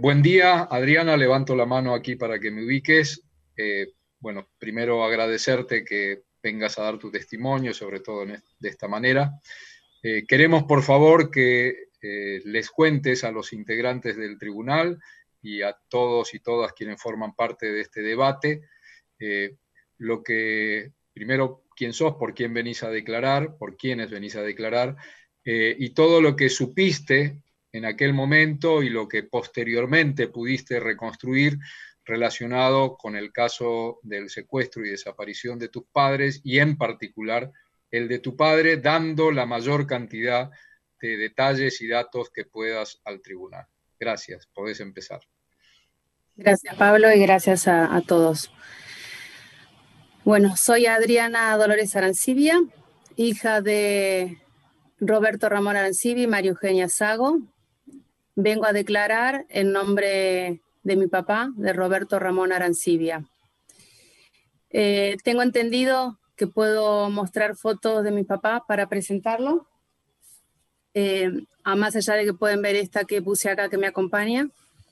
Buen día, Adriana, levanto la mano aquí para que me ubiques. Bueno, primero agradecerte que vengas a dar tu testimonio, sobre todo de esta manera. Queremos, por favor, que les cuentes a los integrantes del tribunal y a todos y todas quienes forman parte de este debate, lo que, primero, quién sos, por quién venís a declarar, por quiénes venís a declarar, y todo lo que supiste en aquel momento y lo que posteriormente pudiste reconstruir relacionado con el caso del secuestro y desaparición de tus padres, y en particular el de tu padre, dando la mayor cantidad de detalles y datos que puedas al tribunal. Gracias, podés empezar. Gracias, Pablo, y gracias a todos. Bueno, soy Adriana Dolores Arancibia, hija de Roberto Ramón Arancibia y María Eugenia Sago. Vengo a declarar en nombre de mi papá, de Roberto Ramón Arancibia. Tengo entendido que puedo mostrar fotos de mi papá para presentarlo. A más allá de que pueden ver esta que puse acá que me acompaña.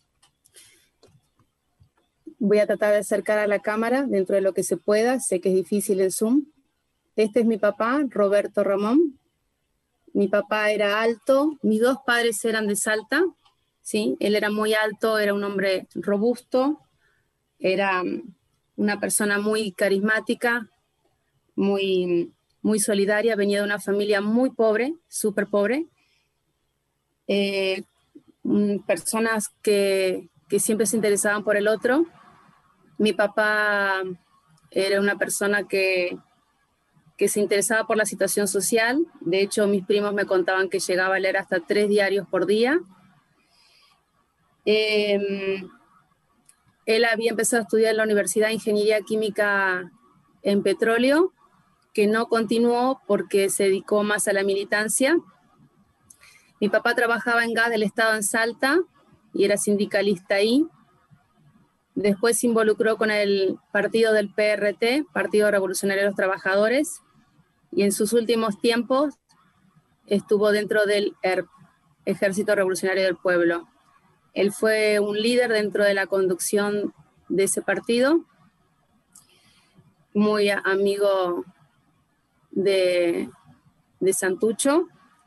Voy a tratar de acercar a la cámara dentro de lo que se pueda. Sé que es difícil el zoom. Este es mi papá, Roberto Ramón. Mi papá era alto. Mis dos padres eran de Salta. ¿Sí? Él era muy alto, era un hombre robusto. Era una persona muy carismática, muy solidaria. Venía de una familia muy pobre, súper pobre. Personas que siempre se interesaban por el otro. Mi papá era una persona que se interesaba por la situación social. De hecho, mis primos me contaban que llegaba a leer hasta 3 diarios por día. Él había empezado a estudiar en la Universidad de Ingeniería Química en Petróleo, que no continuó porque se dedicó más a la militancia. Mi papá trabajaba en Gas del Estado en Salta y era sindicalista ahí. Después se involucró con el partido del PRT, Partido Revolucionario de los Trabajadores, y en sus últimos tiempos estuvo dentro del ERP, Ejército Revolucionario del Pueblo. Él fue un líder dentro de la conducción de ese partido, muy amigo de Santucho,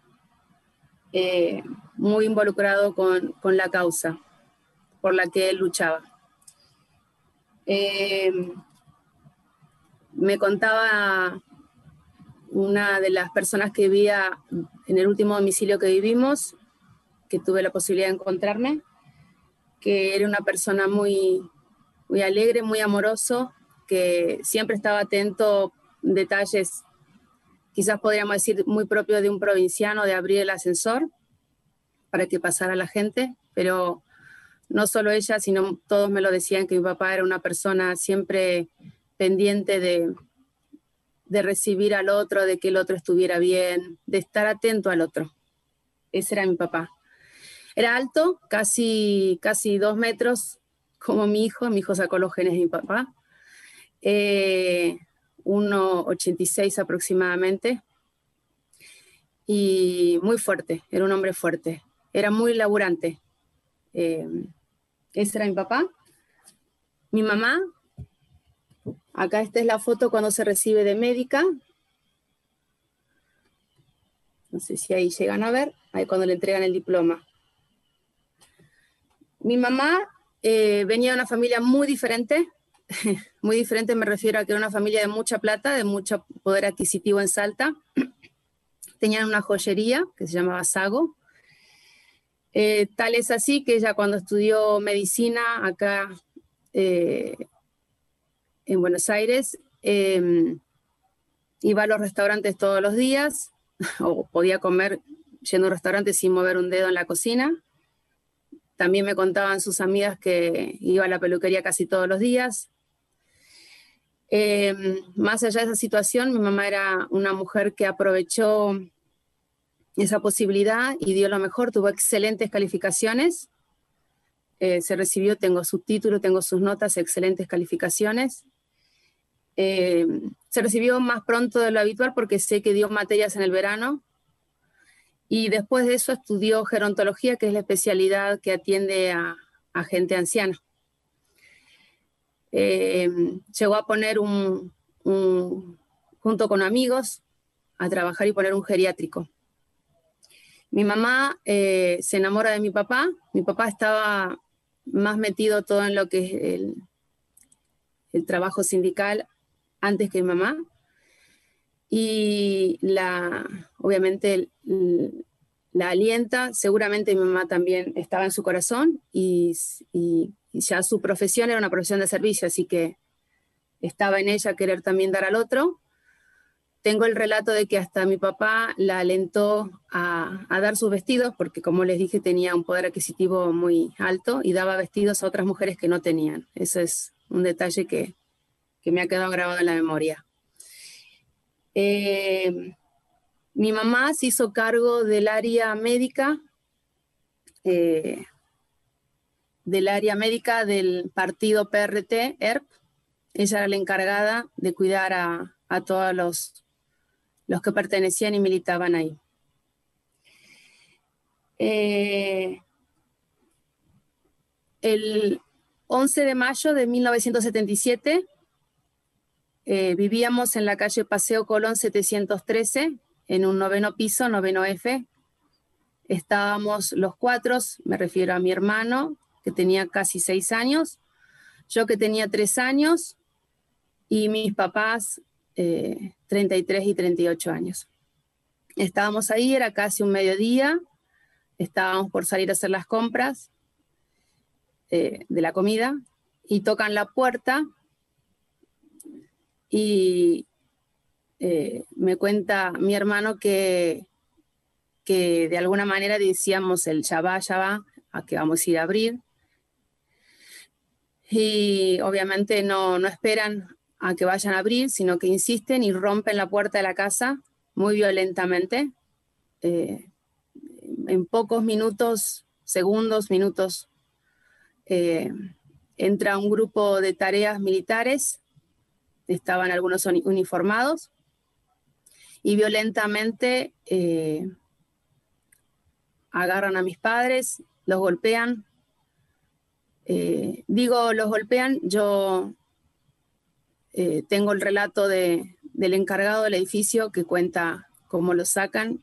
muy involucrado con la causa por la que él luchaba. Me contaba una de las personas que vivía en el último domicilio que vivimos, que tuve la posibilidad de encontrarme, que era una persona muy alegre, muy amoroso, que siempre estaba atento a detalles, quizás podríamos decir muy propio de un provinciano, de abrir el ascensor para que pasara la gente, pero no solo ella, sino todos me lo decían, que mi papá era una persona siempre pendiente de recibir al otro, de que el otro estuviera bien, de estar atento al otro. Ese era mi papá. Era alto, casi 2 metros, como mi hijo sacó los genes de mi papá. 1,86 aproximadamente. Y muy fuerte, era un hombre fuerte. Era muy laburante. Ese era mi papá. Mi mamá, acá esta es la foto cuando se recibe de médica. No sé si ahí llegan a ver, ahí cuando le entregan el diploma. Mi mamá venía de una familia muy diferente. Muy diferente me refiero a que era una familia de mucha plata, de mucho poder adquisitivo en Salta. Tenían una joyería que se llamaba Sago. Tal es así que ella, cuando estudió medicina acá en Buenos Aires, iba a los restaurantes todos los días, o podía comer yendo a un restaurante sin mover un dedo en la cocina. También me contaban sus amigas que iba a la peluquería casi todos los días. Más allá de esa situación, mi mamá era una mujer que aprovechó esa posibilidad y dio lo mejor, tuvo excelentes calificaciones. Se recibió, tengo su título, tengo sus notas, excelentes calificaciones. Se recibió más pronto de lo habitual porque sé que dio materias en el verano. Y después de eso estudió gerontología, que es la especialidad que atiende a a gente anciana. Llegó a poner junto con amigos, a trabajar y poner un geriátrico. Mi mamá se enamora de mi papá. Mi papá estaba más metido todo en lo que es el trabajo sindical antes que mi mamá. Y obviamente la alienta. Seguramente mi mamá también estaba en su corazón y ya su profesión era una profesión de servicio, así que estaba en ella querer también dar al otro. Tengo el relato de que hasta mi papá la alentó a dar sus vestidos, porque como les dije tenía un poder adquisitivo muy alto y daba vestidos a otras mujeres que no tenían. Eso es un detalle que me ha quedado grabado en la memoria. Mi mamá se hizo cargo del área médica, del partido PRT, ERP. Ella era la encargada de cuidar a todos los que pertenecían y militaban ahí. El 11 de mayo de 1977 vivíamos en la calle Paseo Colón 713, en un 9º piso, 9º F. Estábamos los 4, me refiero a mi hermano, que tenía casi 6 años, yo que tenía 3 años, y mis papás 33 y 38 años. Estábamos ahí, era casi un mediodía, estábamos por salir a hacer las compras de la comida, y tocan la puerta, y me cuenta mi hermano que de alguna manera decíamos el ya va, a que vamos a ir a abrir. Y obviamente no esperan a que vayan a abrir, sino que insisten y rompen la puerta de la casa muy violentamente. En pocos segundos, minutos, entra un grupo de tareas militares, estaban algunos uniformados, y violentamente agarran a mis padres, los golpean. Digo, los golpean, yo tengo el relato del encargado del edificio que cuenta cómo los sacan,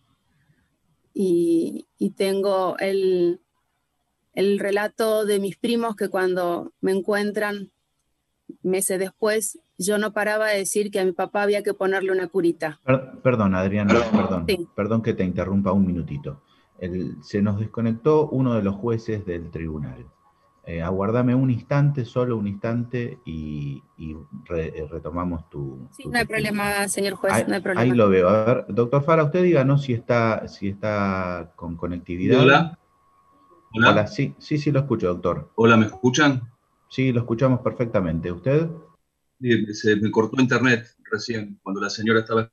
y tengo el relato de mis primos que cuando me encuentran meses después, yo no paraba de decir que a mi papá había que ponerle una curita. Perdón, Adriana, Sí. perdón que te interrumpa un minutito. Se nos desconectó uno de los jueces del tribunal. Aguardame un instante, solo un instante, y retomamos tu... Sí, no hay problema, señor juez, ahí, no hay problema. Ahí lo veo. A ver, doctor Fara, usted díganos si está con conectividad. Hola. Hola, sí, lo escucho, doctor. Hola, ¿me escuchan? Sí, lo escuchamos perfectamente. ¿Usted? Se me cortó internet recién, cuando la señora estaba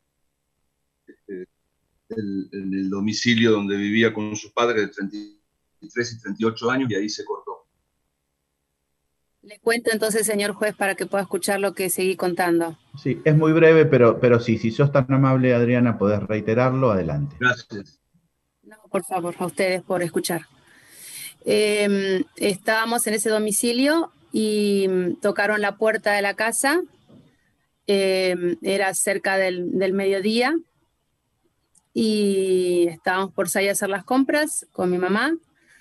en el domicilio donde vivía con sus padres de 33 y 38 años, y ahí se cortó. Le cuento entonces, señor juez, para que pueda escuchar lo que seguí contando. Sí, es muy breve, pero sí, si sos tan amable, Adriana, podés reiterarlo, adelante. Gracias. No, por favor, a ustedes por escuchar. Estábamos en ese domicilio y tocaron la puerta de la casa. Era cerca del mediodía y estábamos por salir a hacer las compras con mi mamá,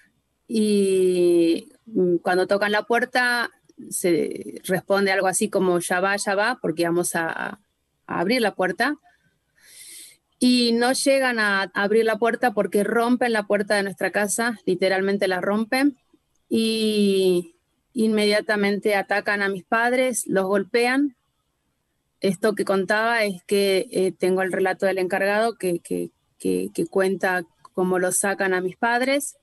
y cuando tocan la puerta se responde algo así como ya va, porque vamos a abrir la puerta, y no llegan a abrir la puerta porque rompen la puerta de nuestra casa, literalmente la rompen, y inmediatamente atacan a mis padres, los golpean. Esto que contaba es que tengo el relato del encargado que cuenta cómo los sacan a mis padres,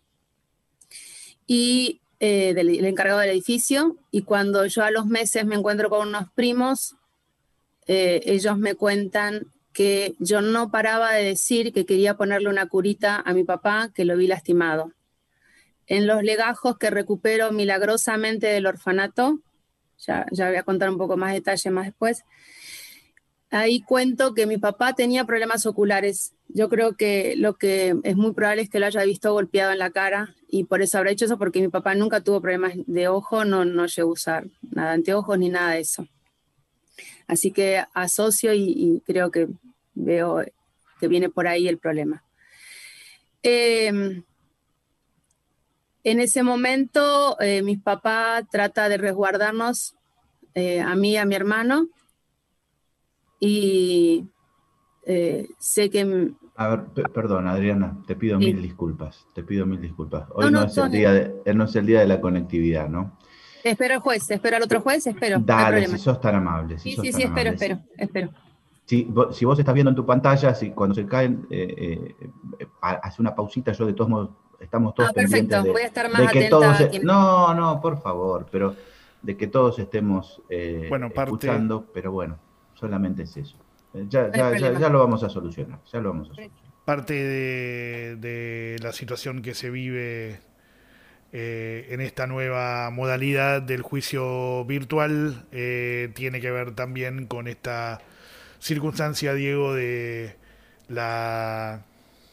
y del encargado del edificio, y cuando yo a los meses me encuentro con unos primos, ellos me cuentan que yo no paraba de decir que quería ponerle una curita a mi papá, que lo vi lastimado. En los legajos que recupero milagrosamente del orfanato, ya voy a contar un poco más detalle más después, ahí cuento que mi papá tenía problemas oculares. Yo creo que lo que es muy probable es que lo haya visto golpeado en la cara y por eso habrá hecho eso, porque mi papá nunca tuvo problemas de ojo, no llegó a usar nada de anteojos ni nada de eso. Así que asocio y creo que veo que viene por ahí el problema. En ese momento, mi papá trata de resguardarnos, a mí y a mi hermano, y sé que... A ver, perdón, Adriana, te pido Sí. 1000 disculpas. Te pido 1000 disculpas. Hoy No, no es el día de la conectividad, ¿no? Espero al juez, espero al otro juez, espero. No hay Dale, problema. si sos tan amable. Sí, espero. Si vos estás viendo en tu pantalla, si cuando se caen, hace una pausita, yo de todos modos, estamos todos pendientes perfecto. de, Voy a estar más de que atenta todos... a quien... No, por favor, pero de que todos estemos escuchando, pero bueno, solamente es eso. Ya lo vamos a solucionar, Parte de la situación que se vive en esta nueva modalidad del juicio virtual tiene que ver también con esta circunstancia, Diego, de la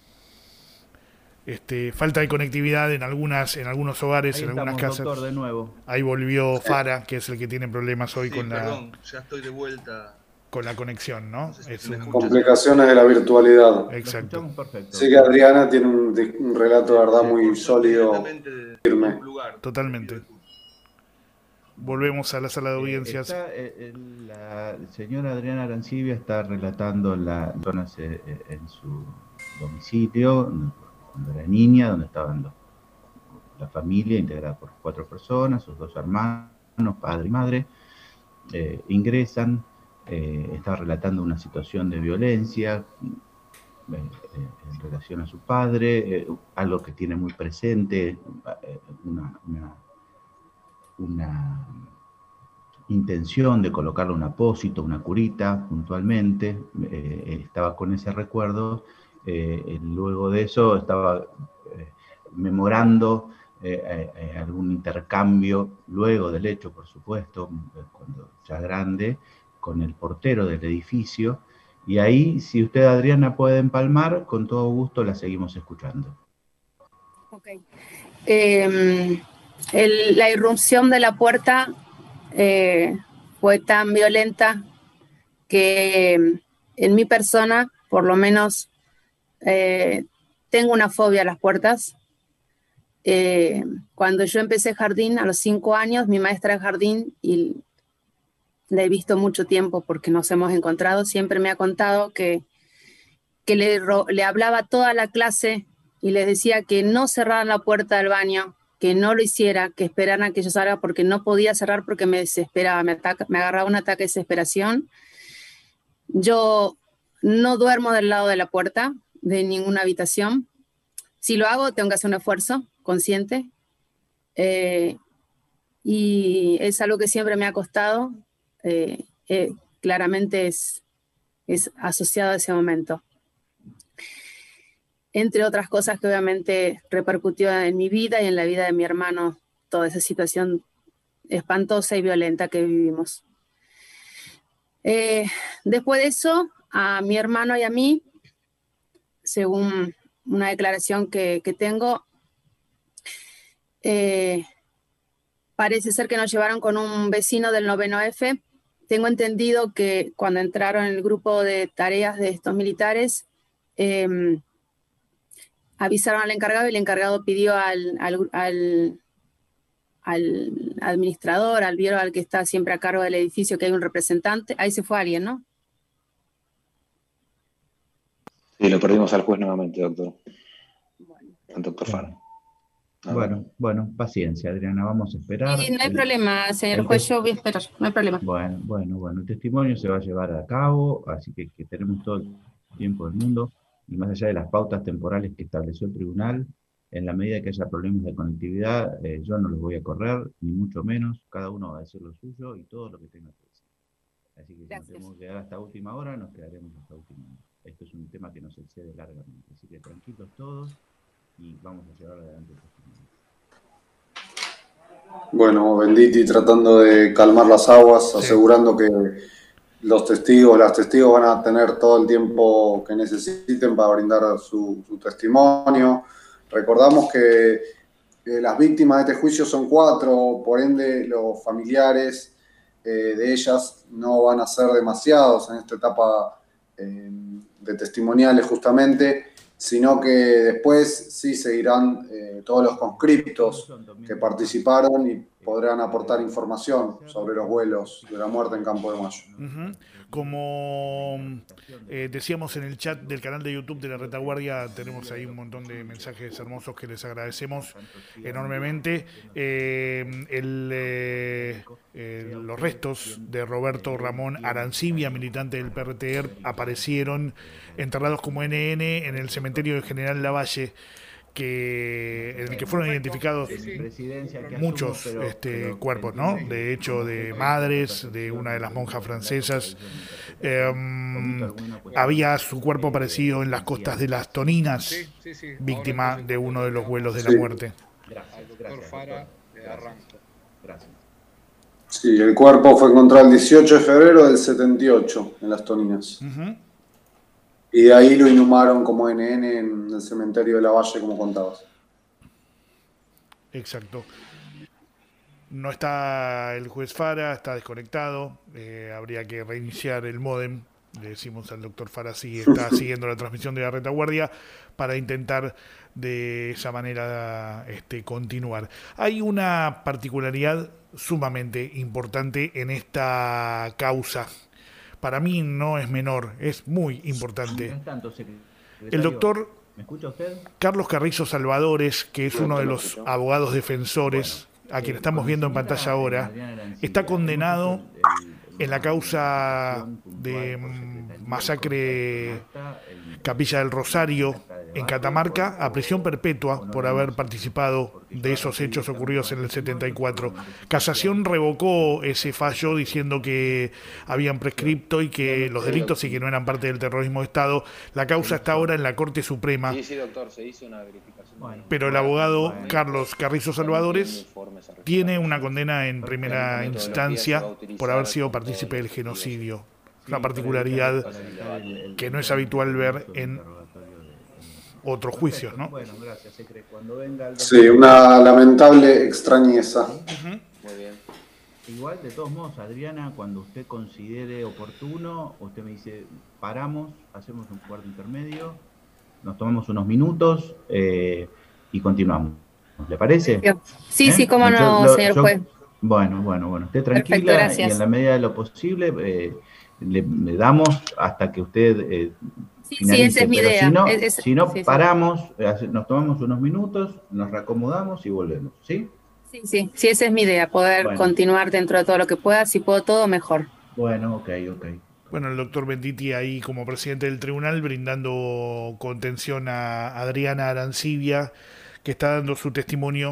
falta de conectividad en algunos hogares, ahí en algunas estamos, casas. doctor, de nuevo. Ahí volvió Fara, que es el que tiene problemas hoy con perdón, ya estoy de vuelta. Con la conexión, ¿no? Complicaciones de la virtualidad. Exacto. Sí que Adriana tiene un relato de verdad muy sólido, firme. Totalmente. Volvemos a la sala de audiencias. La señora Adriana Arancibia está relatando las zonas en su domicilio, cuando era niña, donde estaban la familia integrada por 4 personas, sus 2 hermanos, padre y madre, ingresan. Está relatando una situación de violencia en relación a su padre, algo que tiene muy presente, una intención de colocarle un apósito, una curita puntualmente. Estaba con ese recuerdo. Luego de eso estaba memorando algún intercambio, luego del hecho, por supuesto, cuando ya grande, con el portero del edificio, y ahí, si usted, Adriana, puede empalmar, con todo gusto la seguimos escuchando. Ok. La irrupción de la puerta fue tan violenta que en mi persona, por lo menos, tengo una fobia a las puertas. Cuando yo empecé jardín, a los 5 años, mi maestra de jardín, y la he visto mucho tiempo porque nos hemos encontrado, siempre me ha contado que le hablaba a toda la clase y les decía que no cerraran la puerta del baño, que no lo hiciera, que esperaran a que yo salga porque no podía cerrar porque me desesperaba, me agarraba un ataque de desesperación. Yo no duermo del lado de la puerta de ninguna habitación. Si lo hago, tengo que hacer un esfuerzo consciente. Y es algo que siempre me ha costado. Claramente es asociado a ese momento. Entre otras cosas que obviamente repercutió en mi vida y en la vida de mi hermano, toda esa situación espantosa y violenta que vivimos. Después de eso, a mi hermano y a mí, según una declaración que tengo, parece ser que nos llevaron con un vecino del 9F. Tengo entendido que cuando entraron en el grupo de tareas de estos militares, avisaron al encargado y el encargado pidió al administrador, al que está siempre a cargo del edificio, que hay un representante. Ahí se fue alguien, ¿no? Sí, lo perdimos al juez nuevamente, doctor. Al doctor Fara. Bueno, paciencia, Adriana, vamos a esperar. Sí, no hay problema, señor juez, yo voy a esperar, no hay problema. Bueno, el testimonio se va a llevar a cabo, así que tenemos todo el tiempo del mundo, y más allá de las pautas temporales que estableció el tribunal, en la medida que haya problemas de conectividad, yo no los voy a correr, ni mucho menos, cada uno va a decir lo suyo y todo lo que tenga que decir. Así que si nos tenemos que quedar hasta última hora, nos quedaremos hasta última hora. Esto es un tema que nos excede largamente, así que tranquilos todos y vamos a llevar adelante el testimonio. Bueno, Venditti tratando de calmar las aguas, asegurando que las testigos van a tener todo el tiempo que necesiten para brindar su testimonio. Recordamos que las víctimas de este juicio son 4, por ende los familiares de ellas no van a ser demasiados en esta etapa de testimoniales justamente, sino que después sí seguirán todos los conscriptos que participaron y podrán aportar información sobre los vuelos de la muerte en Campo de Mayo. Como decíamos en el chat del canal de YouTube de la Retaguardia, tenemos ahí un montón de mensajes hermosos que les agradecemos enormemente. Los restos de Roberto Ramón Arancibia, militante del PRTR, aparecieron enterrados como NN en el cementerio de General Lavalle, en el que fueron identificados muchos cuerpos, ¿no? De hecho, de madres, de una de las monjas francesas. Había su cuerpo aparecido en las costas de las Toninas, víctima de uno de los vuelos de la muerte. Sí, el cuerpo fue encontrado el 18 de febrero del 78 en las Toninas. Y de ahí lo inhumaron como NN en el cementerio de Lavalle, como contabas. Exacto. No está el juez Fara, está desconectado. Habría que reiniciar el módem. Le decimos al doctor Fara si está siguiendo la transmisión de la Retaguardia para intentar de esa manera continuar. Hay una particularidad sumamente importante en esta causa. Para mí no es menor, es muy importante. El doctor Carlos Carrizo Salvadores, que es uno de los abogados defensores, a quien estamos viendo en pantalla ahora, está condenado en la causa de masacre Capilla del Rosario en Catamarca a prisión perpetua por haber participado de esos hechos ocurridos en el 74. Casación revocó ese fallo diciendo que habían prescripto y que los delitos y que no eran parte del terrorismo de Estado. La causa está ahora en la Corte Suprema. Sí, doctor, se hizo una verificación. Pero el abogado Carlos Carrizo Salvadores tiene una condena en primera instancia por haber sido partícipe del genocidio. Una particularidad que no es habitual ver en otros juicios, ¿no? Sí, una lamentable extrañeza. Muy bien. Igual, de todos modos, Adriana, cuando usted considere oportuno, usted me dice, paramos, hacemos un cuarto intermedio, nos tomamos unos minutos y continuamos. ¿Le parece? Sí, sí, cómo no, señor juez. Bueno, esté tranquila. Perfecto, y en la medida de lo posible le damos hasta que usted finalice. Sí, esa es mi idea. Si no, paramos, nos tomamos unos minutos, nos reacomodamos y volvemos, ¿sí? Sí, esa es mi idea, poder continuar dentro de todo lo que pueda. Si puedo todo, mejor. Bueno, ok. Bueno, el doctor Venditti ahí como presidente del tribunal brindando contención a Adriana Arancibia, que está dando su testimonio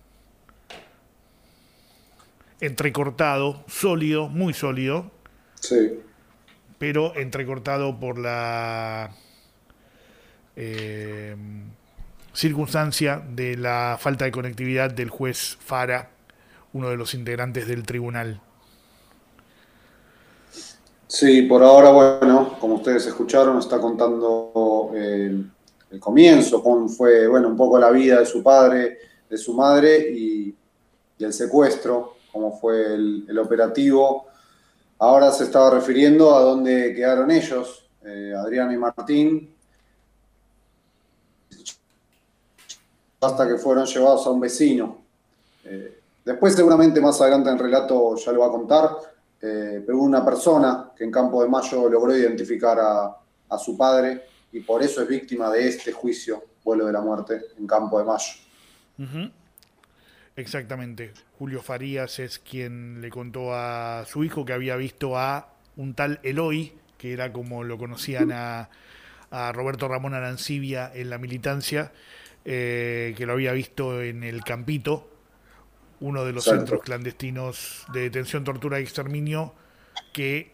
entrecortado, sólido, muy sólido. Sí. Pero entrecortado por la circunstancia de la falta de conectividad del juez Fara, uno de los integrantes del tribunal. Sí, por ahora, bueno, como ustedes escucharon, está contando el comienzo, cómo fue, un poco la vida de su padre, de su madre y el secuestro, cómo fue el operativo. Ahora se estaba refiriendo a dónde quedaron ellos, Adriana y Martín, hasta que fueron llevados a un vecino. Después, seguramente más adelante en el relato ya lo va a contar, pero hubo una persona que en Campo de Mayo logró identificar a su padre y por eso es víctima de este juicio, vuelo de la muerte, en Campo de Mayo. Exactamente. Julio Farías es quien le contó a su hijo que había visto a un tal Eloy, que era como lo conocían a Roberto Ramón Arancibia en la militancia, que lo había visto en el Campito, uno de los centros clandestinos de detención, tortura y exterminio que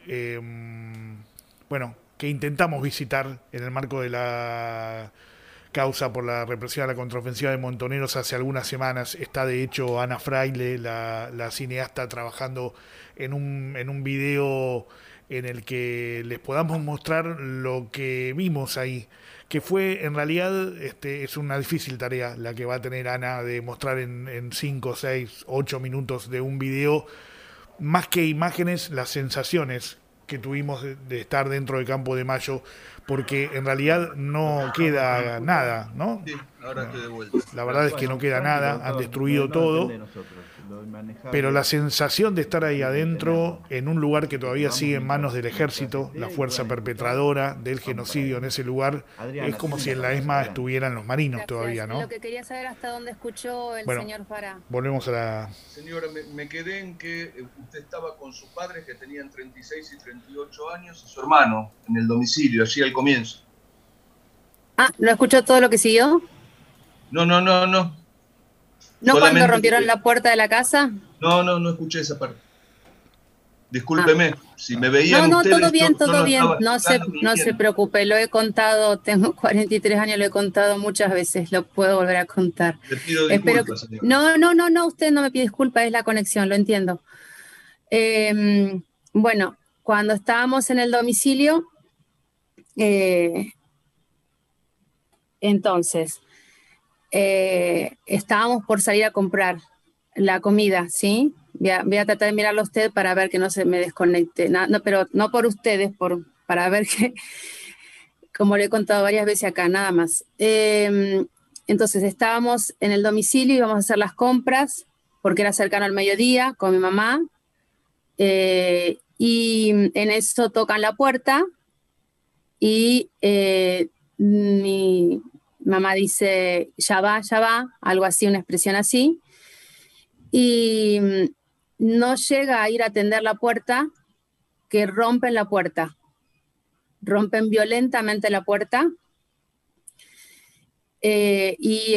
intentamos visitar en el marco de la causa por la represión a la contraofensiva de Montoneros hace algunas semanas. Está de hecho Ana Fraile, la cineasta, trabajando en un video en el que les podamos mostrar lo que vimos ahí, que fue en realidad es una difícil tarea la que va a tener Ana de mostrar en 5, 6, 8 minutos de un video, más que imágenes, las sensaciones que tuvimos de estar dentro del Campo de Mayo, porque en realidad no queda nada, ¿no? Sí, ahora estoy de vuelta. La verdad es que no queda nada, han destruido todo, pero la sensación de estar ahí adentro, en un lugar que todavía sigue en manos del ejército, la fuerza perpetradora del genocidio en ese lugar, es como si en la ESMA estuvieran los marinos todavía, ¿no? Lo que quería saber hasta dónde escuchó el señor Fara. Volvemos a la... Señora, me quedé en que usted estaba con sus padres que tenían 36 y 38 años y su hermano en el domicilio, allí al comienzo. Ah, ¿no escuchó todo lo que siguió? No. ¿No cuando rompieron la puerta de la casa? No escuché esa parte. Discúlpeme, si me veían No, ustedes... todo bien. No se preocupe, lo he contado, tengo 43 años, lo he contado muchas veces, lo puedo volver a contar. Le pido disculpas, señor. No, usted no me pide disculpas, es la conexión, lo entiendo. Bueno, cuando estábamos en el domicilio, entonces... estábamos por salir a comprar la comida, ¿sí? Voy a tratar de mirarlo a usted para ver que no se me desconecte. No, pero no por ustedes, para ver que, como le he contado varias veces acá, nada más. Entonces estábamos en el domicilio, íbamos a hacer las compras, porque era cercano al mediodía, con mi mamá, y en eso tocan la puerta, y mi mamá dice, ya va, algo así, una expresión así, y no llega a ir a atender la puerta, que rompen la puerta, rompen violentamente la puerta, y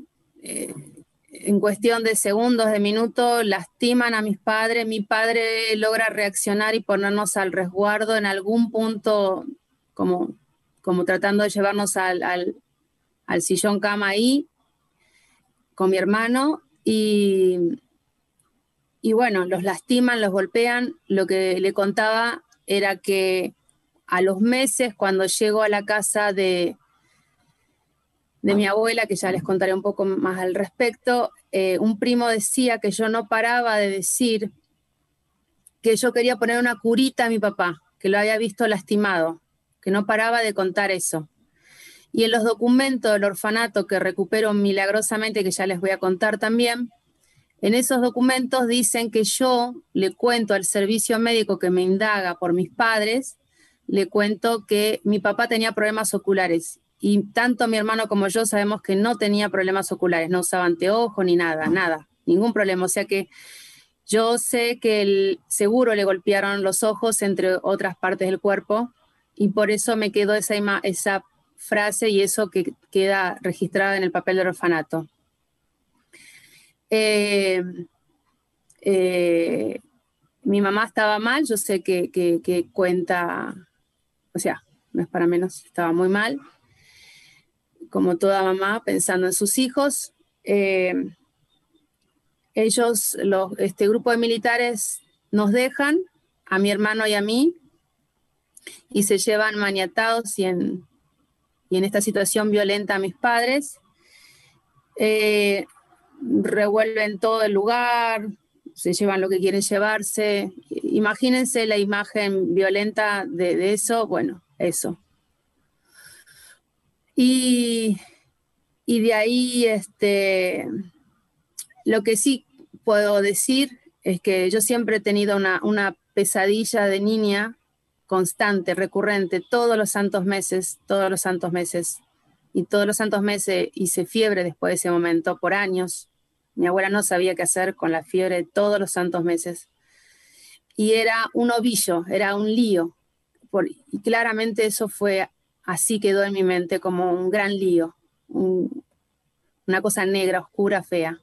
en cuestión de segundos, de minutos, lastiman a mis padres. Mi padre logra reaccionar y ponernos al resguardo en algún punto, como tratando de llevarnos al sillón cama ahí, con mi hermano, y bueno, los lastiman, los golpean. Lo que le contaba era que a los meses, cuando llego a la casa de mi abuela, que ya les contaré un poco más al respecto, un primo decía que yo no paraba de decir que yo quería poner una curita a mi papá, que lo había visto lastimado, que no paraba de contar eso. Y en los documentos del orfanato que recupero milagrosamente, que ya les voy a contar también, en esos documentos dicen que yo le cuento al servicio médico que me indaga por mis padres, le cuento que mi papá tenía problemas oculares. Y tanto mi hermano como yo sabemos que no tenía problemas oculares, no usaba anteojos ni nada, ningún problema. O sea que yo sé que seguro le golpearon los ojos, entre otras partes del cuerpo, y por eso me quedó esa frase y eso que queda registrado en el papel del orfanato. Mi mamá estaba mal, yo sé que cuenta, o sea, no es para menos, estaba muy mal, como toda mamá, pensando en sus hijos. Ellos, este grupo de militares, nos dejan, a mi hermano y a mí, y se llevan maniatados y en esta situación violenta a mis padres. Revuelven todo el lugar, se llevan lo que quieren llevarse. Imagínense la imagen violenta de eso, bueno, eso. Y de ahí, lo que sí puedo decir es que yo siempre he tenido una pesadilla de niña constante, recurrente, todos los santos meses, y todos los santos meses hice fiebre después de ese momento, por años. Mi abuela no sabía qué hacer con la fiebre todos los santos meses. Y era un ovillo, era un lío. Y claramente eso fue, así quedó en mi mente, como un gran lío, una cosa negra, oscura, fea.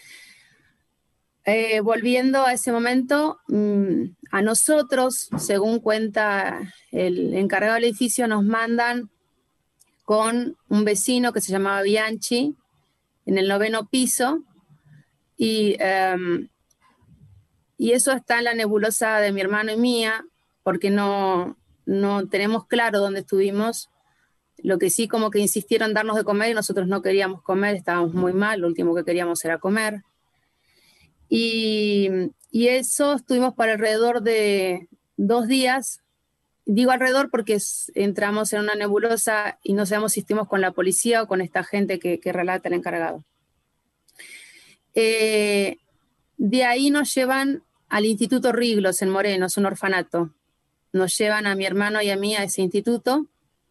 Volviendo a ese momento, a nosotros, según cuenta el encargado del edificio, nos mandan con un vecino que se llamaba Bianchi en el 9º piso, y eso está en la nebulosa de mi hermano y mía, porque no tenemos claro dónde estuvimos. Lo que sí, como que insistieron en darnos de comer y nosotros no queríamos comer, estábamos muy mal, lo último que queríamos era comer. Y eso estuvimos por alrededor de 2 días. Digo alrededor porque entramos en una nebulosa y no sabemos si estuvimos con la policía o con esta gente que relata el encargado. De ahí nos llevan al Instituto Riglos en Moreno, es un orfanato. Nos llevan a mi hermano y a mí a ese instituto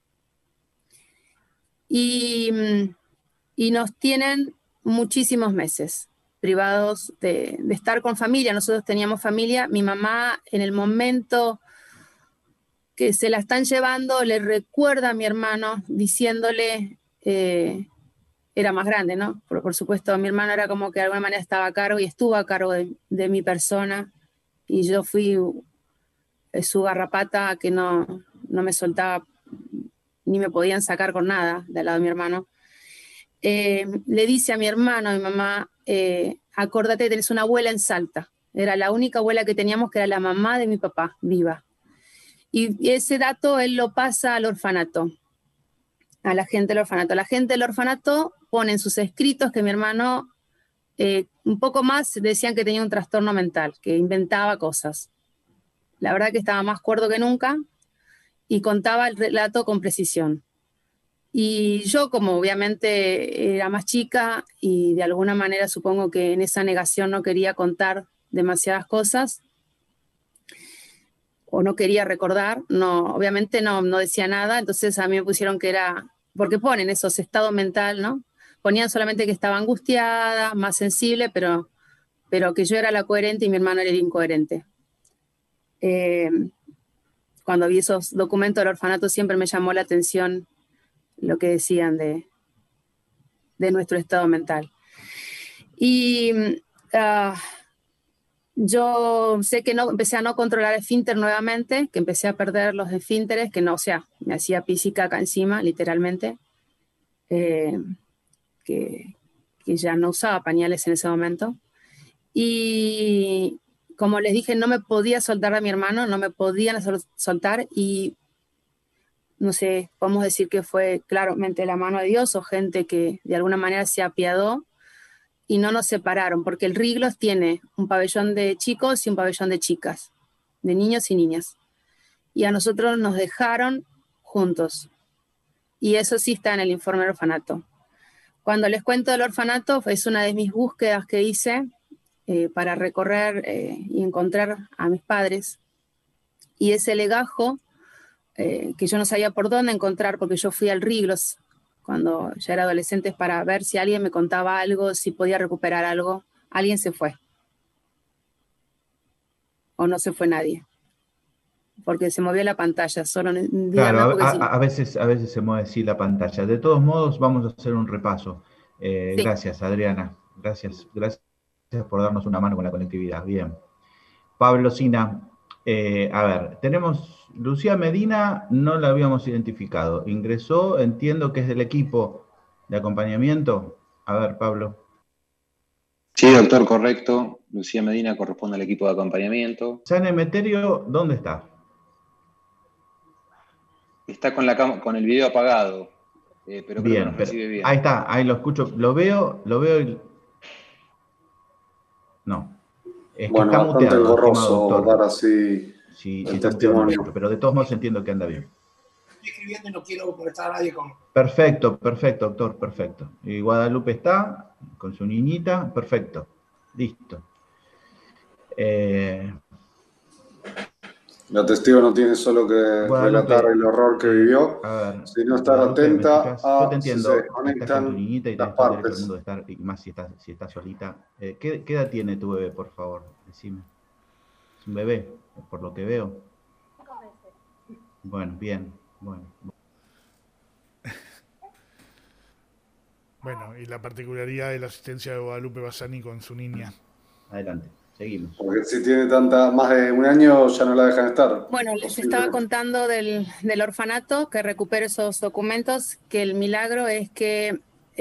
y nos tienen muchísimos meses privados de estar con familia. Nosotros teníamos familia. Mi mamá, en el momento que se la están llevando, le recuerda a mi hermano diciéndole, era más grande, ¿no? Por supuesto, mi hermano era como que de alguna manera estaba a cargo y estuvo a cargo de mi persona, y yo fui su garrapata que no me soltaba ni me podían sacar con nada del lado de mi hermano. Le dice a mi hermano, a mi mamá, acórdate, tenés una abuela en Salta. Era la única abuela que teníamos, que era la mamá de mi papá, viva. Y ese dato él lo pasa al orfanato, a la gente del orfanato. La gente del orfanato pone en sus escritos que mi hermano, un poco más, decían que tenía un trastorno mental, que inventaba cosas. La verdad que estaba más cuerdo que nunca y contaba el relato con precisión. Y yo, como obviamente era más chica y de alguna manera supongo que en esa negación no quería contar demasiadas cosas o no quería recordar, obviamente no decía nada. Entonces a mí me pusieron que era, porque ponen esos estados mental, ¿no? Ponían solamente que estaba angustiada, más sensible, pero que yo era la coherente y mi hermano era el incoherente. Cuando vi esos documentos del orfanato siempre me llamó la atención lo que decían de nuestro estado mental. Y yo sé que empecé a no controlar el esfínter nuevamente, que empecé a perder los esfínteres, que no, o sea, me hacía pis y caca encima, literalmente, que ya no usaba pañales en ese momento. Y como les dije, no me podía soltar a mi hermano, no me podían soltar, y no sé, podemos decir que fue claramente la mano de Dios o gente que de alguna manera se apiadó y no nos separaron, porque el Riglos tiene un pabellón de chicos y un pabellón de chicas, de niños y niñas. Y a nosotros nos dejaron juntos. Y eso sí está en el informe del orfanato. Cuando les cuento del orfanato, es una de mis búsquedas que hice para recorrer y encontrar a mis padres. Y ese legajo, que yo no sabía por dónde encontrar, porque yo fui al Riglos cuando ya era adolescente para ver si alguien me contaba algo, si podía recuperar algo. Alguien se fue. O no se fue nadie. Porque se movió la pantalla. Solo claro, a veces se mueve así la pantalla. De todos modos, vamos a hacer un repaso. Sí. Gracias, Adriana. Gracias por darnos una mano con la conectividad. Bien. Pablo Sina, a ver, tenemos Lucía Medina, no la habíamos identificado. Ingresó, entiendo que es del equipo de acompañamiento. A ver, Pablo. Sí, doctor, correcto. Lucía Medina corresponde al equipo de acompañamiento. San Emeterio, ¿dónde está? Está con el video apagado, pero creo que nos recibe bien. Ahí está, ahí lo escucho, lo veo y... No. Es bueno, que está bastante muteado, engorroso dar así el testimonio. Pero de todos modos entiendo que anda bien. Estoy escribiendo y no quiero molestar a nadie con... Perfecto, doctor, perfecto. Y Guadalupe está con su niñita, perfecto. Listo. La testigo no tiene solo que relatar el horror que vivió, sino estar atenta a si se desconectan tu niñita y las tenés todo el derecho del partes. mundo de estar, y más si estás solita. ¿Qué edad tiene tu bebé, por favor? Decime. ¿Es un bebé, por lo que veo? Bueno, bien, bueno. Bueno, y la particularidad de la asistencia de Guadalupe Bassani con su niña. Adelante. Seguimos. Porque si tiene más de un año ya no la dejan estar. Bueno, les estaba contando del orfanato, que recupero esos documentos, que el milagro es que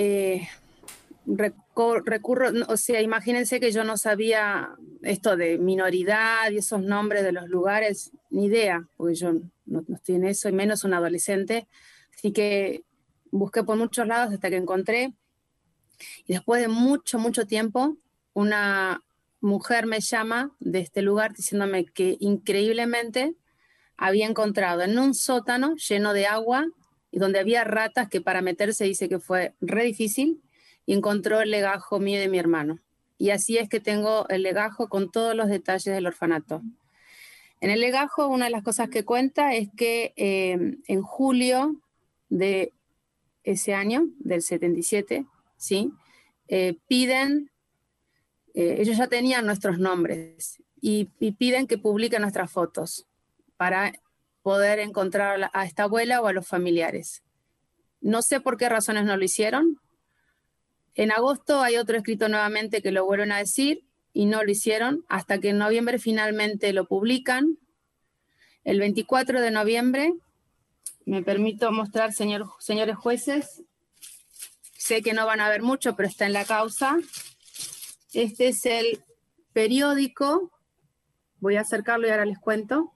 recurro, o sea, imagínense que yo no sabía esto de minoridad y esos nombres de los lugares, ni idea, porque yo no estoy en eso, y menos un adolescente. Así que busqué por muchos lados hasta que encontré. Y después de mucho, mucho tiempo, una mujer me llama de este lugar diciéndome que increíblemente había encontrado en un sótano lleno de agua y donde había ratas, que para meterse dice que fue re difícil, y encontró el legajo mío y de mi hermano. Y así es que tengo el legajo con todos los detalles del orfanato. En el legajo, una de las cosas que cuenta es que en julio de ese año, del 77, ¿sí? Piden, ellos ya tenían nuestros nombres y piden que publiquen nuestras fotos para poder encontrar a esta abuela o a los familiares. No sé por qué razones no lo hicieron. En agosto hay otro escrito nuevamente que lo vuelven a decir y no lo hicieron hasta que en noviembre finalmente lo publican. El 24 de noviembre, me permito mostrar, señores jueces, sé que no van a ver mucho, pero está en la causa. Este es el periódico, voy a acercarlo y ahora les cuento.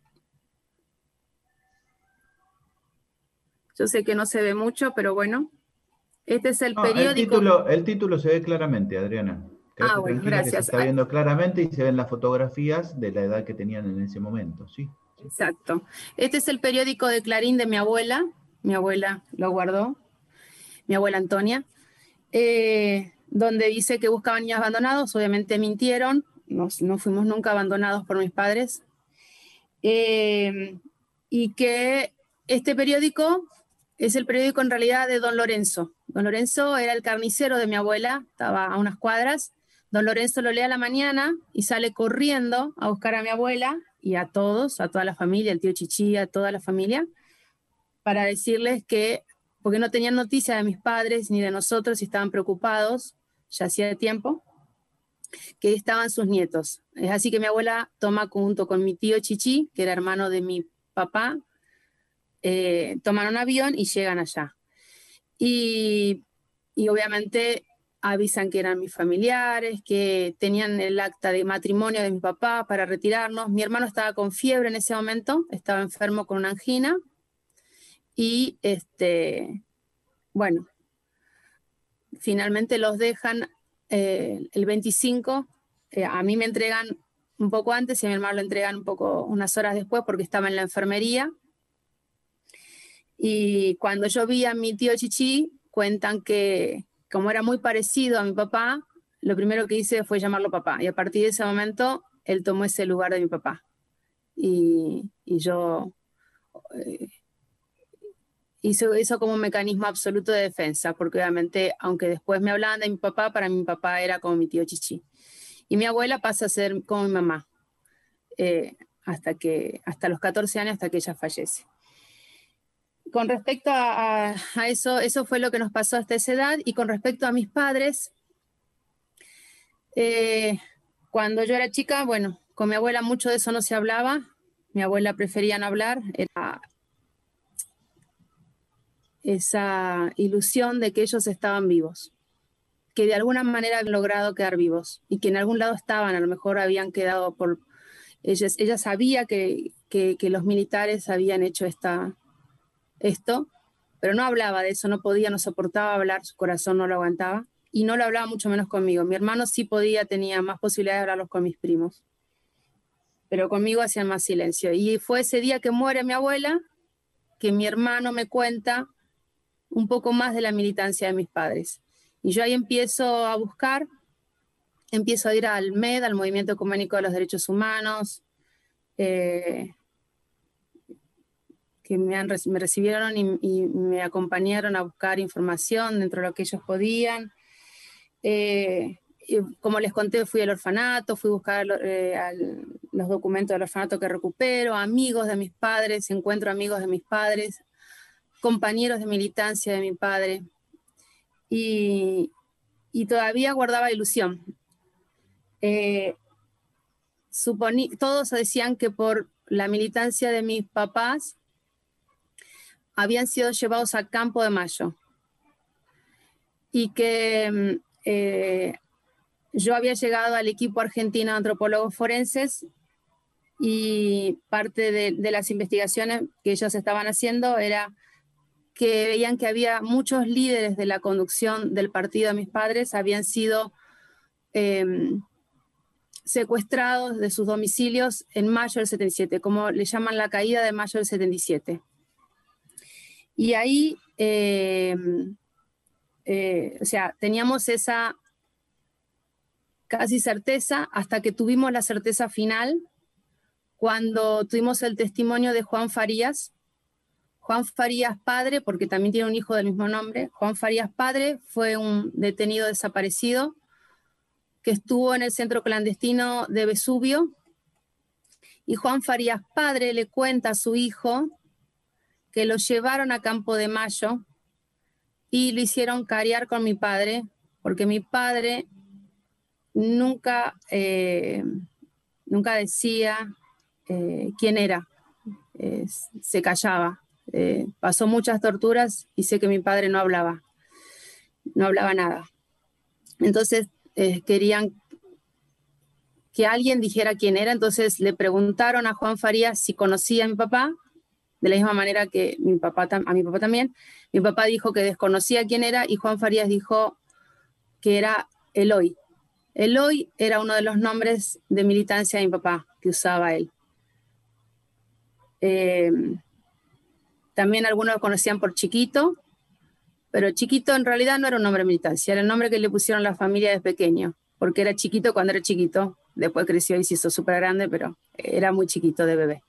Yo sé que no se ve mucho, pero bueno. Este es el periódico. El título se ve claramente, Adriana. Quédate Bueno, tranquila, gracias. que se está viendo claramente y se ven las fotografías de la edad que tenían en ese momento, ¿sí? Exacto. Este es el periódico de Clarín de mi abuela. Mi abuela lo guardó. Mi abuela Antonia. Donde dice que buscaban niños abandonados. Obviamente mintieron. No fuimos nunca abandonados por mis padres. Y que este periódico es el periódico en realidad de don Lorenzo. Don Lorenzo era el carnicero de mi abuela, estaba a unas cuadras. Don Lorenzo lo lee a la mañana y sale corriendo a buscar a mi abuela y a todos, a toda la familia, el tío Chichi, a toda la familia, para decirles que, porque no tenían noticia de mis padres ni de nosotros y estaban preocupados, ya hacía tiempo, que estaban sus nietos. Es así que mi abuela toma junto con mi tío Chichi, que era hermano de mi papá, toman un avión y llegan allá. Y obviamente avisan que eran mis familiares, que tenían el acta de matrimonio de mi papá para retirarnos. Mi hermano estaba con fiebre en ese momento, estaba enfermo con una angina. Y bueno, finalmente los dejan el 25. A mí me entregan un poco antes y a mi hermano lo entregan unas horas después porque estaba en la enfermería. Y cuando yo vi a mi tío Chichi, cuentan que como era muy parecido a mi papá, lo primero que hice fue llamarlo papá. Y a partir de ese momento, él tomó ese lugar de mi papá. Y yo hizo eso como un mecanismo absoluto de defensa, porque obviamente, aunque después me hablaban de mi papá, para mi papá era como mi tío Chichi. Y mi abuela pasa a ser como mi mamá, hasta los 14 años, hasta que ella fallece. Con respecto a eso fue lo que nos pasó hasta esa edad. Y con respecto a mis padres, cuando yo era chica, bueno, con mi abuela mucho de eso no se hablaba. Mi abuela prefería no hablar. Era esa ilusión de que ellos estaban vivos, que de alguna manera habían logrado quedar vivos y que en algún lado estaban, a lo mejor habían quedado por... Ella sabía que los militares habían hecho esto, pero no hablaba de eso, no podía, no soportaba hablar, su corazón no lo aguantaba, y no lo hablaba mucho menos conmigo. Mi hermano sí podía, tenía más posibilidades de hablarlos con mis primos, pero conmigo hacían más silencio. Y fue ese día que muere mi abuela que mi hermano me cuenta un poco más de la militancia de mis padres. Y yo ahí empiezo a buscar, empiezo a ir al MED, al Movimiento Ecuménico de los Derechos Humanos, que me recibieron y me acompañaron a buscar información dentro de lo que ellos podían. Como les conté, fui al orfanato, fui a buscar los documentos del orfanato que recupero, amigos de mis padres, encuentro amigos de mis padres, compañeros de militancia de mi padre, y todavía guardaba ilusión. todos decían que por la militancia de mis papás habían sido llevados a Campo de Mayo y que yo había llegado al equipo argentino de antropólogos forenses y parte de las investigaciones que ellos estaban haciendo era que veían que había muchos líderes de la conducción del partido de mis padres habían sido secuestrados de sus domicilios en mayo del 77, como le llaman la caída de mayo del 77. Y ahí, o sea, teníamos esa casi certeza hasta que tuvimos la certeza final cuando tuvimos el testimonio de Juan Farías. Juan Farías padre, porque también tiene un hijo del mismo nombre. Juan Farías padre fue un detenido desaparecido que estuvo en el centro clandestino de Vesubio. Y Juan Farías padre le cuenta a su hijo que lo llevaron a Campo de Mayo y lo hicieron carear con mi padre, porque mi padre nunca decía quién era, se callaba. Pasó muchas torturas y sé que mi padre no hablaba nada. Entonces querían que alguien dijera quién era, entonces le preguntaron a Juan Farías si conocía a mi papá, de la misma manera que a mi papá también. Mi papá dijo que desconocía quién era y Juan Farías dijo que era Eloy. Eloy era uno de los nombres de militancia de mi papá que usaba él. También algunos lo conocían por Chiquito, pero Chiquito en realidad no era un nombre de militancia, era el nombre que le pusieron a la familia de pequeño, porque era chiquito cuando era chiquito, después creció y se hizo súper grande, pero era muy chiquito de bebé.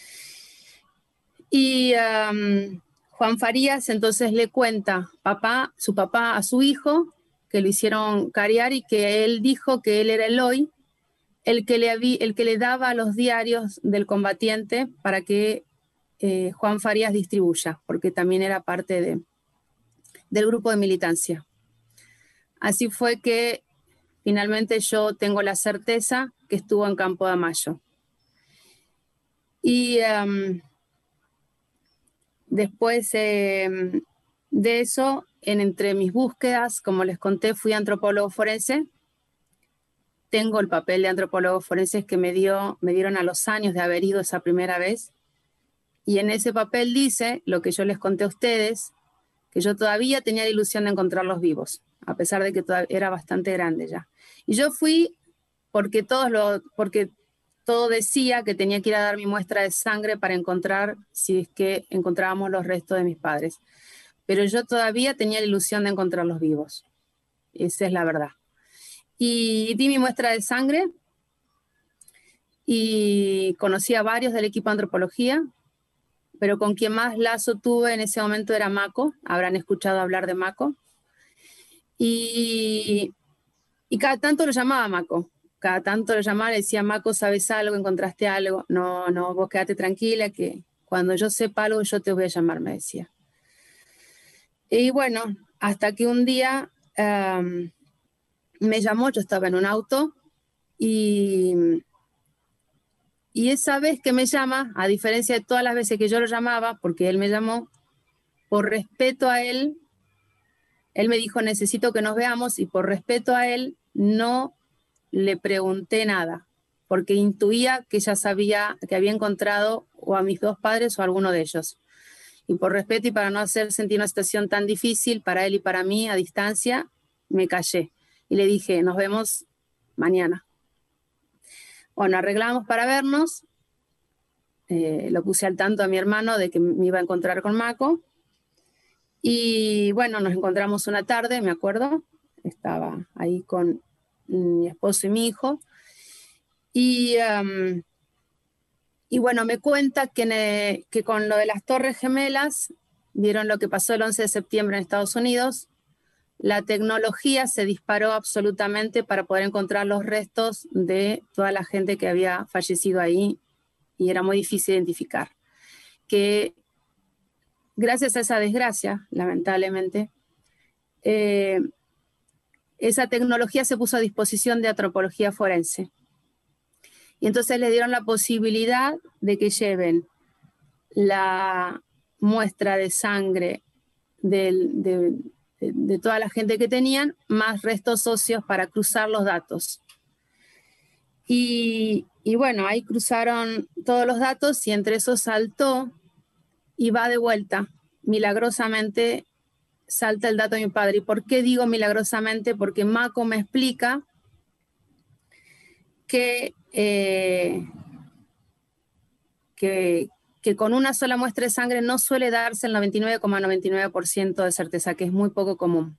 Y Juan Farías entonces le cuenta su papá a su hijo, que lo hicieron carear y que él dijo que él era Eloy, el que le daba los diarios del combatiente para que Juan Farías distribuya, porque también era parte del grupo de militancia. Así fue que finalmente yo tengo la certeza que estuvo en Campo de Mayo. Y después de eso, entre mis búsquedas, como les conté, fui antropólogo forense. Tengo el papel de antropólogo forense que me dieron a los años de haber ido esa primera vez. Y en ese papel dice, lo que yo les conté a ustedes, que yo todavía tenía la ilusión de encontrarlos vivos, a pesar de que era bastante grande ya. Y yo fui porque todo decía que tenía que ir a dar mi muestra de sangre para encontrar si es que encontrábamos los restos de mis padres. Pero yo todavía tenía la ilusión de encontrarlos vivos. Esa es la verdad. Y di mi muestra de sangre y conocí a varios del equipo de antropología, pero con quien más lazo tuve en ese momento era Mako. Habrán escuchado hablar de Mako. Y cada tanto lo llamaba Mako. Cada tanto lo llamaba, le decía, Mako, ¿sabes algo? ¿Encontraste algo? No, vos quédate tranquila, que cuando yo sepa algo yo te voy a llamar, me decía. Y bueno, hasta que un día me llamó, yo estaba en un auto, y esa vez que me llama, a diferencia de todas las veces que yo lo llamaba, porque él me llamó, por respeto a él me dijo, necesito que nos veamos, y por respeto a él no le pregunté nada, porque intuía que ya sabía que había encontrado o a mis dos padres o a alguno de ellos. Y por respeto y para no hacer sentir una situación tan difícil para él y para mí a distancia, me callé. Y le dije, nos vemos mañana. Bueno, arreglamos para vernos. Lo puse al tanto a mi hermano de que me iba a encontrar con Mako. Y bueno, nos encontramos una tarde, me acuerdo. Estaba ahí con mi esposo y mi hijo. Y bueno, me cuenta que con lo de las Torres Gemelas, vieron lo que pasó el 11 de septiembre en Estados Unidos, la tecnología se disparó absolutamente para poder encontrar los restos de toda la gente que había fallecido ahí y era muy difícil identificar. Que gracias a esa desgracia, lamentablemente, esa tecnología se puso a disposición de antropología forense. Y entonces le dieron la posibilidad de que lleven la muestra de sangre de toda la gente que tenían, más restos óseos para cruzar los datos. Y bueno, ahí cruzaron todos los datos y entre esos saltó y va de vuelta. Milagrosamente salta el dato de mi padre. ¿Y por qué digo milagrosamente? Porque Mako me explica que con una sola muestra de sangre no suele darse el 99,99% de certeza, que es muy poco común.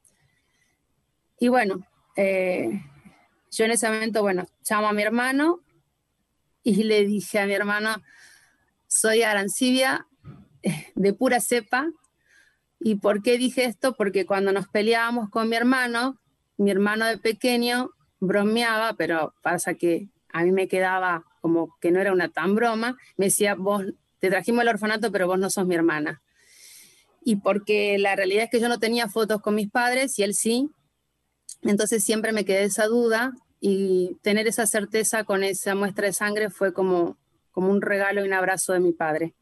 Y bueno, yo en ese momento, bueno, llamo a mi hermano y le dije a mi hermano, soy Arancibia, de pura cepa. ¿Y por qué dije esto? Porque cuando nos peleábamos con mi hermano de pequeño bromeaba, pero pasa que a mí me quedaba como que no era una tan broma, me decía, vos te trajimos al orfanato, pero vos no sos mi hermana. Y porque la realidad es que yo no tenía fotos con mis padres y él sí, entonces siempre me quedé esa duda y tener esa certeza con esa muestra de sangre fue como un regalo y un abrazo de mi padre.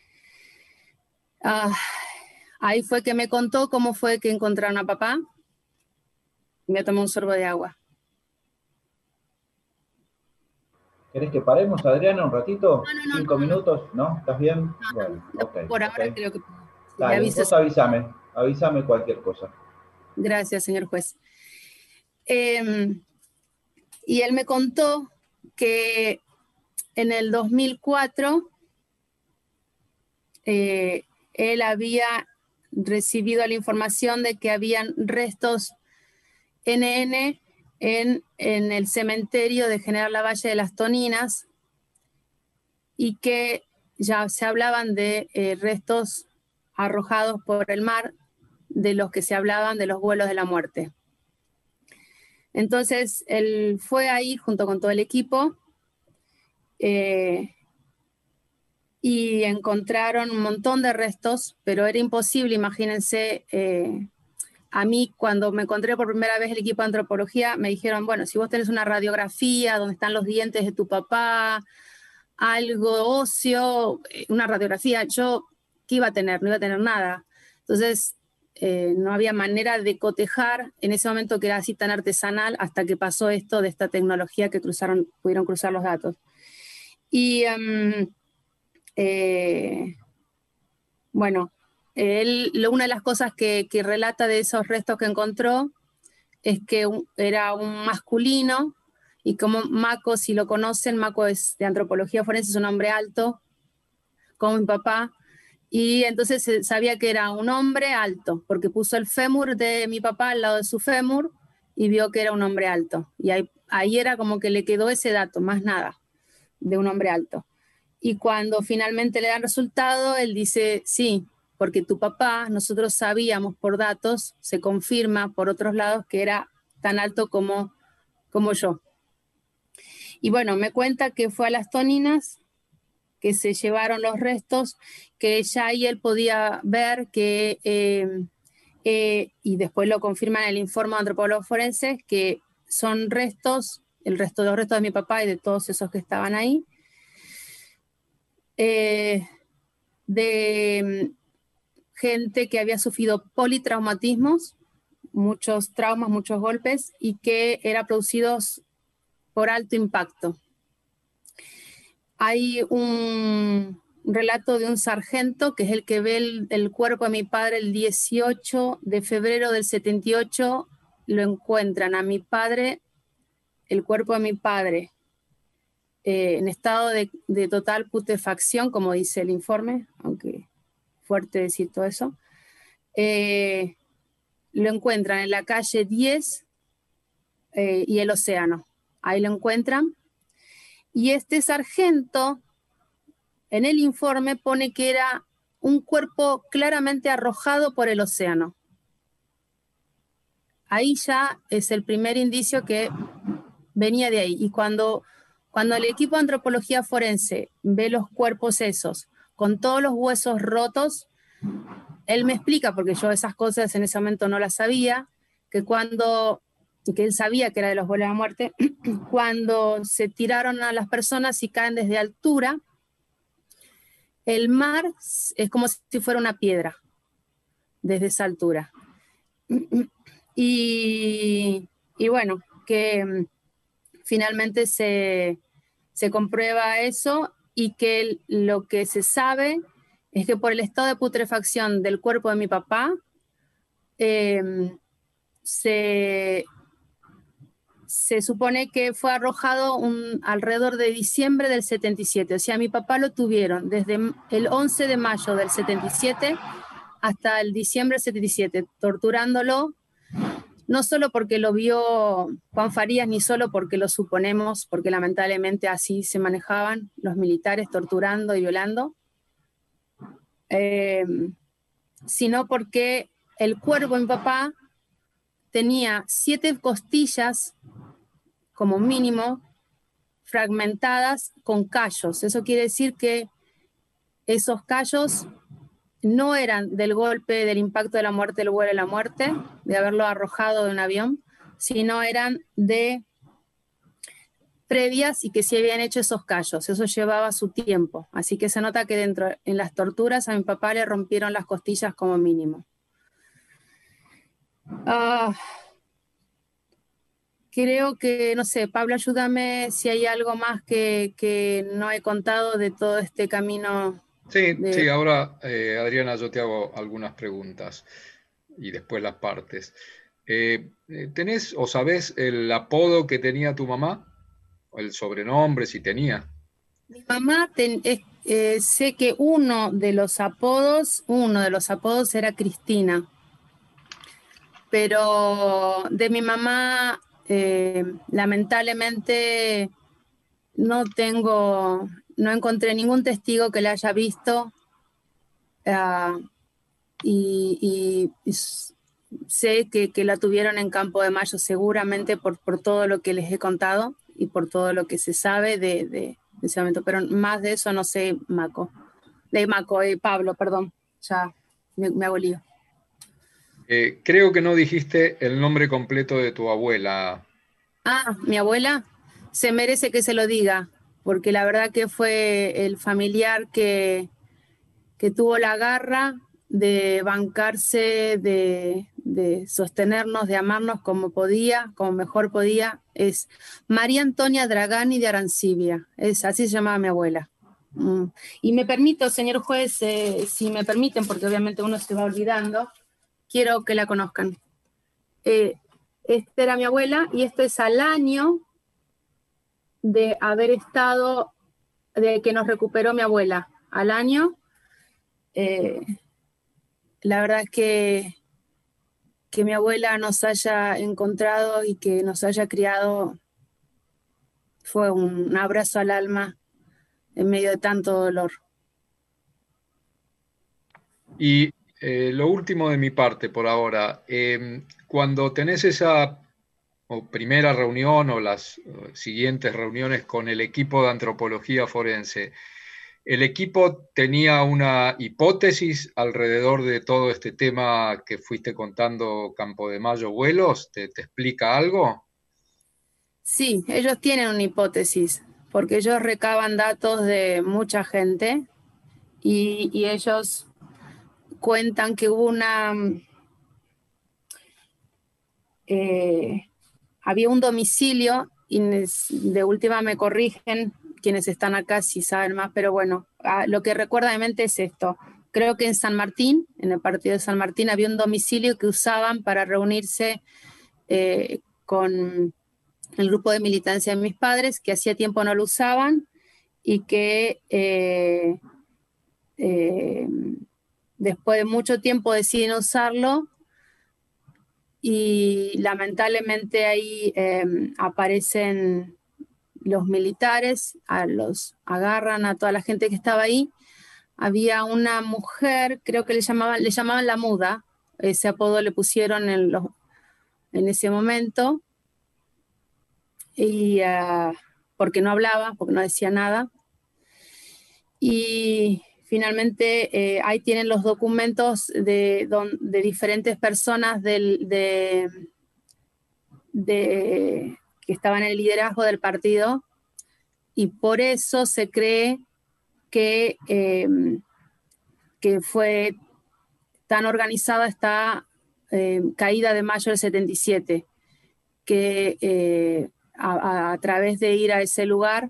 Ahí fue que me contó cómo fue que encontraron a papá. Me tomé un sorbo de agua. ¿Querés que paremos, Adriana, un ratito? No, 5 minutos, ¿no? ¿Estás bien? Bueno, ok. Por ahora okay. creo que... Dale, vos avísame cualquier cosa. Gracias, señor juez. Y él me contó que en el 2004 él había recibido la información de que habían restos NN en el cementerio de General Lavalle de las Toninas y que ya se hablaban de restos arrojados por el mar, de los que se hablaban de los vuelos de la muerte. Entonces él fue ahí junto con todo el equipo y encontraron un montón de restos, pero era imposible, imagínense. A mí, cuando me encontré por primera vez el equipo de antropología, me dijeron, bueno, si vos tenés una radiografía donde están los dientes de tu papá, algo óseo, una radiografía, yo, ¿qué iba a tener? No iba a tener nada. Entonces, no había manera de cotejar en ese momento que era así tan artesanal hasta que pasó esto de esta tecnología que pudieron cruzar los datos. Y bueno, una de las cosas que relata de esos restos que encontró es que era un masculino, y como Mako, si lo conocen, Mako es de antropología forense, es un hombre alto, como mi papá, y entonces sabía que era un hombre alto, porque puso el fémur de mi papá al lado de su fémur y vio que era un hombre alto. Y ahí era como que le quedó ese dato, más nada, de un hombre alto. Y cuando finalmente le dan resultado, él dice, sí, porque tu papá, nosotros sabíamos por datos, se confirma por otros lados que era tan alto como yo. Y bueno, me cuenta que fue a las Toninas, que se llevaron los restos, que ya ahí él podía ver que, y después lo confirma en el informe de antropólogos forenses, que son restos, los restos de mi papá y de todos esos que estaban ahí, de gente que había sufrido politraumatismos, muchos traumas, muchos golpes, y que eran producidos por alto impacto. Hay un relato de un sargento, que es el que ve el cuerpo de mi padre el 18 de febrero del 78, lo encuentran a mi padre, el cuerpo de mi padre, en estado de total putrefacción, como dice el informe, aunque fuerte decir todo eso. Lo encuentran en la calle 10 y el Océano. Ahí lo encuentran. Y este sargento, en el informe, pone que era un cuerpo claramente arrojado por el océano. Ahí ya es el primer indicio que venía de ahí. Y cuando el equipo de antropología forense ve los cuerpos esos, con todos los huesos rotos, él me explica, porque yo esas cosas en ese momento no las sabía, que cuando y que él sabía que era de los vuelos de la muerte, cuando se tiraron a las personas y caen desde altura, el mar es como si fuera una piedra desde esa altura. Y bueno, que finalmente se comprueba eso, y que lo que se sabe es que por el estado de putrefacción del cuerpo de mi papá, se supone que fue arrojado alrededor de diciembre del 77. O sea, mi papá lo tuvieron desde el 11 de mayo del 77 hasta el diciembre del 77, torturándolo, no solo porque lo vio Juan Farías, ni solo porque lo suponemos, porque lamentablemente así se manejaban los militares, torturando y violando, sino porque el cuerpo de mi papá tenía 7 costillas, como mínimo, fragmentadas con callos. Eso quiere decir que esos callos no eran del golpe, del impacto de la muerte, del vuelo de la muerte, de haberlo arrojado de un avión, sino eran de previas, y que se habían hecho esos callos. Eso llevaba su tiempo. Así que se nota que en las torturas a mi papá le rompieron las costillas como mínimo. Creo que, no sé, Pablo, ayúdame si hay algo más que no he contado de todo este camino. Sí, ahora, Adriana, yo te hago algunas preguntas y después las partes. ¿Tenés o sabés el apodo que tenía tu mamá? ¿O el sobrenombre, si tenía? Mi mamá, sé que uno de los apodos era Cristina. Pero de mi mamá, lamentablemente, no encontré ningún testigo que la haya visto, y sé que la tuvieron en Campo de Mayo, seguramente por todo lo que les he contado y por todo lo que se sabe de ese momento, pero más de eso no sé, Pablo, perdón, ya me hago lío. Creo que no dijiste el nombre completo de tu abuela. Mi abuela, se merece que se lo diga, porque la verdad que fue el familiar que tuvo la garra de bancarse, de sostenernos, de amarnos como podía, como mejor podía. Es María Antonia Dragani de Arancibia, así se llamaba mi abuela. Y me permito, señor juez, si me permiten, porque obviamente uno se va olvidando, quiero que la conozcan. Esta era mi abuela, y esto es al año de haber estado, de que nos recuperó mi abuela, al año. La verdad es que mi abuela nos haya encontrado y que nos haya criado fue un abrazo al alma en medio de tanto dolor. Y lo último de mi parte por ahora, cuando tenés esa primera reunión o las siguientes reuniones con el equipo de antropología forense, ¿el equipo tenía una hipótesis alrededor de todo este tema que fuiste contando, Campo de Mayo, vuelos? ¿Te explica algo? Sí, ellos tienen una hipótesis, porque ellos recaban datos de mucha gente, y ellos cuentan que hubo había un domicilio, y de última me corrigen quienes están acá si saben más, pero bueno, lo que recuerda de mente es esto. Creo que en San Martín, en el partido de San Martín, había un domicilio que usaban para reunirse con el grupo de militancia de mis padres, que hacía tiempo no lo usaban, y que después de mucho tiempo deciden usarlo, y lamentablemente ahí aparecen los militares, agarran a toda la gente que estaba ahí. Había una mujer, creo que le llamaban la muda, ese apodo le pusieron en ese momento, y porque no hablaba, porque no decía nada. Y finalmente ahí tienen los documentos de diferentes personas de que estaba en el liderazgo del partido, y por eso se cree que fue tan organizada esta caída de mayo del 77, que a través de ir a ese lugar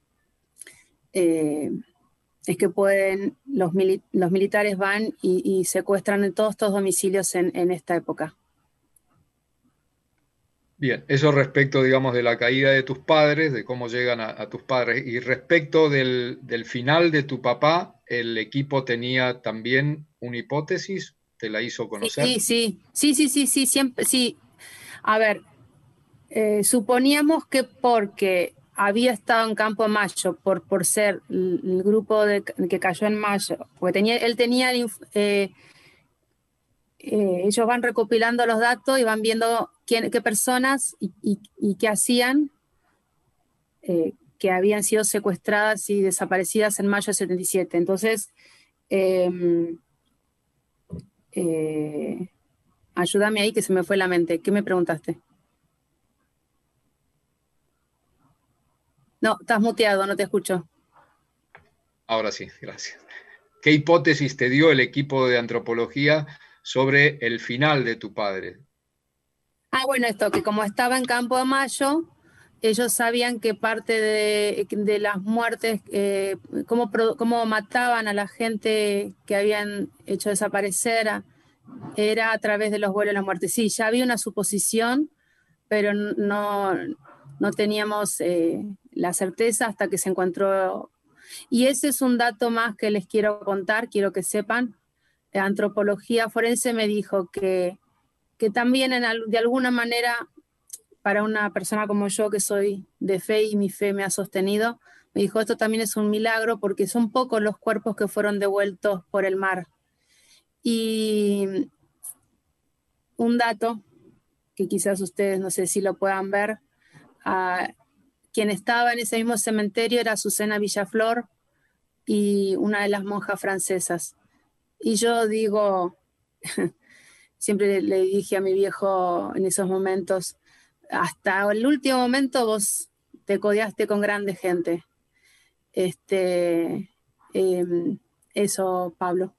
es que los militares van y secuestran en todos estos domicilios en esta época. Bien, eso respecto, digamos, de la caída de tus padres, de cómo llegan a tus padres. Y respecto del final de tu papá, ¿el equipo tenía también una hipótesis? ¿Te la hizo conocer? Sí, siempre, sí. A ver, suponíamos que porque había estado en Campo Mayo, por ser el grupo que cayó en Mayo, porque él tenía ellos van recopilando los datos y van viendo qué personas y qué hacían, que habían sido secuestradas y desaparecidas en mayo del 77. Entonces, ayúdame ahí que se me fue la mente. ¿Qué me preguntaste? No, estás muteado, no te escucho. Ahora sí, gracias. ¿Qué hipótesis te dio el equipo de antropología sobre el final de tu padre? Bueno, esto, que como estaba en Campo de Mayo, ellos sabían que parte de las muertes, cómo mataban a la gente que habían hecho desaparecer, era a través de los vuelos de la muerte. Sí, ya había una suposición, pero no teníamos la certeza hasta que se encontró. Y ese es un dato más que les quiero contar, quiero que sepan. La antropología forense me dijo que también de alguna manera, para una persona como yo que soy de fe y mi fe me ha sostenido, me dijo, esto también es un milagro porque son pocos los cuerpos que fueron devueltos por el mar. Y un dato que quizás ustedes no sé si lo puedan ver, quien estaba en ese mismo cementerio era Azucena Villaflor y una de las monjas francesas. Y yo digo, siempre le dije a mi viejo en esos momentos, hasta el último momento vos te codeaste con grande gente. Eso, Pablo.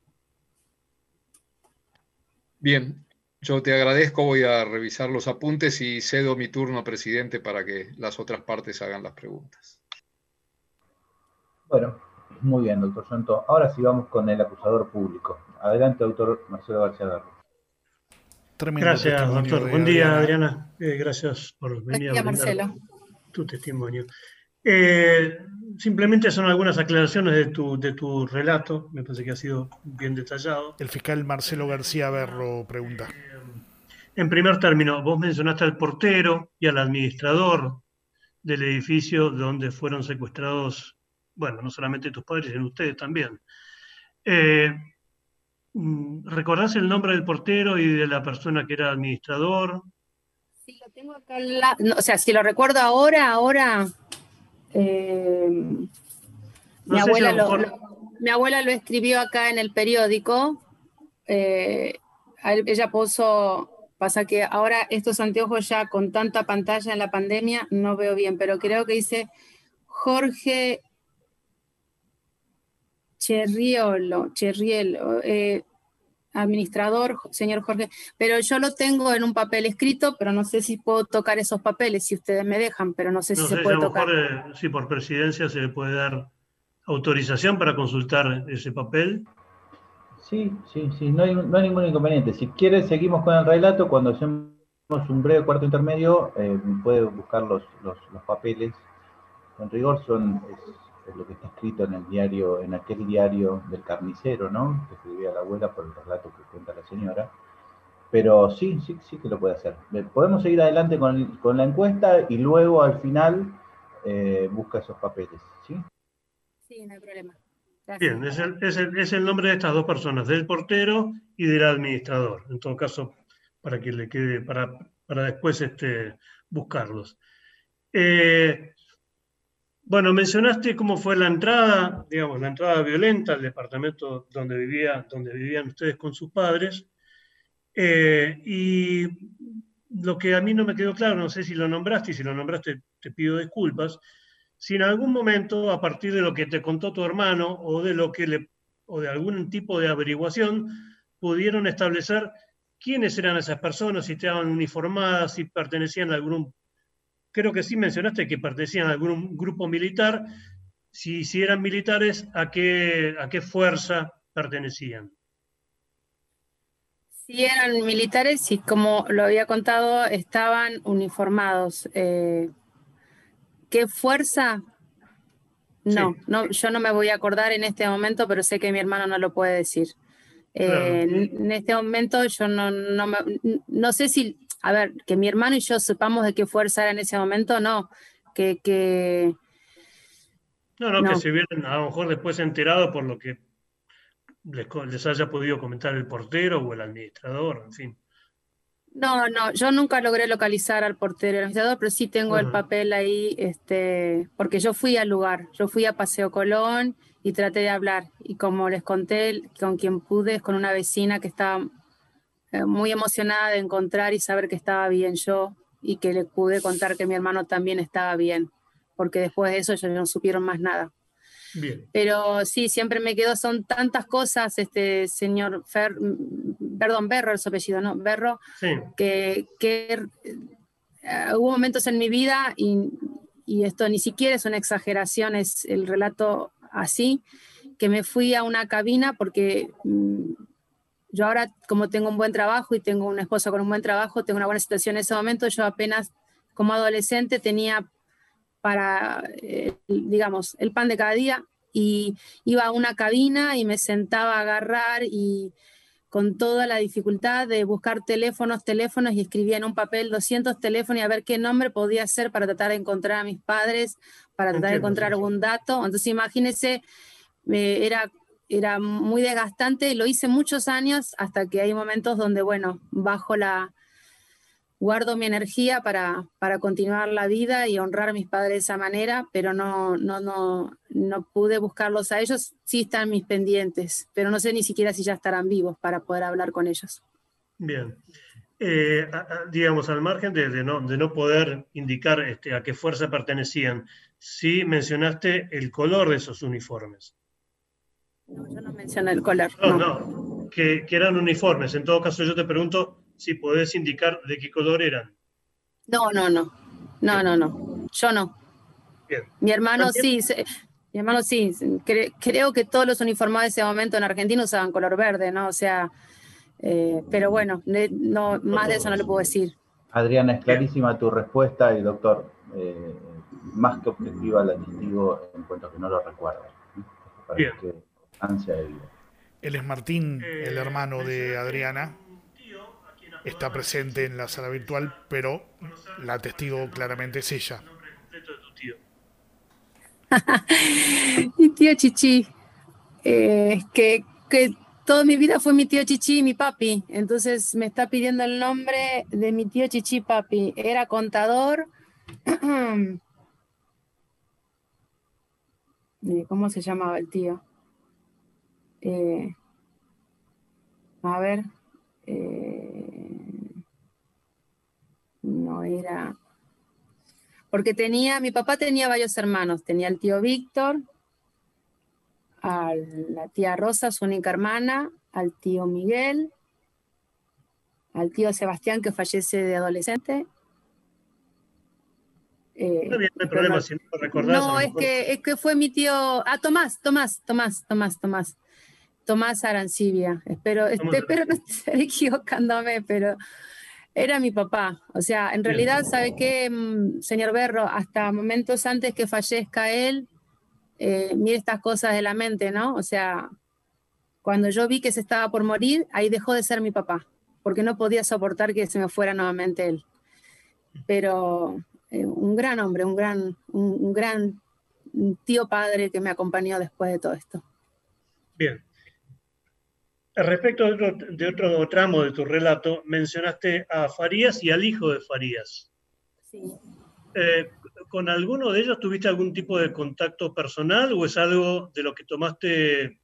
Bien, yo te agradezco, voy a revisar los apuntes y cedo mi turno, presidente, para que las otras partes hagan las preguntas. Bueno, muy bien, doctor Santo. Ahora sí vamos con el acusador público. Adelante, doctor Marcelo García Garro. Gracias, doctor. Buen día, Adriana. Gracias por venir a brindar tu testimonio. Simplemente son algunas aclaraciones de tu relato. Me parece que ha sido bien detallado. El fiscal Marcelo García Berro pregunta. En primer término, vos mencionaste al portero y al administrador del edificio donde fueron secuestrados, bueno, no solamente tus padres, sino ustedes también. ¿Recordás el nombre del portero y de la persona que era administrador? Sí, lo tengo acá. O sea, si lo recuerdo ahora. Mi abuela lo escribió acá en el periódico. Ella pasa que ahora estos anteojos ya con tanta pantalla en la pandemia no veo bien, pero creo que dice Jorge Cherrielo, administrador, señor Jorge, pero yo lo tengo en un papel escrito, pero no sé si puedo tocar esos papeles, si ustedes me dejan, pero no sé si se puede tocar. Si por presidencia se le puede dar autorización para consultar ese papel. Sí, no hay ningún inconveniente. Si quiere, seguimos con el relato. Cuando hacemos un breve cuarto intermedio, puede buscar los papeles. En rigor es lo que está escrito en el diario, en aquel diario del carnicero, ¿no? Que escribía la abuela por el relato que cuenta la señora. Pero sí que lo puede hacer. Podemos seguir adelante con la encuesta y luego al final busca esos papeles, ¿sí? Sí, no hay problema. Gracias. Bien, es el nombre de estas dos personas, del portero y del administrador. En todo caso, para que le quede, para después buscarlos. Bueno, mencionaste cómo fue la entrada, digamos, la entrada violenta al departamento donde vivían ustedes con sus padres. Y lo que a mí no me quedó claro, no sé si lo nombraste, y si lo nombraste te pido disculpas, si en algún momento, a partir de lo que te contó tu hermano o de o de algún tipo de averiguación, pudieron establecer quiénes eran esas personas, si estaban uniformadas, si pertenecían a algún, creo que sí mencionaste que pertenecían a algún grupo militar, si eran militares, a qué fuerza pertenecían. Sí, eran militares y como lo había contado, estaban uniformados. ¿Qué fuerza? No, Sí, no, yo no me voy a acordar en este momento, pero sé que mi hermano no lo puede decir. claro. En este momento yo no sé si, a ver, que mi hermano y yo sepamos de qué fuerza era en ese momento, no, que No, que no. se hubieran a lo mejor después enterado por lo que les haya podido comentar el portero o el administrador, en fin. No, no, yo nunca logré localizar al portero y al administrador, pero sí tengo el Ajá. papel ahí, porque yo fui al lugar, yo fui a Paseo Colón y traté de hablar. Y como les conté, con quien pude es con una vecina que estaba muy emocionada de encontrar y saber que estaba bien yo y que le pude contar que mi hermano también estaba bien, porque después de eso ellos no supieron más nada. Bien. Pero sí, siempre me quedó, son tantas cosas, señor perdón, Berro es su apellido, ¿no? Berro, Sí. que hubo momentos en mi vida y esto ni siquiera es una exageración, es el relato así, que me fui a una cabina porque yo ahora, como tengo un buen trabajo y tengo un esposo con un buen trabajo, tengo una buena situación en ese momento, yo apenas como adolescente tenía para, digamos, el pan de cada día y iba a una cabina y me sentaba a agarrar y con toda la dificultad de buscar teléfonos y escribía en un papel 200 teléfonos y a ver qué nombre podía hacer para tratar de encontrar a mis padres, para tratar de Entiendo, encontrar sí. algún dato. Entonces imagínense, era muy desgastante y lo hice muchos años hasta que hay momentos donde, bueno, guardo mi energía para continuar la vida y honrar a mis padres de esa manera, pero no pude buscarlos a ellos. Sí están mis pendientes, pero no sé ni siquiera si ya estarán vivos para poder hablar con ellos. Bien. Digamos, al margen de no poder indicar a qué fuerza pertenecían, sí mencionaste el color de esos uniformes. No, yo no mencioné el color. No, que eran uniformes. En todo caso, yo te pregunto si podés indicar de qué color eran. No. Yo no. Bien. Mi hermano También, sí. Creo que todos los uniformados de ese momento en Argentina usaban color verde, ¿no? O sea, pero bueno, no, no más de eso no le todos. puedo decir. Adriana, es Bien. clarísima tu respuesta y doctor, más que objetiva la testigo en cuanto a que no lo recuerda. Para Bien. que ansia de vida. Él es Martín, el hermano de Adriana. Está presente en la sala virtual, pero la testigo claramente es ella. El nombre completo de tu tío. Mi tío Chichi, que toda mi vida fue mi tío Chichi y mi papi, entonces me está pidiendo el nombre de mi tío Chichi papi. Era contador. ¿Cómo se llamaba el tío? A ver, no era... Porque mi papá tenía varios hermanos, tenía el tío Víctor, a la tía Rosa, su única hermana, al tío Miguel, al tío Sebastián que fallece de adolescente. No hay problema si no lo recordás. No, a lo es mejor. que fue mi tío. Tomás Arancibia. Espero no estar equivocándome, pero era mi papá. O sea, en Bien. realidad, ¿sabe qué, señor Berro? Hasta momentos antes que fallezca él, mire estas cosas de la mente, ¿no? O sea, cuando yo vi que se estaba por morir, ahí dejó de ser mi papá, porque no podía soportar que se me fuera nuevamente él. Pero un gran hombre, un gran tío padre que me acompañó después de todo esto. Bien. Respecto de otro tramo de tu relato, mencionaste a Farías y al hijo de Farías. Sí. ¿Con alguno de ellos tuviste algún tipo de contacto personal o es algo de lo que tomaste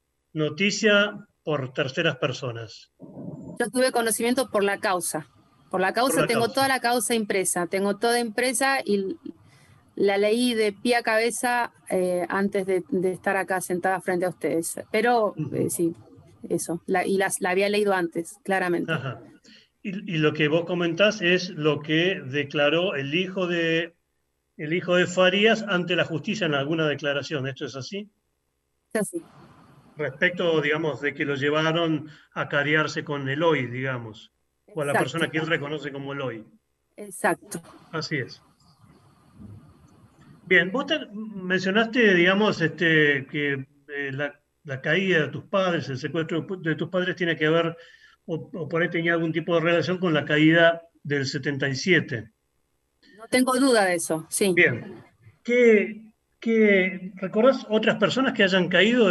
noticia por terceras personas? Yo tuve conocimiento por la causa, Por la causa, tengo toda la causa impresa, tengo toda impresa y la leí de pie a cabeza antes de estar acá sentada frente a ustedes. Pero sí, eso, la había leído antes, claramente. Ajá. Y lo que vos comentás es lo que declaró el hijo de Farías ante la justicia en alguna declaración. ¿Esto es así? Es así. Respecto, digamos, de que lo llevaron a carearse con Eloy, digamos, o a la persona que él reconoce como Eloy. Exacto. Así es. Bien, vos mencionaste, digamos, que la caída de tus padres, el secuestro de tus padres tiene que ver, o por ahí tenía algún tipo de relación con la caída del 77. No tengo duda de eso, sí. Bien. ¿Recordás otras personas que hayan caído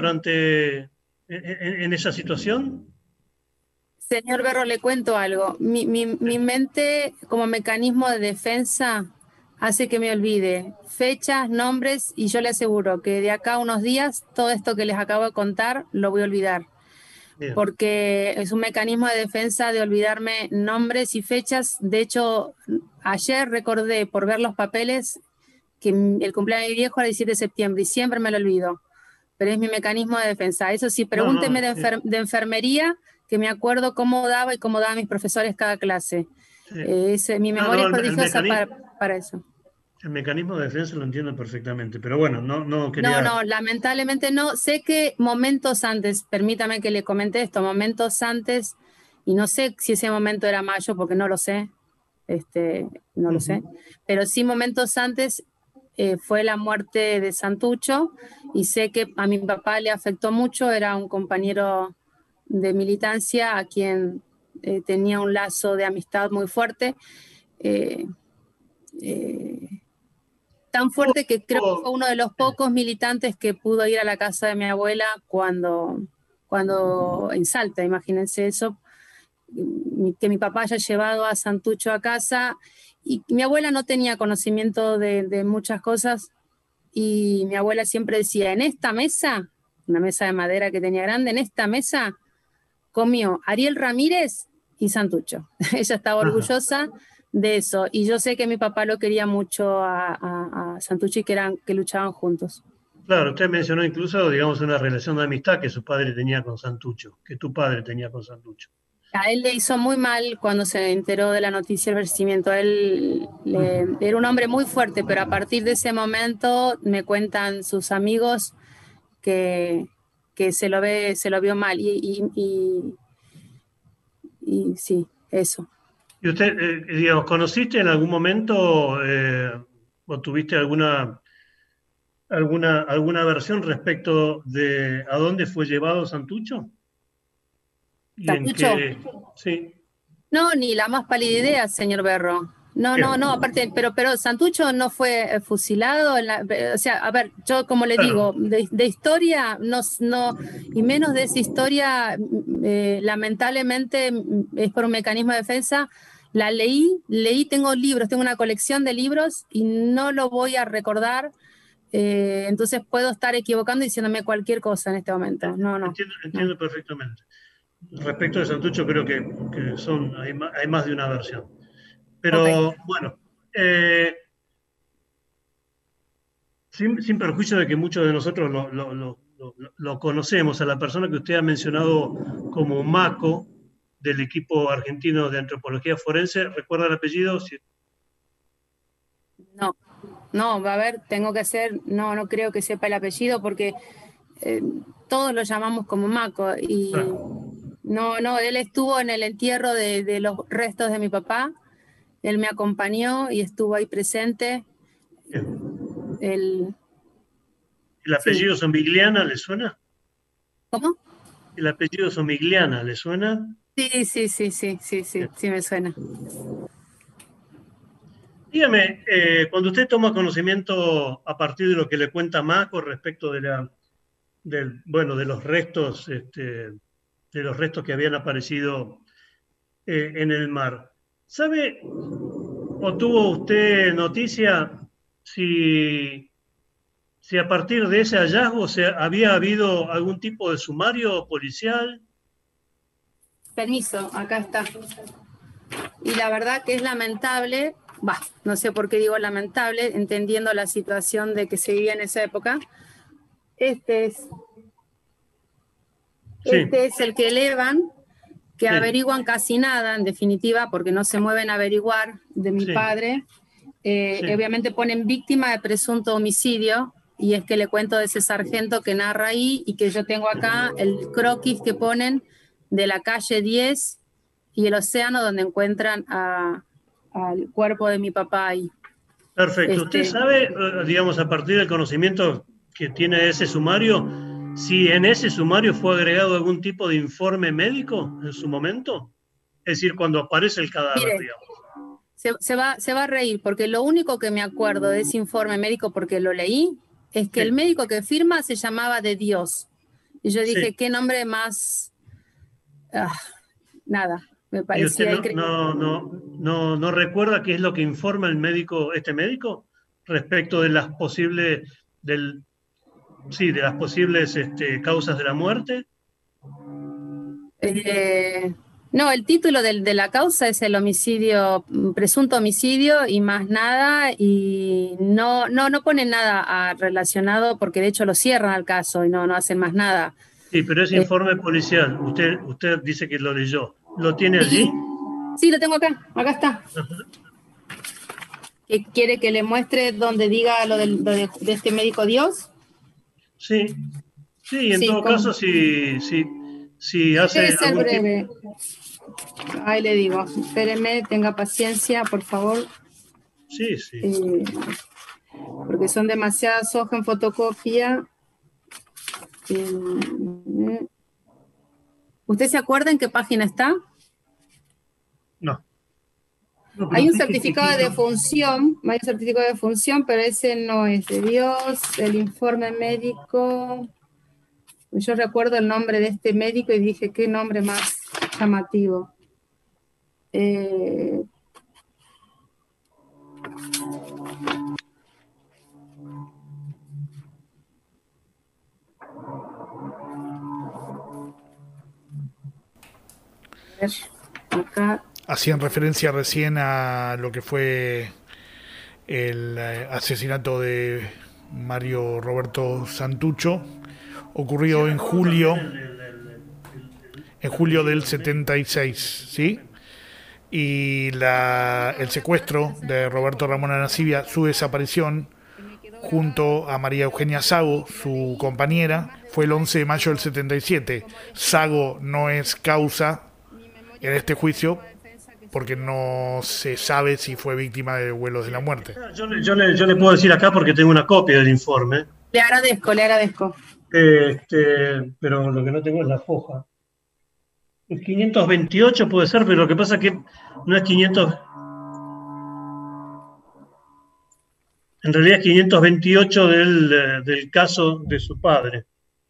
en esa situación? Señor Berro, le cuento algo. Mi mente, como mecanismo de defensa, hace que me olvide fechas, nombres, y yo le aseguro que de acá a unos días todo esto que les acabo de contar lo voy a olvidar. Bien. Porque es un mecanismo de defensa de olvidarme nombres y fechas. De hecho, ayer recordé por ver los papeles que el cumpleaños de mi viejo era el 17 de septiembre y siempre me lo olvido. Pero es mi mecanismo de defensa. Eso sí, pregúnteme de enfermería, que me acuerdo cómo daba y cómo daban mis profesores cada clase. Sí. Mi memoria es prodigiosa para eso. El mecanismo de defensa lo entiendo perfectamente, pero bueno, no quería... No, lamentablemente no. Sé que momentos antes, permítame que le comente esto, momentos antes, y no sé si ese momento era mayo, porque no lo sé, no lo sé, pero sí momentos antes fue la muerte de Santucho, y sé que a mi papá le afectó mucho, era un compañero de militancia a quien tenía un lazo de amistad muy fuerte, tan fuerte que creo que fue uno de los pocos militantes que pudo ir a la casa de mi abuela cuando en Salta, imagínense eso, que mi papá haya llevado a Santucho a casa, y mi abuela no tenía conocimiento de muchas cosas, y mi abuela siempre decía, en esta mesa, una mesa de madera que tenía grande, en esta mesa comió Ariel Ramírez y Santucho. Ella estaba orgullosa de eso, y yo sé que mi papá lo quería mucho a Santucho y que luchaban juntos. Claro, usted mencionó incluso, digamos, una relación de amistad que su padre tenía con Santucho, que tu padre tenía con Santucho. A él le hizo muy mal cuando se enteró de la noticia del fallecimiento. Era un hombre muy fuerte, pero a partir de ese momento me cuentan sus amigos que se lo vio mal, y sí, eso. ¿Y usted, digamos, conociste en algún momento o tuviste alguna versión respecto de a dónde fue llevado Santucho? ¿Santucho? Sí. No, ni la más pálida idea, señor Berro. No, aparte, pero Santucho no fue fusilado. O sea, a ver, yo como le digo, de historia, no, y menos de esa historia, lamentablemente es por un mecanismo de defensa. La leí, tengo libros, tengo una colección de libros y no lo voy a recordar. Entonces puedo estar equivocando y diciéndome cualquier cosa en este momento. No. Entiendo perfectamente. Respecto de Santucho creo que hay más de una versión. Pero bueno, sin perjuicio de que muchos de nosotros lo conocemos, a la persona que usted ha mencionado como Maco del equipo argentino de antropología forense, ¿recuerda el apellido? Sí. No, va a ver, tengo que hacer, no creo que sepa el apellido porque todos lo llamamos como Maco y no, él estuvo en el entierro de los restos de mi papá, él me acompañó y estuvo ahí presente. ¿El apellido Somigliana le suena? ¿Cómo? ¿El apellido Somigliana le suena? Sí, me suena. Dígame, cuando usted toma conocimiento a partir de lo que le cuenta Maco respecto de los restos, de los restos que habían aparecido en el mar, ¿sabe o tuvo usted noticia si a partir de ese hallazgo había habido algún tipo de sumario policial? Permiso, acá está. y la verdad que es lamentable, no sé por qué digo lamentable, entendiendo la situación de que se vivía en esa época. Este es el que elevan, que averiguan casi nada, en definitiva, porque no se mueven a averiguar de mi padre. Obviamente ponen víctima de presunto homicidio, y es que le cuento de ese sargento que narra ahí, y que yo tengo acá el croquis que ponen de la calle 10 y el océano donde encuentran al cuerpo de mi papá ahí. Perfecto. ¿Usted sabe, digamos, a partir del conocimiento que tiene ese sumario, si en ese sumario fue agregado algún tipo de informe médico en su momento? Es decir, cuando aparece el cadáver, digamos. Se va a reír, porque lo único que me acuerdo de ese informe médico, porque lo leí, es que el médico que firma se llamaba De Dios. Y yo dije, qué nombre más... nada, me parecía increíble. ¿No recuerda qué es lo que informa el médico, este médico, respecto de las posibles, de las posibles causas de la muerte? No, el título de la causa es el homicidio, presunto homicidio y más nada, y no pone nada relacionado, porque de hecho lo cierran al caso y no hacen más nada. Sí, pero ese informe policial, usted dice que lo leyó, ¿lo tiene allí? Sí, lo tengo acá está. ¿Qué quiere que le muestre donde diga lo de este médico Dios? Sí, en todo caso, si hace... Debe ser breve. Ahí le digo, espéreme, tenga paciencia, por favor. Sí. Porque son demasiadas hojas en fotocopia. ¿Usted se acuerda en qué página está? No. Hay un certificado de defunción, pero ese no es de Dios. El informe médico, yo recuerdo el nombre de este médico y dije, qué nombre más llamativo. Acá. Hacían referencia recién a lo que fue el asesinato de Mario Roberto Santucho, ocurrido en julio del 76, ¿sí? Y el secuestro de Roberto Ramón Anasivia, su desaparición junto a María Eugenia Sago, su compañera, fue el 11 de mayo del 77. Sago no es causa en este juicio porque no se sabe si fue víctima de vuelos de la muerte. Yo le puedo decir acá porque tengo una copia del informe. Le agradezco. Pero lo que no tengo es la foja. El 528 puede ser, pero lo que pasa es que no es 500... En realidad es 528 del caso de su padre.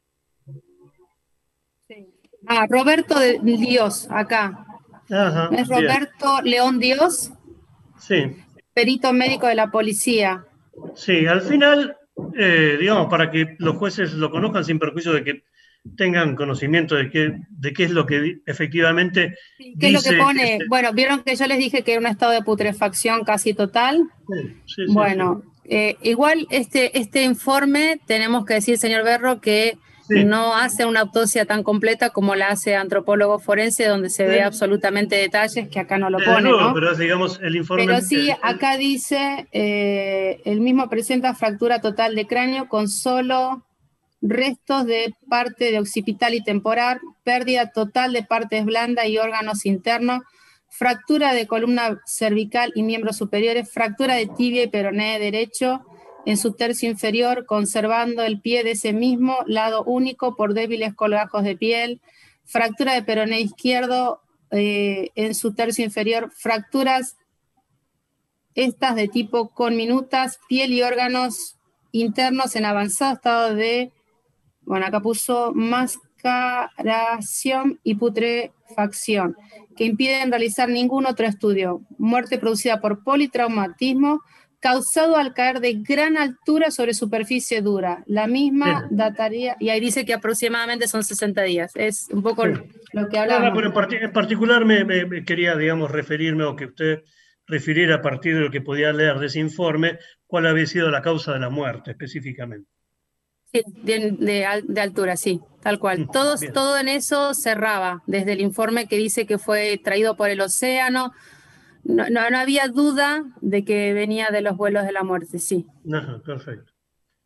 Sí. Roberto de Dios, acá. Ajá, ¿Es Roberto León Dios? Sí. Perito médico de la policía. Sí, al final, digamos, para que los jueces lo conozcan sin perjuicio de que tengan conocimiento de qué es lo que efectivamente ¿Qué es lo que pone? Bueno, vieron que yo les dije que era un estado de putrefacción casi total. Sí, bueno, igual este informe, tenemos que decir, señor Berro, que no hace una autopsia tan completa como la hace antropólogo forense, donde se ve absolutamente detalles que acá no lo pone, ¿no? Pero digamos, el informe... Pero sí, acá dice, el mismo presenta fractura total de cráneo con solo restos de parte de occipital y temporal, pérdida total de partes blandas y órganos internos, fractura de columna cervical y miembros superiores, fractura de tibia y peroné derecho en su tercio inferior, conservando el pie de ese mismo lado único por débiles colgajos de piel, fractura de peroné izquierdo en su tercio inferior, fracturas estas de tipo conminutas, piel y órganos internos en avanzado estado de, bueno, acá puso mascaración y putrefacción, que impiden realizar ningún otro estudio. Muerte producida por politraumatismo, causado al caer de gran altura sobre superficie dura. La misma dataría, y ahí dice que aproximadamente son 60 días. Es un poco lo que hablábamos. Pero en particular me quería, digamos, referirme, o que usted refiriera a partir de lo que podía leer de ese informe, cuál había sido la causa de la muerte específicamente. Sí, de altura, sí, tal cual. Todo en eso cerraba, desde el informe que dice que fue traído por el océano. No había duda de que venía de los vuelos de la muerte, sí. Ajá, perfecto.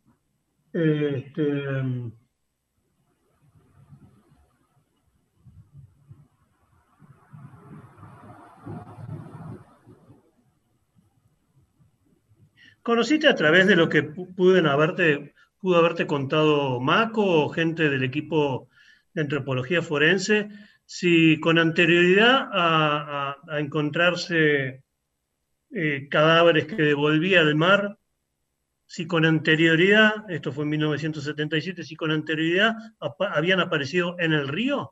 ¿Conociste a través de lo que pudo haberte contado Maco o gente del equipo de antropología forense, si con anterioridad a encontrarse cadáveres que devolvía al mar, si con anterioridad, esto fue en 1977, si con anterioridad habían aparecido en el río?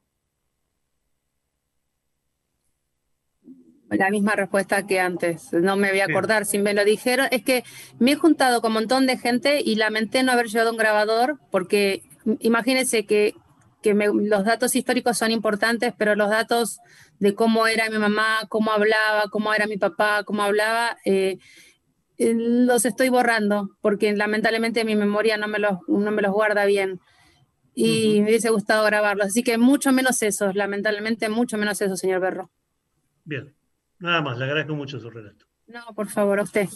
La misma respuesta que antes, no me voy a acordar si me lo dijeron. Es que me he juntado con un montón de gente y lamenté no haber llevado un grabador, porque imagínense que los datos históricos son importantes, pero los datos de cómo era mi mamá, cómo hablaba, cómo era mi papá, cómo hablaba, los estoy borrando, porque lamentablemente mi memoria no me los guarda bien. Y me hubiese gustado grabarlos. Así que mucho menos eso, lamentablemente mucho menos eso, señor Berro. Bien. Nada más, le agradezco mucho su relato. No, por favor, a usted.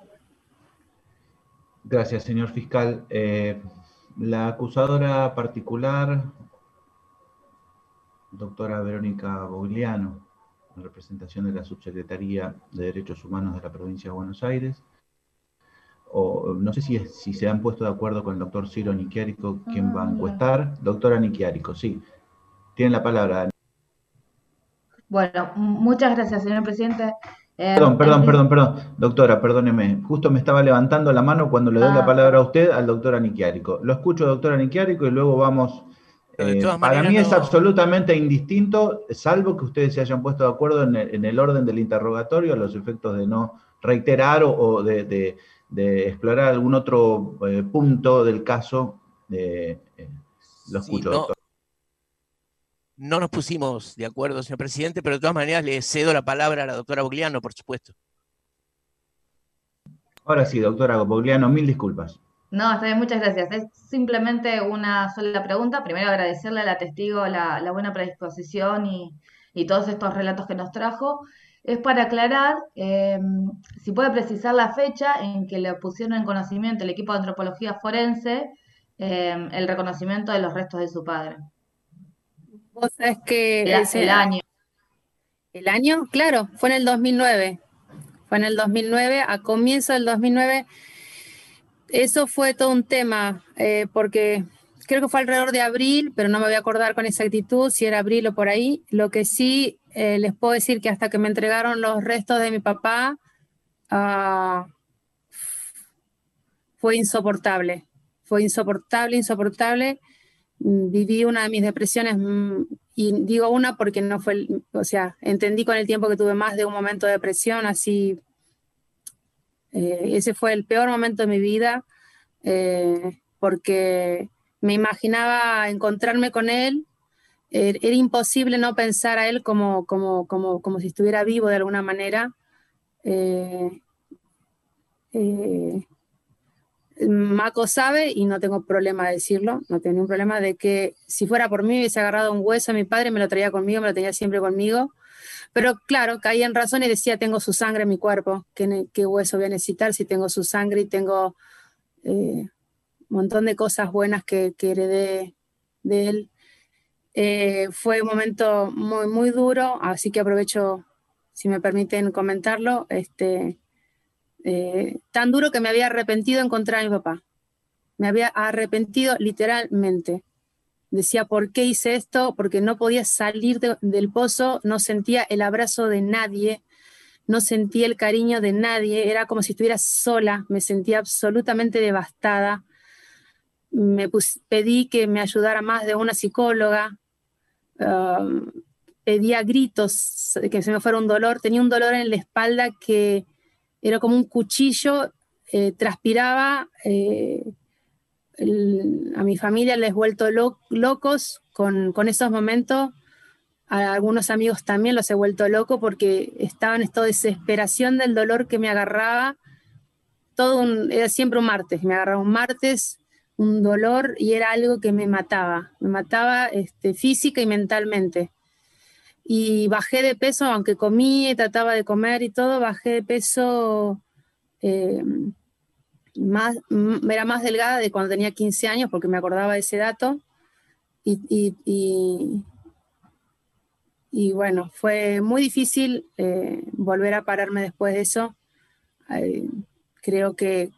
Gracias, señor fiscal. La acusadora particular, doctora Verónica Bogliano, en representación de la Subsecretaría de Derechos Humanos de la Provincia de Buenos Aires. O, no sé si se han puesto de acuerdo con el doctor Ciro Nichiarico, quien va a encuestar. Doctora Nichiarico, sí. Tiene la palabra. Bueno, muchas gracias, señor presidente. Perdón, doctora, perdóneme. Justo me estaba levantando la mano cuando le doy la palabra a usted, al doctor Nichiarico. Lo escucho, doctora Nichiarico, y luego vamos. Para mí es absolutamente indistinto, salvo que ustedes se hayan puesto de acuerdo en el orden del interrogatorio, a los efectos de no reiterar o de explorar algún otro punto del caso. Lo escucho, doctor. No nos pusimos de acuerdo, señor presidente, pero de todas maneras le cedo la palabra a la doctora Bogliano, por supuesto. Ahora sí, doctora Bogliano, mil disculpas. No, está bien, muchas gracias. Es simplemente una sola pregunta. Primero agradecerle a la testigo la buena predisposición y todos estos relatos que nos trajo. Es para aclarar, si puede precisar la fecha en que le pusieron en conocimiento el equipo de antropología forense el reconocimiento de los restos de su padre. Vos sabés que el año. ¿El año? Claro, fue en el 2009. Fue en el 2009, a comienzo del 2009. Eso fue todo un tema, porque creo que fue alrededor de abril, pero no me voy a acordar con exactitud si era abril o por ahí. Lo que sí les puedo decir que hasta que me entregaron los restos de mi papá, fue insoportable. Fue insoportable. Viví una de mis depresiones, y digo una porque no fue, o sea, entendí con el tiempo que tuve más de un momento de depresión, así, ese fue el peor momento de mi vida, porque me imaginaba encontrarme con él, era imposible no pensar a él como si estuviera vivo de alguna manera. Maco sabe, y no tengo problema de decirlo, no tengo ningún problema de que si fuera por mí hubiese agarrado un hueso a mi padre, me lo traía conmigo, me lo tenía siempre conmigo, pero claro, caía en razón y decía, tengo su sangre en mi cuerpo, ¿qué hueso voy a necesitar si tengo su sangre y tengo un montón de cosas buenas que heredé de él? Fue un momento muy, muy duro, así que aprovecho, si me permiten comentarlo, tan duro que me había arrepentido de encontrar a mi papá. Me había arrepentido literalmente. Decía, ¿por qué hice esto? Porque no podía salir del pozo, no sentía el abrazo de nadie, no sentía el cariño de nadie, era como si estuviera sola, me sentía absolutamente devastada. Pedí que me ayudara más de una psicóloga, pedí a gritos que se me fuera un dolor, tenía un dolor en la espalda que era como un cuchillo transpiraba, a mi familia les he vuelto locos con esos momentos. A algunos amigos también los he vuelto locos porque estaba en esta desesperación del dolor que me agarraba. Era siempre un martes, me agarraba un martes, un dolor, y era algo que me mataba física y mentalmente. Y bajé de peso, aunque comía y trataba de comer y todo, bajé de peso, era más delgada de cuando tenía 15 años, porque me acordaba de ese dato. Y bueno, fue muy difícil volver a pararme después de eso. Creo que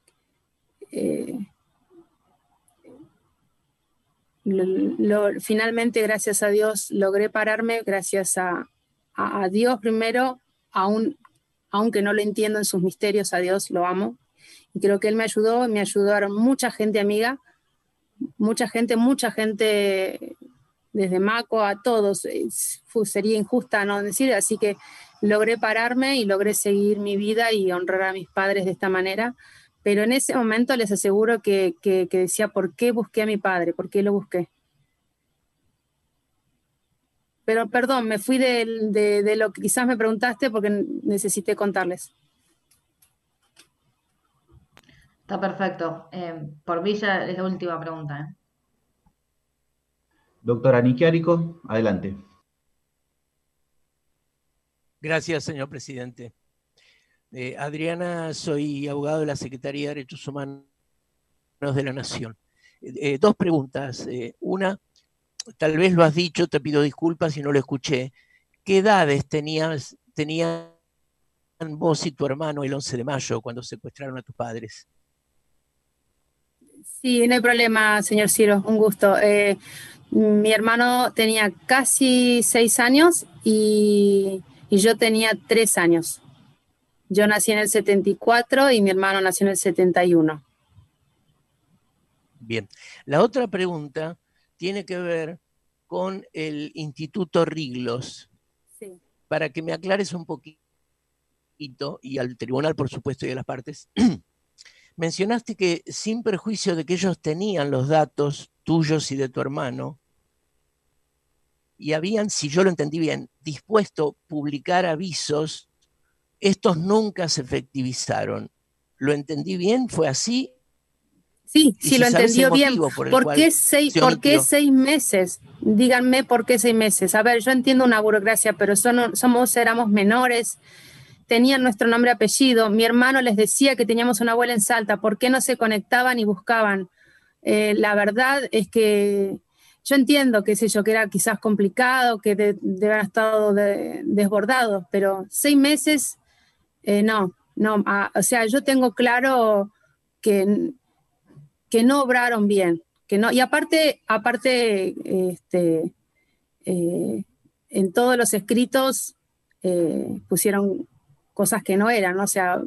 finalmente, gracias a Dios, logré pararme, gracias a Dios primero, aunque no lo entiendo en sus misterios, a Dios lo amo. Y creo que Él me ayudaron mucha gente amiga, mucha gente, desde Maco a todos. Sería injusta no decir, así que logré pararme y logré seguir mi vida y honrar a mis padres de esta manera. Pero en ese momento les aseguro que decía, ¿por qué busqué a mi padre? ¿Por qué lo busqué? Pero perdón, me fui de lo que quizás me preguntaste porque necesité contarles. Está perfecto. Por mí ya es la última pregunta. Doctora Nikiárico, adelante. Gracias, señor presidente. Adriana, soy abogado de la Secretaría de Derechos Humanos de la Nación. Dos preguntas. Una, tal vez lo has dicho, te pido disculpas si no lo escuché. ¿Qué edades tenían vos y tu hermano el 11 de mayo cuando secuestraron a tus padres? Sí, no hay problema, señor Ciro, un gusto. Mi hermano tenía casi 6 años y yo tenía 3 años. Yo nací en el 74 y mi hermano nació en el 71. Bien. La otra pregunta tiene que ver con el Instituto Riglos. Sí. Para que me aclares un poquito, y al tribunal, por supuesto, y a las partes, mencionaste que sin perjuicio de que ellos tenían los datos tuyos y de tu hermano, y habían, si yo lo entendí bien, dispuesto a publicar avisos, estos nunca se efectivizaron. ¿Lo entendí bien? ¿Fue así? Sí, sí, lo entendió bien. ¿Por qué 6 meses? Díganme por qué 6 meses. A ver, yo entiendo una burocracia, pero éramos menores, tenían nuestro nombre y apellido. Mi hermano les decía que teníamos una abuela en Salta. ¿Por qué no se conectaban y buscaban? La verdad es que yo entiendo, qué sé yo, que era quizás complicado, que deben haber estado desbordados, pero 6 meses, no. O sea, yo tengo claro que no obraron bien, que no, y aparte en todos los escritos pusieron cosas que no eran, ¿no? O sea,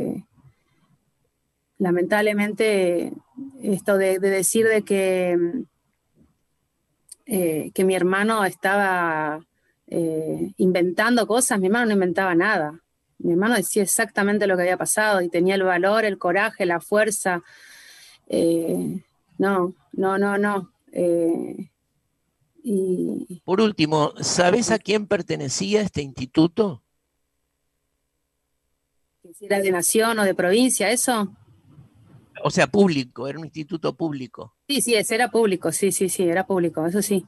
lamentablemente esto de decir de que mi hermano estaba inventando cosas, mi hermano no inventaba nada. Mi hermano decía exactamente lo que había pasado y tenía el valor, el coraje, la fuerza. No. Por último, ¿sabes a quién pertenecía este instituto? Si era de nación o de provincia, ¿eso? O sea, público, era un instituto público. Sí, ese era público, sí, era público, eso sí.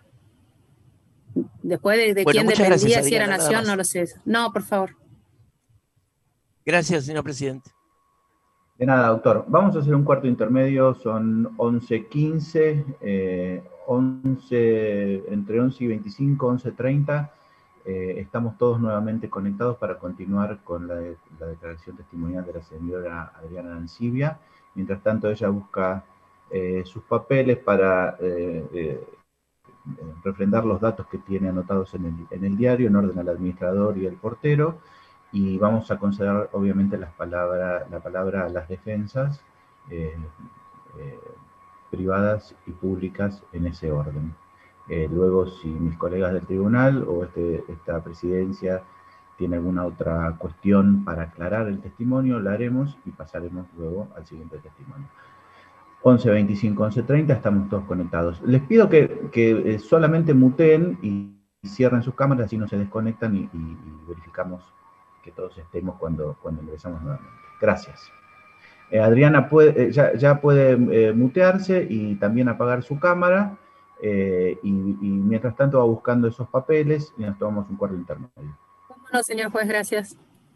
Después de quién dependía, si era nación, no lo sé. No, por favor. Gracias, señor presidente. De nada, doctor. Vamos a hacer un cuarto intermedio, son 11:15, entre 11 y 25, 11:30. Estamos todos nuevamente conectados para continuar con la declaración testimonial de la señora Adriana Arancibia. Mientras tanto, ella busca sus papeles para refrendar los datos que tiene anotados en el diario, en orden al administrador y el portero. Y vamos a conceder, obviamente, la palabra a las defensas privadas y públicas en ese orden. Luego, si mis colegas del tribunal o esta presidencia tiene alguna otra cuestión para aclarar el testimonio, la haremos y pasaremos luego al siguiente testimonio. 11 25 11 30, estamos todos conectados. Les pido que solamente muteen y cierren sus cámaras, así no se desconectan y verificamos que todos estemos cuando ingresamos nuevamente. Gracias. Adriana ya puede mutearse y también apagar su cámara, y mientras tanto va buscando esos papeles y nos tomamos un cuarto intermedio. No, señor juez, gracias.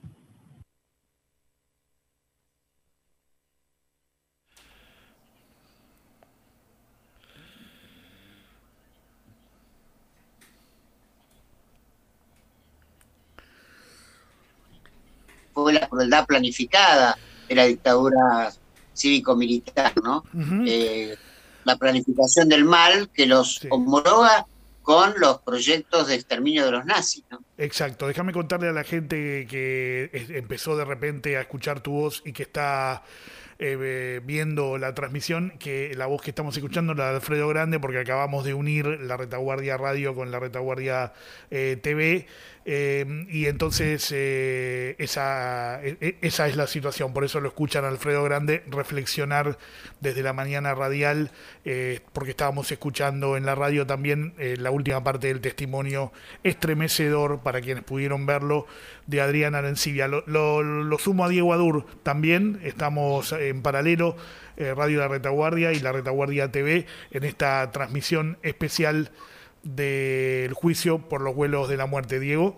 Fue la crueldad planificada de la dictadura cívico-militar, ¿no? La planificación del mal que los homologa con los proyectos de exterminio de los nazis, ¿no? Exacto. Déjame contarle a la gente que empezó de repente a escuchar tu voz y que está viendo la transmisión, que la voz que estamos escuchando es la de Alfredo Grande, porque acabamos de unir la Retaguardia Radio con la Retaguardia TV, y entonces esa es la situación. Por eso lo escuchan a Alfredo Grande reflexionar desde la mañana radial, porque estábamos escuchando en la radio también la última parte del testimonio estremecedor, para quienes pudieron verlo, de Adriana Arancibia. Lo sumo a Diego Adur también. Estamos en paralelo, Radio La Retaguardia y La Retaguardia TV, en esta transmisión especial del juicio por los vuelos de la muerte. Diego.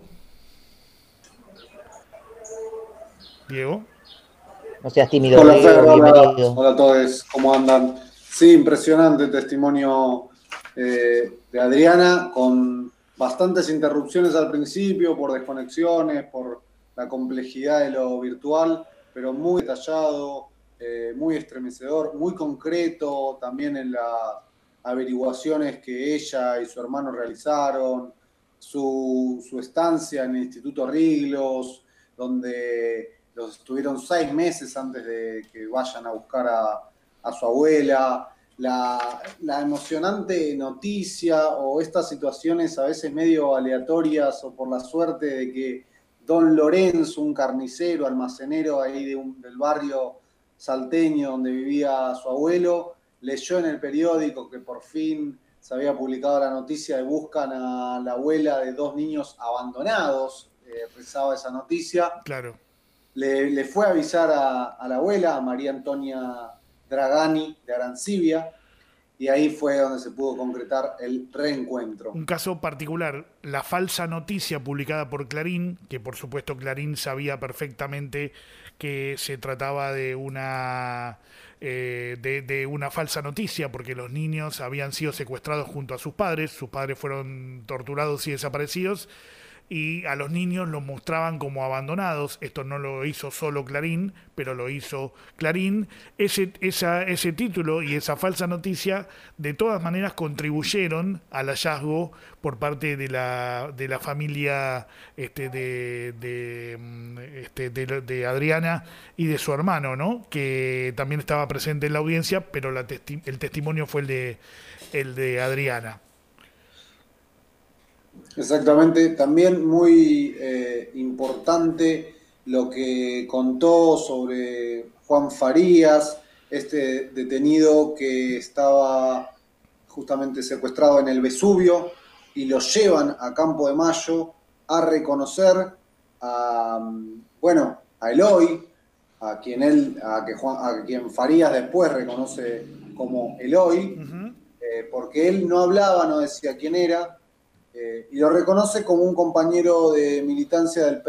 No seas tímido. Hola, Fer, hola a todos, ¿cómo andan? Sí, impresionante el testimonio de Adriana, con bastantes interrupciones al principio, por desconexiones, por la complejidad de lo virtual, pero muy detallado, muy estremecedor, muy concreto también en las averiguaciones que ella y su hermano realizaron, su estancia en el Instituto Riglos, donde los estuvieron 6 meses antes de que vayan a buscar a su abuela. La emocionante noticia, o estas situaciones a veces medio aleatorias o por la suerte, de que don Lorenzo, un carnicero, almacenero ahí del barrio salteño donde vivía su abuelo, leyó en el periódico que por fin se había publicado la noticia de buscan a la abuela de 2 niños abandonados, rezaba esa noticia. Claro. Le fue a avisar a la abuela, a María Antonia Dragani de Arancibia, y ahí fue donde se pudo concretar el reencuentro. Un caso particular, la falsa noticia publicada por Clarín, que por supuesto Clarín sabía perfectamente que se trataba de una falsa noticia, porque los niños habían sido secuestrados junto a sus padres fueron torturados y desaparecidos, y a los niños los mostraban como abandonados. Esto no lo hizo solo Clarín, pero lo hizo Clarín. Ese título y esa falsa noticia de todas maneras contribuyeron al hallazgo por parte de la familia de Adriana y de su hermano, ¿no? Que también estaba presente en la audiencia, pero el testimonio fue el de Adriana. Exactamente, también muy importante lo que contó sobre Juan Farías, este detenido que estaba justamente secuestrado en el Vesubio, y lo llevan a Campo de Mayo a reconocer a Eloy, a quien Farías después reconoce como Eloy, porque él no hablaba, no decía quién era. Y lo reconoce como un compañero de militancia del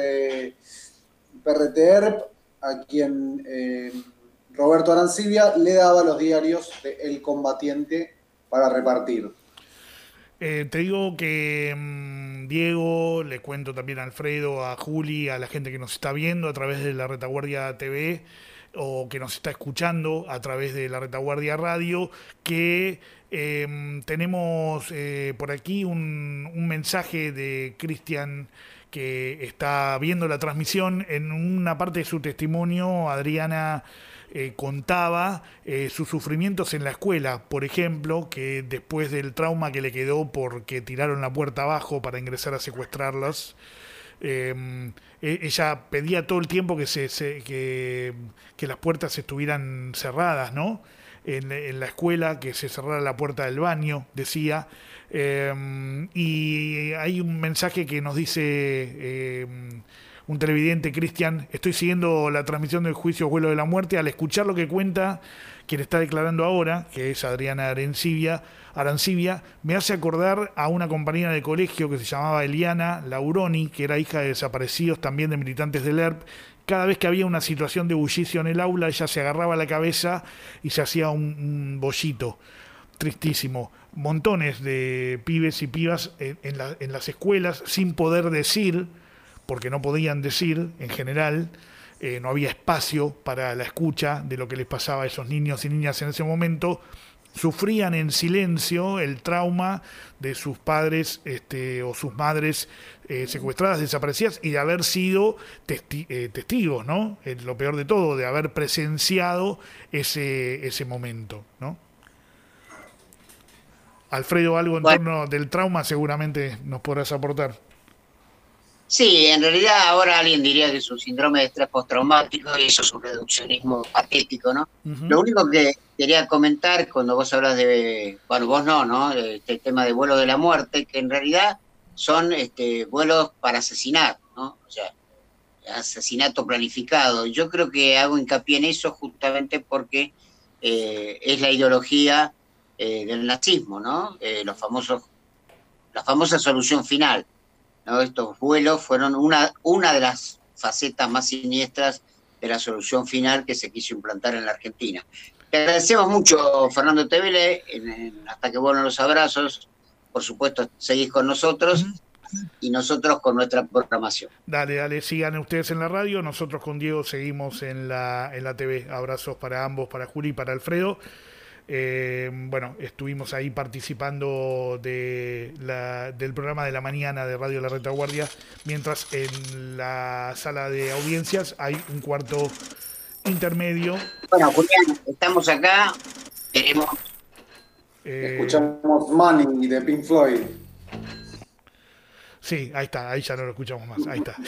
PRTERP, a quien Roberto Arancibia le daba los diarios de El Combatiente para repartir. Te digo que Diego, le cuento también a Alfredo, a Juli, a la gente que nos está viendo a través de la Retaguardia TV, o que nos está escuchando a través de la Retaguardia Radio, que tenemos por aquí un mensaje de Cristian, que está viendo la transmisión. En una parte de su testimonio, Adriana contaba sus sufrimientos en la escuela, por ejemplo, que después del trauma que le quedó porque tiraron la puerta abajo para ingresar a secuestrarlas, ella pedía todo el tiempo que las puertas estuvieran cerradas, ¿no? En la escuela, que se cerrara la puerta del baño, decía. Y hay un mensaje que nos dice un televidente, Cristian: estoy siguiendo la transmisión del juicio Vuelo de la Muerte. Al escuchar lo que cuenta quien está declarando ahora, que es Adriana Arancibia, me hace acordar a una compañera de colegio que se llamaba Eliana Lauroni, que era hija de desaparecidos, también de militantes del ERP. Cada vez que había una situación de bullicio en el aula, ella se agarraba la cabeza y se hacía un bollito. Tristísimo. Montones de pibes y pibas en las escuelas sin poder decir, porque no podían decir en general. No había espacio para la escucha de lo que les pasaba a esos niños y niñas en ese momento. Sufrían en silencio el trauma de sus padres o sus madres secuestradas, desaparecidas, y de haber sido testigos, ¿no? Lo peor de todo, de haber presenciado ese momento, ¿no? Alfredo, algo en torno del trauma seguramente nos podrás aportar. Sí, en realidad ahora alguien diría que es un síndrome de estrés postraumático y eso es un reduccionismo patético, ¿no? Lo único que quería comentar cuando vos hablas de, bueno, vos no, este tema de vuelo de la muerte, que en realidad son vuelos para asesinar, ¿no? O sea, asesinato planificado. Yo creo que hago hincapié en eso justamente porque es la ideología del nazismo, ¿no? La famosa solución final, ¿no? Estos vuelos fueron una de las facetas más siniestras de la solución final que se quiso implantar en la Argentina. Te agradecemos mucho, Fernando Tevele, hasta que vuelvan los abrazos. Por supuesto, seguís con nosotros y nosotros con nuestra programación. Dale, sigan ustedes en la radio, nosotros con Diego seguimos en la TV. Abrazos para ambos, para Juli y para Alfredo. Bueno, estuvimos ahí participando del programa de la mañana de Radio La Retaguardia, mientras en la sala de audiencias hay un cuarto intermedio. Bueno, Julián, estamos acá, queremos... Escuchamos Money de Pink Floyd. Sí, ahí está, ahí ya no lo escuchamos más, ahí está.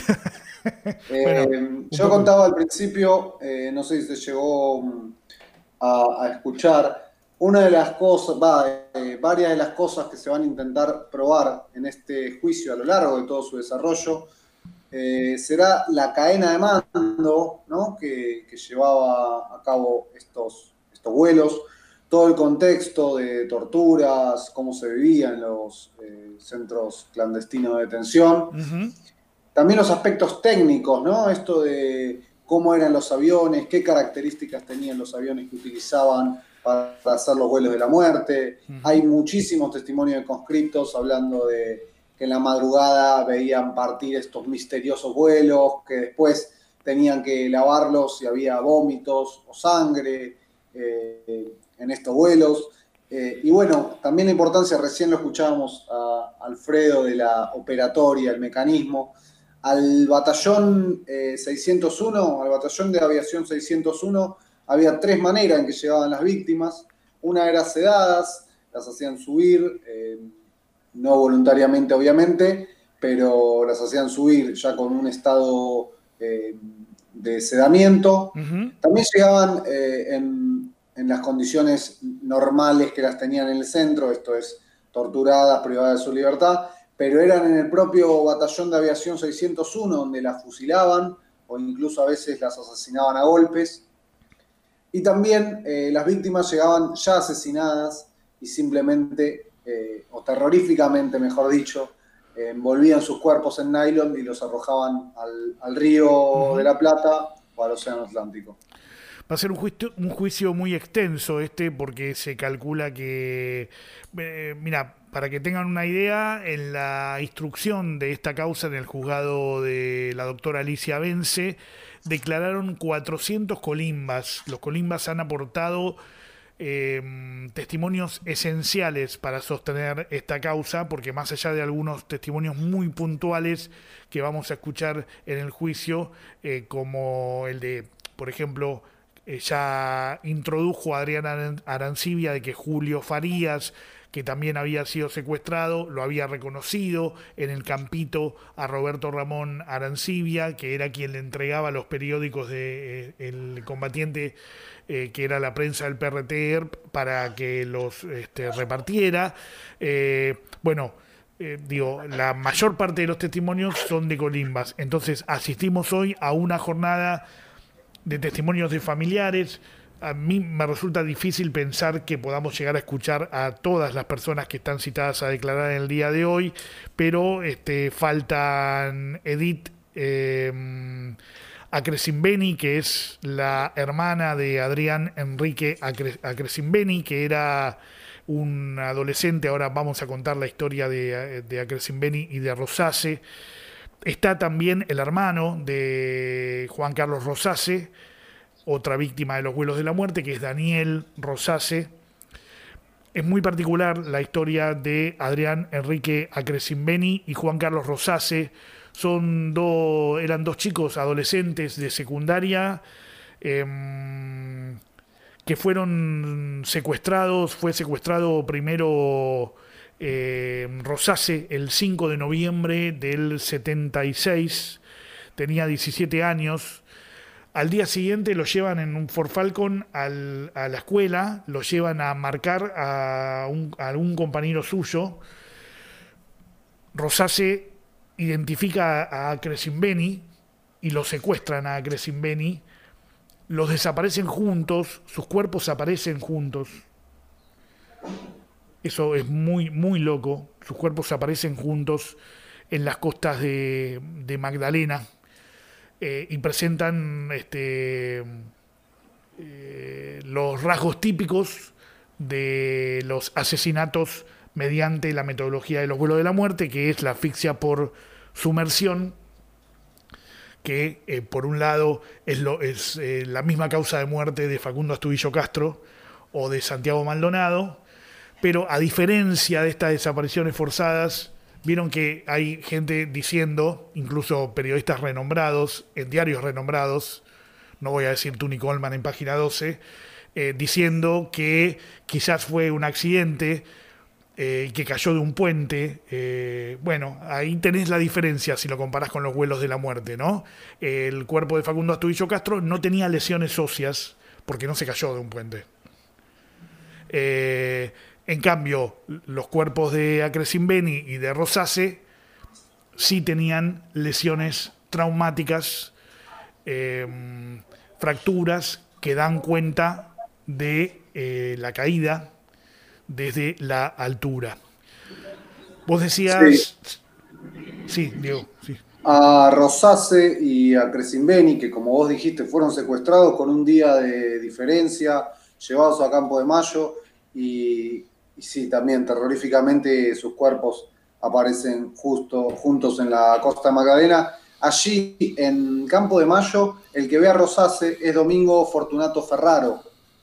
Bueno, yo contaba al principio, no sé si se llegó a escuchar, una de las cosas, varias de las cosas que se van a intentar probar en este juicio a lo largo de todo su desarrollo, será la cadena de mando, ¿no? que llevaba a cabo estos vuelos, todo el contexto de torturas, cómo se vivía en los centros clandestinos de detención, también los aspectos técnicos, ¿no? Esto de cómo eran los aviones, qué características tenían los aviones que utilizaban para hacer los vuelos de la muerte. Hay muchísimos testimonios de conscriptos hablando de que en la madrugada veían partir estos misteriosos vuelos, que después tenían que lavarlos si había vómitos o sangre en estos vuelos. Y bueno, también la importancia, recién lo escuchábamos a Alfredo, de la operatoria, el mecanismo. Al batallón 601, al batallón de aviación 601, había 3 maneras en que llegaban las víctimas. Una era sedadas, las hacían subir, no voluntariamente obviamente, pero las hacían subir ya con un estado de sedamiento. También llegaban en las condiciones normales que las tenían en el centro, esto es, torturadas, privadas de su libertad, pero eran en el propio batallón de aviación 601 donde las fusilaban o incluso a veces las asesinaban a golpes. Y también las víctimas llegaban ya asesinadas y simplemente, o terroríficamente mejor dicho, envolvían sus cuerpos en nylon y los arrojaban al río de la Plata o al Océano Atlántico. Va a ser un juicio muy extenso porque se calcula que, mira, para que tengan una idea, en la instrucción de esta causa en el juzgado de la doctora Alicia Vence, declararon 400 colimbas. Los colimbas han aportado testimonios esenciales para sostener esta causa, porque más allá de algunos testimonios muy puntuales que vamos a escuchar en el juicio, como el de, por ejemplo, ya introdujo a Adrián Arancibia de que Julio Farías, que también había sido secuestrado, lo había reconocido en el campito a Roberto Ramón Arancibia, que era quien le entregaba los periódicos de el combatiente, que era la prensa del PRT, para que los repartiera. Digo, la mayor parte de los testimonios son de Colimbas. Entonces asistimos hoy a una jornada de testimonios de familiares. A mí me resulta difícil pensar que podamos llegar a escuchar a todas las personas que están citadas a declarar en el día de hoy, pero faltan Edith Acresimbeni, que es la hermana de Adrián Enrique Acresimbeni, que era un adolescente. Ahora vamos a contar la historia de Acresimbeni y de Rosase. Está también el hermano de Juan Carlos Rosase, otra víctima de los vuelos de la muerte, que es Daniel Rosase. Es muy particular la historia de Adrián Enrique Acresimbeni y Juan Carlos Rosase. Eran dos chicos adolescentes de secundaria que fueron secuestrados. Fue secuestrado primero Rosase el 5 de noviembre del 76. Tenía 17 años. Al día siguiente lo llevan en un Ford Falcon a la escuela, lo llevan a marcar a un compañero suyo. Rosase identifica a Acresimbeni y lo secuestran a Acresimbeni. Los desaparecen juntos, sus cuerpos aparecen juntos. Eso es muy, muy loco. Sus cuerpos aparecen juntos en las costas de Magdalena. Y presentan los rasgos típicos de los asesinatos mediante la metodología de los vuelos de la muerte, que es la asfixia por sumersión, que por un lado es la misma causa de muerte de Facundo Astudillo Castro o de Santiago Maldonado, pero a diferencia de estas desapariciones forzadas, vieron que hay gente diciendo, incluso periodistas renombrados, en diarios renombrados, no voy a decir Tuni Coleman en Página 12, diciendo que quizás fue un accidente, que cayó de un puente. Bueno, ahí tenés la diferencia si lo comparás con los vuelos de la muerte, ¿no? El cuerpo de Facundo Astudillo Castro no tenía lesiones óseas porque no se cayó de un puente. En cambio, los cuerpos de Acresimbeni y de Rosase sí tenían lesiones traumáticas, fracturas que dan cuenta de la caída desde la altura. Vos decías... Sí, Diego, sí. A Rosase y a Acresimbeni, que como vos dijiste, fueron secuestrados con un día de diferencia, llevados a Campo de Mayo, y sí, también terroríficamente sus cuerpos aparecen juntos en la costa de Magdalena. Allí, en Campo de Mayo, el que ve a Rosase es Domingo Fortunato Ferraro.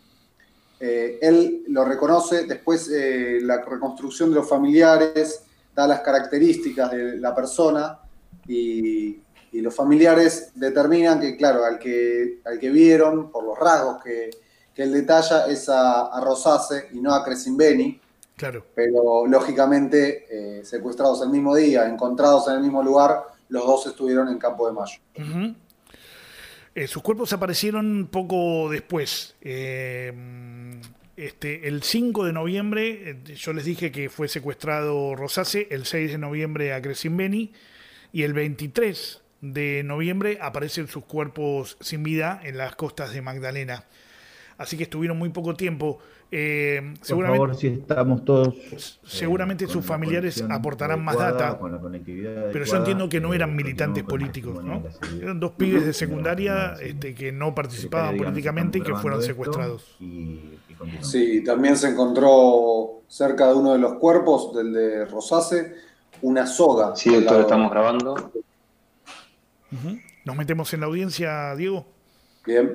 Él lo reconoce. Después la reconstrucción de los familiares da las características de la persona y los familiares determinan que, claro, al que vieron, por los rasgos que él detalla, es a Rosase y no a Acresimbeni. Claro. Pero lógicamente secuestrados el mismo día, encontrados en el mismo lugar, los dos estuvieron en Campo de Mayo. Uh-huh. Sus cuerpos aparecieron poco después. El 5 de noviembre, yo les dije que fue secuestrado Rosase, el 6 de noviembre Acresimbeni, y el 23 de noviembre aparecen sus cuerpos sin vida en las costas de Magdalena. Así que estuvieron muy poco tiempo. Por favor, si estamos todos... Seguramente sus familiares aportarán más data, pero yo entiendo que no eran militantes políticos, ¿no? Eran dos pibes de secundaria que no participaban políticamente y que fueron secuestrados. Sí, también se encontró cerca de uno de los cuerpos, del de Rosase, una soga. Sí, doctor, estamos grabando. Uh-huh. Nos metemos en la audiencia, Diego. Bien.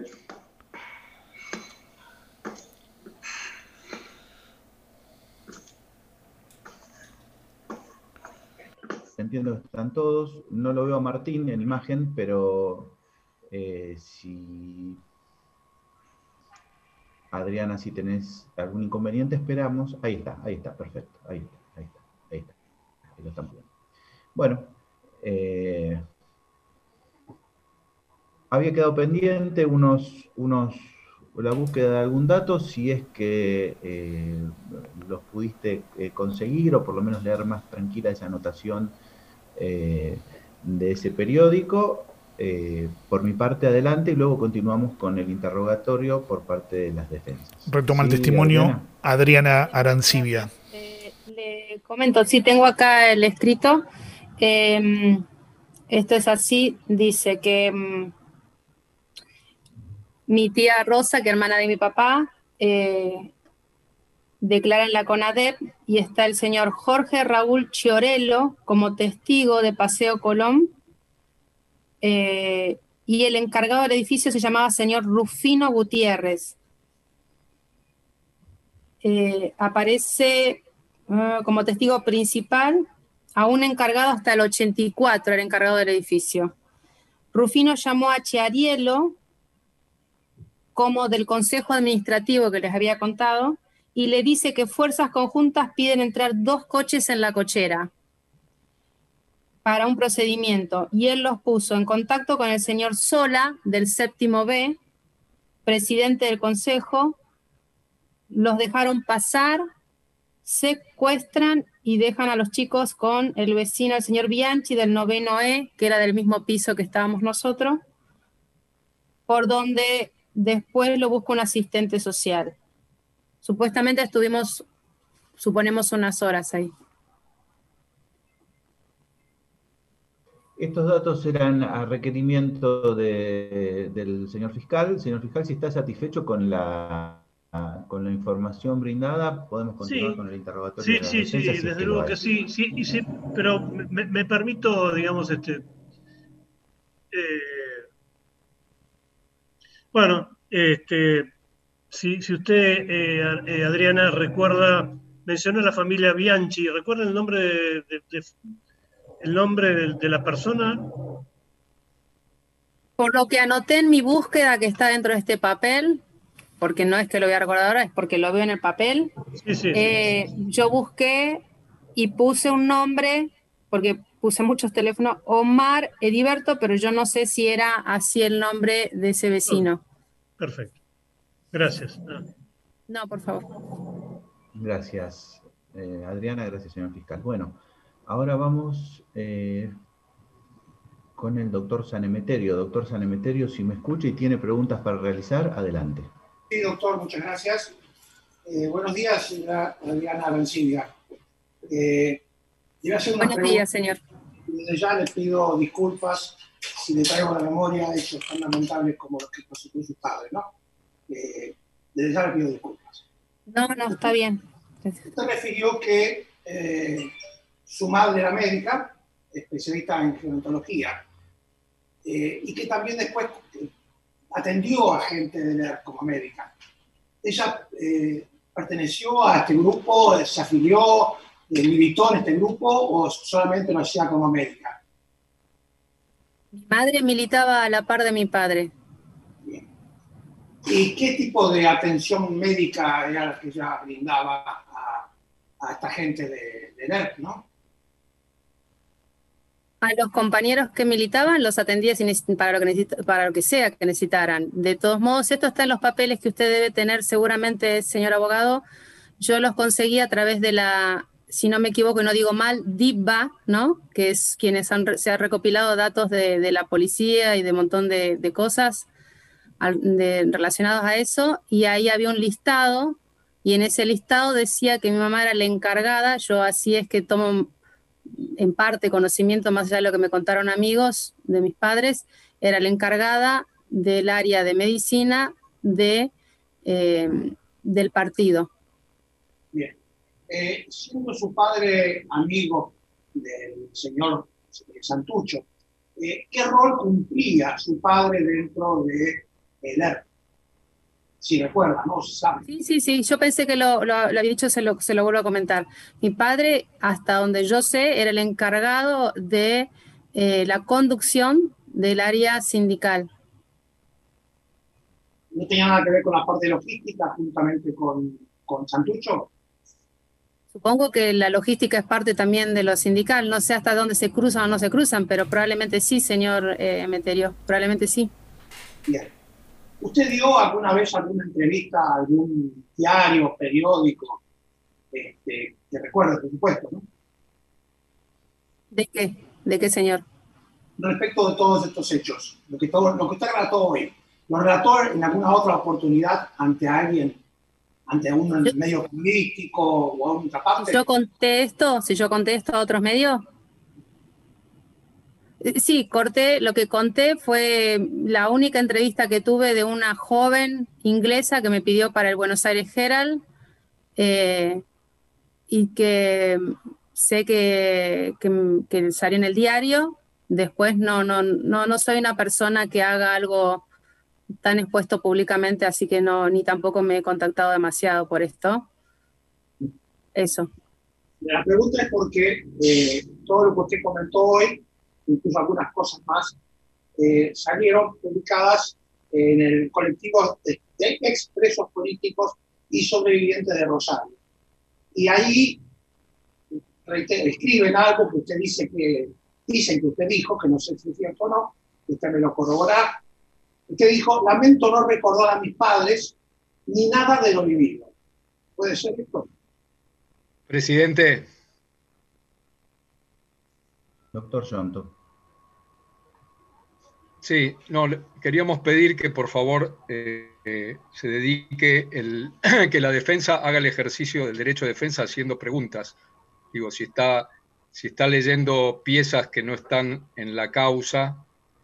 Entiendo que están todos. No lo veo a Martín en imagen, pero si Adriana, si tenés algún inconveniente, esperamos. Ahí está, perfecto. Ahí lo estamos viendo. Bueno, había quedado pendiente la búsqueda de algún dato, si es que los pudiste conseguir, o por lo menos leer más tranquila esa anotación de ese periódico. Por mi parte, adelante, y luego continuamos con el interrogatorio por parte de las defensas. Retoma el testimonio Adriana Arancibia. Le comento, sí, tengo acá el escrito. Esto es así, dice que mi tía Rosa, que es hermana de mi papá, declara en la CONADEP, y está el señor Jorge Raúl Chiorello como testigo de Paseo Colón, y el encargado del edificio se llamaba señor Rufino Gutiérrez. Aparece como testigo principal a un encargado hasta el 84, el encargado del edificio. Rufino llamó a Chiariello como del consejo administrativo que les había contado, y le dice que fuerzas conjuntas piden entrar 2 coches en la cochera para un procedimiento, y él los puso en contacto con el señor Sola, del 7º B, presidente del consejo. Los dejaron pasar, secuestran y dejan a los chicos con el vecino, el señor Bianchi, del 9º E, que era del mismo piso que estábamos nosotros, por donde después lo busca un asistente social. Supuestamente estuvimos, suponemos, unas horas ahí. Estos datos eran a requerimiento del señor fiscal. Señor fiscal, si está satisfecho con la información brindada, podemos continuar con el interrogatorio de la defensa. Sí, desde luego que sí, pero me permito, digamos, si usted, Adriana, recuerda, mencionó la familia Bianchi, ¿recuerda el nombre de la persona? Por lo que anoté en mi búsqueda, que está dentro de este papel, porque no es que lo voy a recordar ahora, es porque lo veo en el papel. Sí. Yo busqué y puse un nombre, porque puse muchos teléfonos, Omar Heriberto, pero yo no sé si era así el nombre de ese vecino. Perfecto. Gracias. No, por favor. Gracias, Adriana. Gracias, señor fiscal. Bueno, ahora vamos con el doctor Sanemeterio. Doctor Sanemeterio, si me escucha y tiene preguntas para realizar, adelante. Sí, doctor, muchas gracias. Buenos días, señora Adriana Arancibia. Buenos días, señor. Desde ya le pido disculpas si le traigo a la memoria hechos tan lamentables como los que constituyó su padre, ¿no? Desde ya le pido disculpas. No, está bien. Usted refirió que su madre era médica, especialista en gerontología, y que también después atendió a gente del ERP como médica. ¿Ella perteneció a este grupo, se afilió, militó en este grupo o solamente lo hacía como médica? Mi madre militaba a la par de mi padre. Bien. ¿Y qué tipo de atención médica era la que ella brindaba a esta gente del ERP, no? A los compañeros que militaban los atendía para lo que sea que necesitaran. De todos modos, esto está en los papeles que usted debe tener seguramente, señor abogado. Yo los conseguí a través de la, si no me equivoco y no digo mal, DIVA, ¿no? Que es quienes se han recopilado datos de la policía y de un montón de cosas relacionadas a eso. Y ahí había un listado, y en ese listado decía que mi mamá era la encargada. Yo así es que tomo en parte conocimiento, más allá de lo que me contaron amigos de mis padres, era la encargada del área de medicina del partido. Bien. Siendo su padre amigo del señor Santucho, ¿qué rol cumplía su padre dentro del ERP? Si recuerda, ¿no? ¿Sabe? Sí, yo pensé que lo había dicho, se lo vuelvo a comentar. Mi padre, hasta donde yo sé, era el encargado de la conducción del área sindical. no tenía nada que ver con la parte logística juntamente con Santucho. Supongo que la logística es parte también de lo sindical. No sé hasta dónde se cruzan o no se cruzan, pero probablemente sí, señor Emeterio. Probablemente sí. Bien. ¿Usted dio alguna vez alguna entrevista a algún diario, periódico? Que recuerde, por supuesto, ¿no? ¿De qué? ¿De qué, señor? Respecto de todos estos hechos, lo que usted relató hoy, ¿lo relató en alguna otra oportunidad ante alguien, ante un medio político o a otra parte? Si yo conté esto a otros medios. Sí, lo que conté fue la única entrevista que tuve de una joven inglesa que me pidió para el Buenos Aires Herald, y que sé que salió en el diario. Después no soy una persona que haga algo tan expuesto públicamente, así que ni tampoco me he contactado demasiado por esto. Eso. La pregunta es porque todo lo que usted comentó hoy, incluso algunas cosas más, salieron publicadas en el colectivo de expresos políticos y sobrevivientes de Rosario. Y ahí escriben algo que usted dicen que usted dijo, que no sé si es cierto o no, que usted me lo corroborará. Usted dijo: lamento no recordar a mis padres ni nada de lo vivido. ¿Puede ser esto? Presidente. Doctor Yonto. Sí, queríamos pedir que por favor se dedique que la defensa haga el ejercicio del derecho de defensa haciendo preguntas. Digo, si está leyendo piezas que no están en la causa,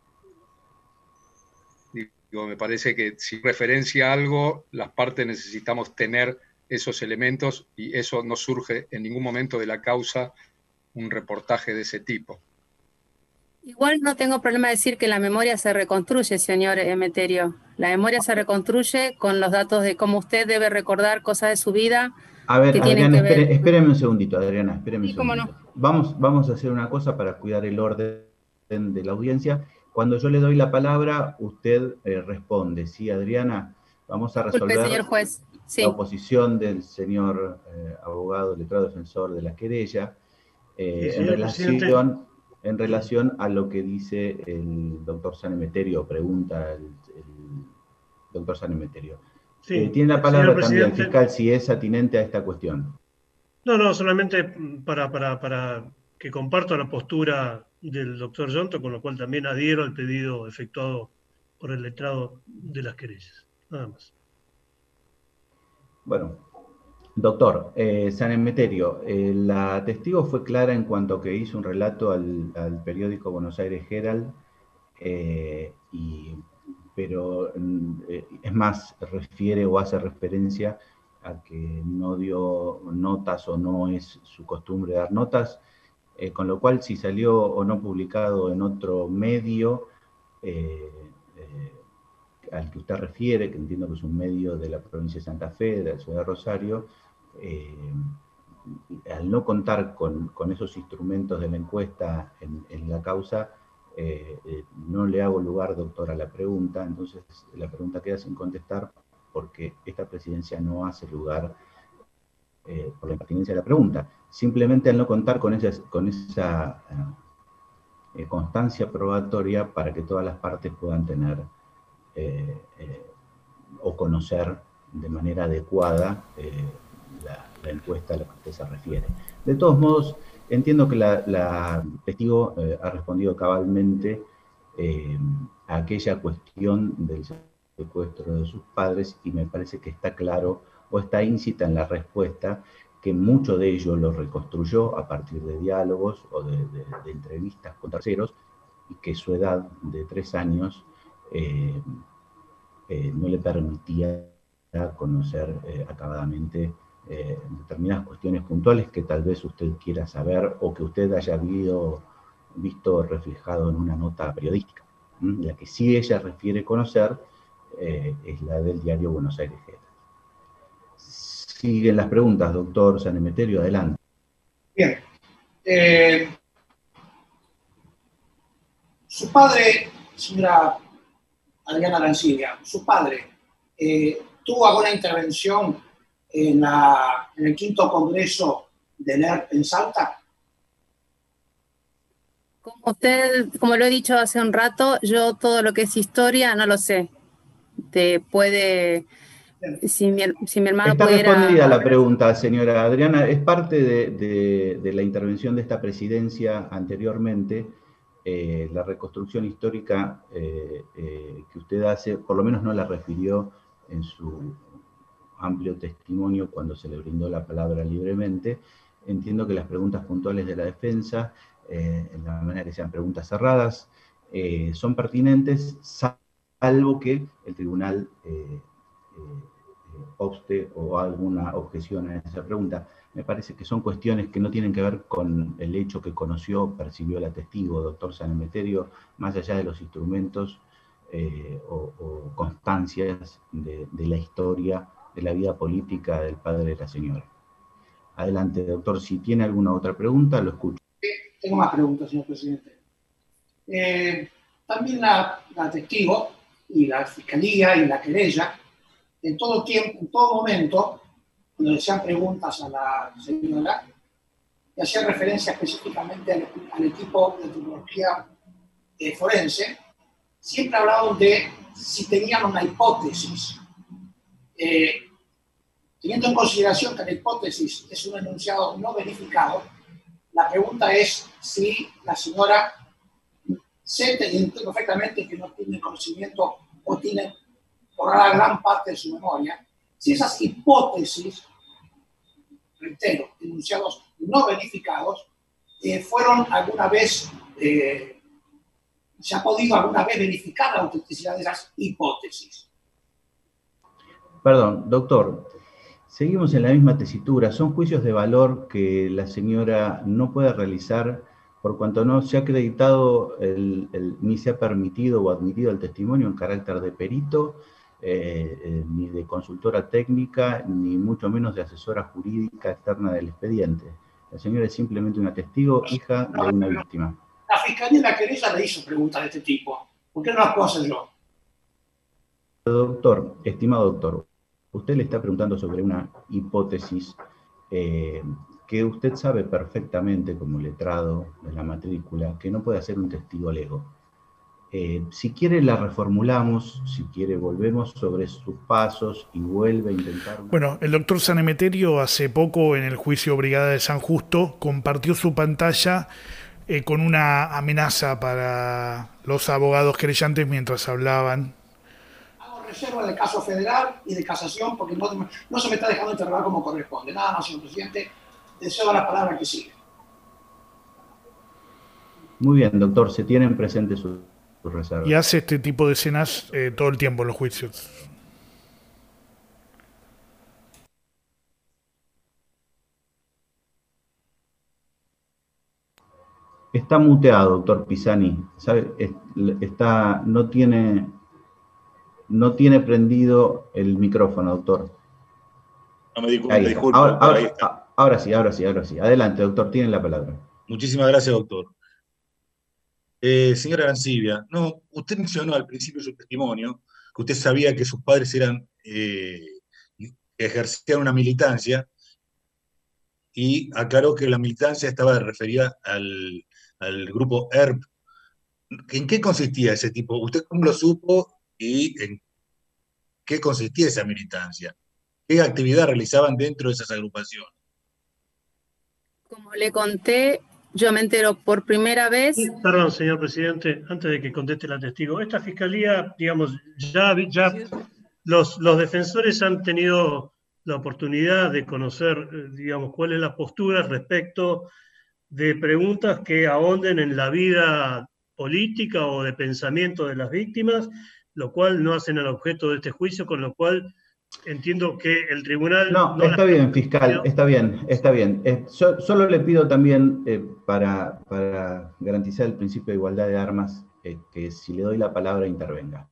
digo, me parece que si referencia a algo, las partes necesitamos tener esos elementos, y eso no surge en ningún momento de la causa, un reportaje de ese tipo. Igual no tengo problema de decir que la memoria se reconstruye, señor Emeterio. La memoria se reconstruye con los datos de cómo usted debe recordar cosas de su vida. A ver, Adriana, espéreme un segundito, Adriana, espéreme un segundito. No. Vamos a hacer una cosa para cuidar el orden de la audiencia. Cuando yo le doy la palabra, usted responde. Sí, Adriana, vamos a resolver señor juez. Sí. La oposición del señor abogado, letrado defensor de la querella, en relación a lo que dice el doctor San Emeterio, pregunta el doctor San Emeterio. Sí, tiene la palabra también el fiscal, si es atinente a esta cuestión. No, solamente para que comparto la postura del doctor Yonto, con lo cual también adhiero al pedido efectuado por el letrado de las querellas. Nada más. Bueno, doctor, San Emeterio, la testigo fue clara en cuanto que hizo un relato al periódico Buenos Aires Herald, pero es más, refiere o hace referencia a que no dio notas o no es su costumbre dar notas, con lo cual si salió o no publicado en otro medio al que usted refiere, que entiendo que es un medio de la provincia de Santa Fe, de la ciudad de Rosario, al no contar con esos instrumentos de la encuesta en la causa, no le hago lugar, doctor, a la pregunta. Entonces la pregunta queda sin contestar porque esta presidencia no hace lugar por la impertinencia de la pregunta. Simplemente al no contar con esa constancia probatoria para que todas las partes puedan tener o conocer de manera adecuada la encuesta a la que usted se refiere. De todos modos, entiendo que la testigo ha respondido cabalmente a aquella cuestión del secuestro de sus padres, y me parece que está claro o está íncita en la respuesta que mucho de ello lo reconstruyó a partir de diálogos o de entrevistas con terceros, y que su edad de 3 años no le permitía conocer acabadamente determinadas cuestiones puntuales que tal vez usted quiera saber o que usted haya visto reflejado en una nota periodística. La que sí ella refiere conocer es la del diario Buenos Aires Herald. Siguen las preguntas, doctor San Emeterio, adelante. Bien. Su padre, señora Adriana Arancibia, su padre tuvo alguna intervención en el 5º Congreso del ERP en Salta. Como lo he dicho hace un rato, yo todo lo que es historia no lo sé. Si mi hermano Está pudiera... respondida la pregunta, señora Adriana. Es parte de la intervención de esta presidencia anteriormente. La reconstrucción histórica que usted hace, por lo menos no la refirió en su amplio testimonio cuando se le brindó la palabra libremente. Entiendo que las preguntas puntuales de la defensa, en la manera que sean preguntas cerradas, son pertinentes, salvo que el tribunal obste o alguna objeción a esa pregunta. Me parece que son cuestiones que no tienen que ver con el hecho que conoció, percibió el testigo, doctor San Emeterio, más allá de los instrumentos o constancias de la historia, de la vida política del padre de la señora. Adelante, doctor, si tiene alguna otra pregunta, lo escucho. Tengo más preguntas, señor presidente. También la testigo y la fiscalía y la querella, en todo tiempo, en todo momento, cuando le hacían preguntas a la señora, le hacían referencia específicamente al equipo de antropología forense, siempre hablaban de si tenían una hipótesis. Teniendo en consideración que la hipótesis es un enunciado no verificado, la pregunta es si la señora entiende perfectamente que no tiene conocimiento o tiene borrada gran parte de su memoria, si esas hipótesis, reitero, enunciados no verificados, fueron alguna vez, se ha podido alguna vez verificar la autenticidad de esas hipótesis. Perdón, doctor, seguimos en la misma tesitura. Son juicios de valor que la señora no puede realizar por cuanto no se ha acreditado ni se ha permitido o admitido el testimonio en carácter de perito, ni de consultora técnica, ni mucho menos de asesora jurídica externa del expediente. La señora es simplemente una testigo, hija de una víctima. La fiscalía y la querella le hizo preguntas de este tipo. ¿Por qué no las puedo hacer yo? Doctor, estimado doctor, usted le está preguntando sobre una hipótesis que usted sabe perfectamente como letrado de la matrícula que no puede hacer un testigo lego. Si quiere la reformulamos, si quiere volvemos sobre sus pasos y vuelve a intentar... Bueno, el doctor San Emeterio hace poco en el juicio Brigada de San Justo compartió su pantalla con una amenaza para los abogados querellantes mientras hablaban. Hago reserva de caso federal y de casación porque no se me está dejando interrogar como corresponde. Nada más, señor presidente. Deseo la palabra que sigue. Muy bien, doctor, se tienen presentes sus reservas. Y hace este tipo de escenas todo el tiempo en los juicios. Está muteado, doctor Pisani. ¿Sabe? No tiene prendido el micrófono, doctor. No me di cuenta, disculpe. Ahora sí. Adelante, doctor, tiene la palabra. Muchísimas gracias, doctor. Señora Arancibia, usted mencionó al principio de su testimonio que usted sabía que sus padres ejercían una militancia y aclaró que la militancia estaba referida al grupo ERP. ¿En qué consistía ese tipo? ¿Usted cómo lo supo y en qué consistía esa militancia? ¿Qué actividad realizaban dentro de esas agrupaciones? Como le conté, yo me entero por primera vez. Perdón, señor presidente, antes de que conteste la testigo, esta fiscalía, digamos, ya los defensores han tenido la oportunidad de conocer, digamos, cuál es la postura respecto de preguntas que ahonden en la vida política o de pensamiento de las víctimas, lo cual no hacen el objeto de este juicio, con lo cual entiendo que el tribunal... No está bien, fiscal, está bien. Solo le pido también, para garantizar el principio de igualdad de armas, que si le doy la palabra intervenga.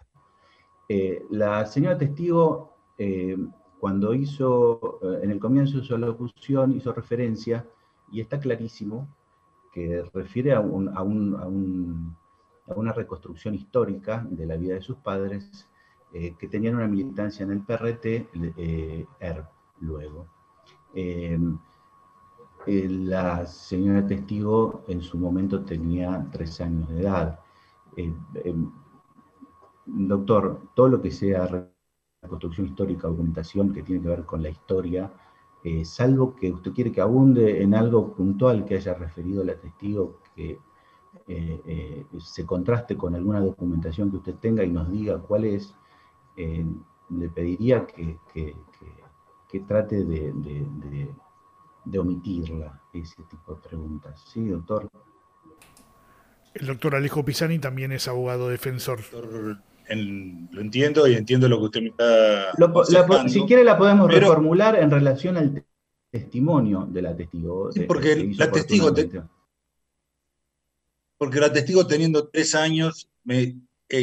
La señora testigo, cuando en el comienzo de su alocución, hizo referencia, y está clarísimo, que refiere a una reconstrucción histórica de la vida de sus padres, que tenían una militancia en el PRT, ERP luego. La señora testigo en su momento tenía 3 años de edad. Doctor, todo lo que sea reconstrucción histórica, documentación que tiene que ver con la historia, salvo que usted quiere que abunde en algo puntual que haya referido la testigo, que se contraste con alguna documentación que usted tenga y nos diga cuál es, le pediría que trate de omitirla, ese tipo de preguntas. ¿Sí, doctor? El doctor Alejo Pisani también es abogado defensor. Doctor, lo entiendo y entiendo lo que usted me está si quiere la podemos reformular en relación al testimonio de la testigo. Sí, porque la testigo teniendo 3 años me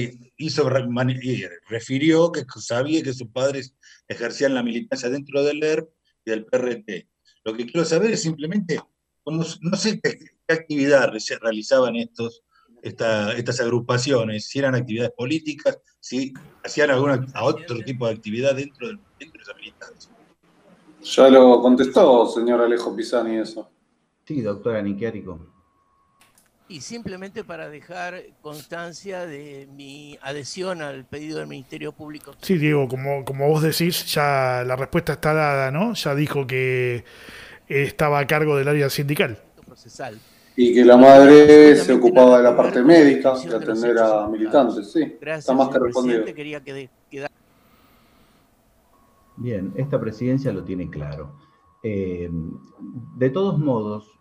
refirió que sabía que sus padres ejercían la militancia dentro del ERP y del PRT. Lo que quiero saber es simplemente, no sé qué actividad se realizaban estas agrupaciones, si eran actividades políticas, si hacían otro tipo de actividad dentro de esa militancia. Ya lo contestó, señor Alejo Pisani, eso. Sí, doctora Niquiárico. Y simplemente para dejar constancia de mi adhesión al pedido del Ministerio Público. Sí, Diego, como vos decís, ya la respuesta está dada, ¿no? Ya dijo que estaba a cargo del área sindical. Procesal. Y que la madre se ocupaba de la parte médica, de atender a militantes, sí. Está más que respondido. Bien, esta presidencia lo tiene claro. De todos modos,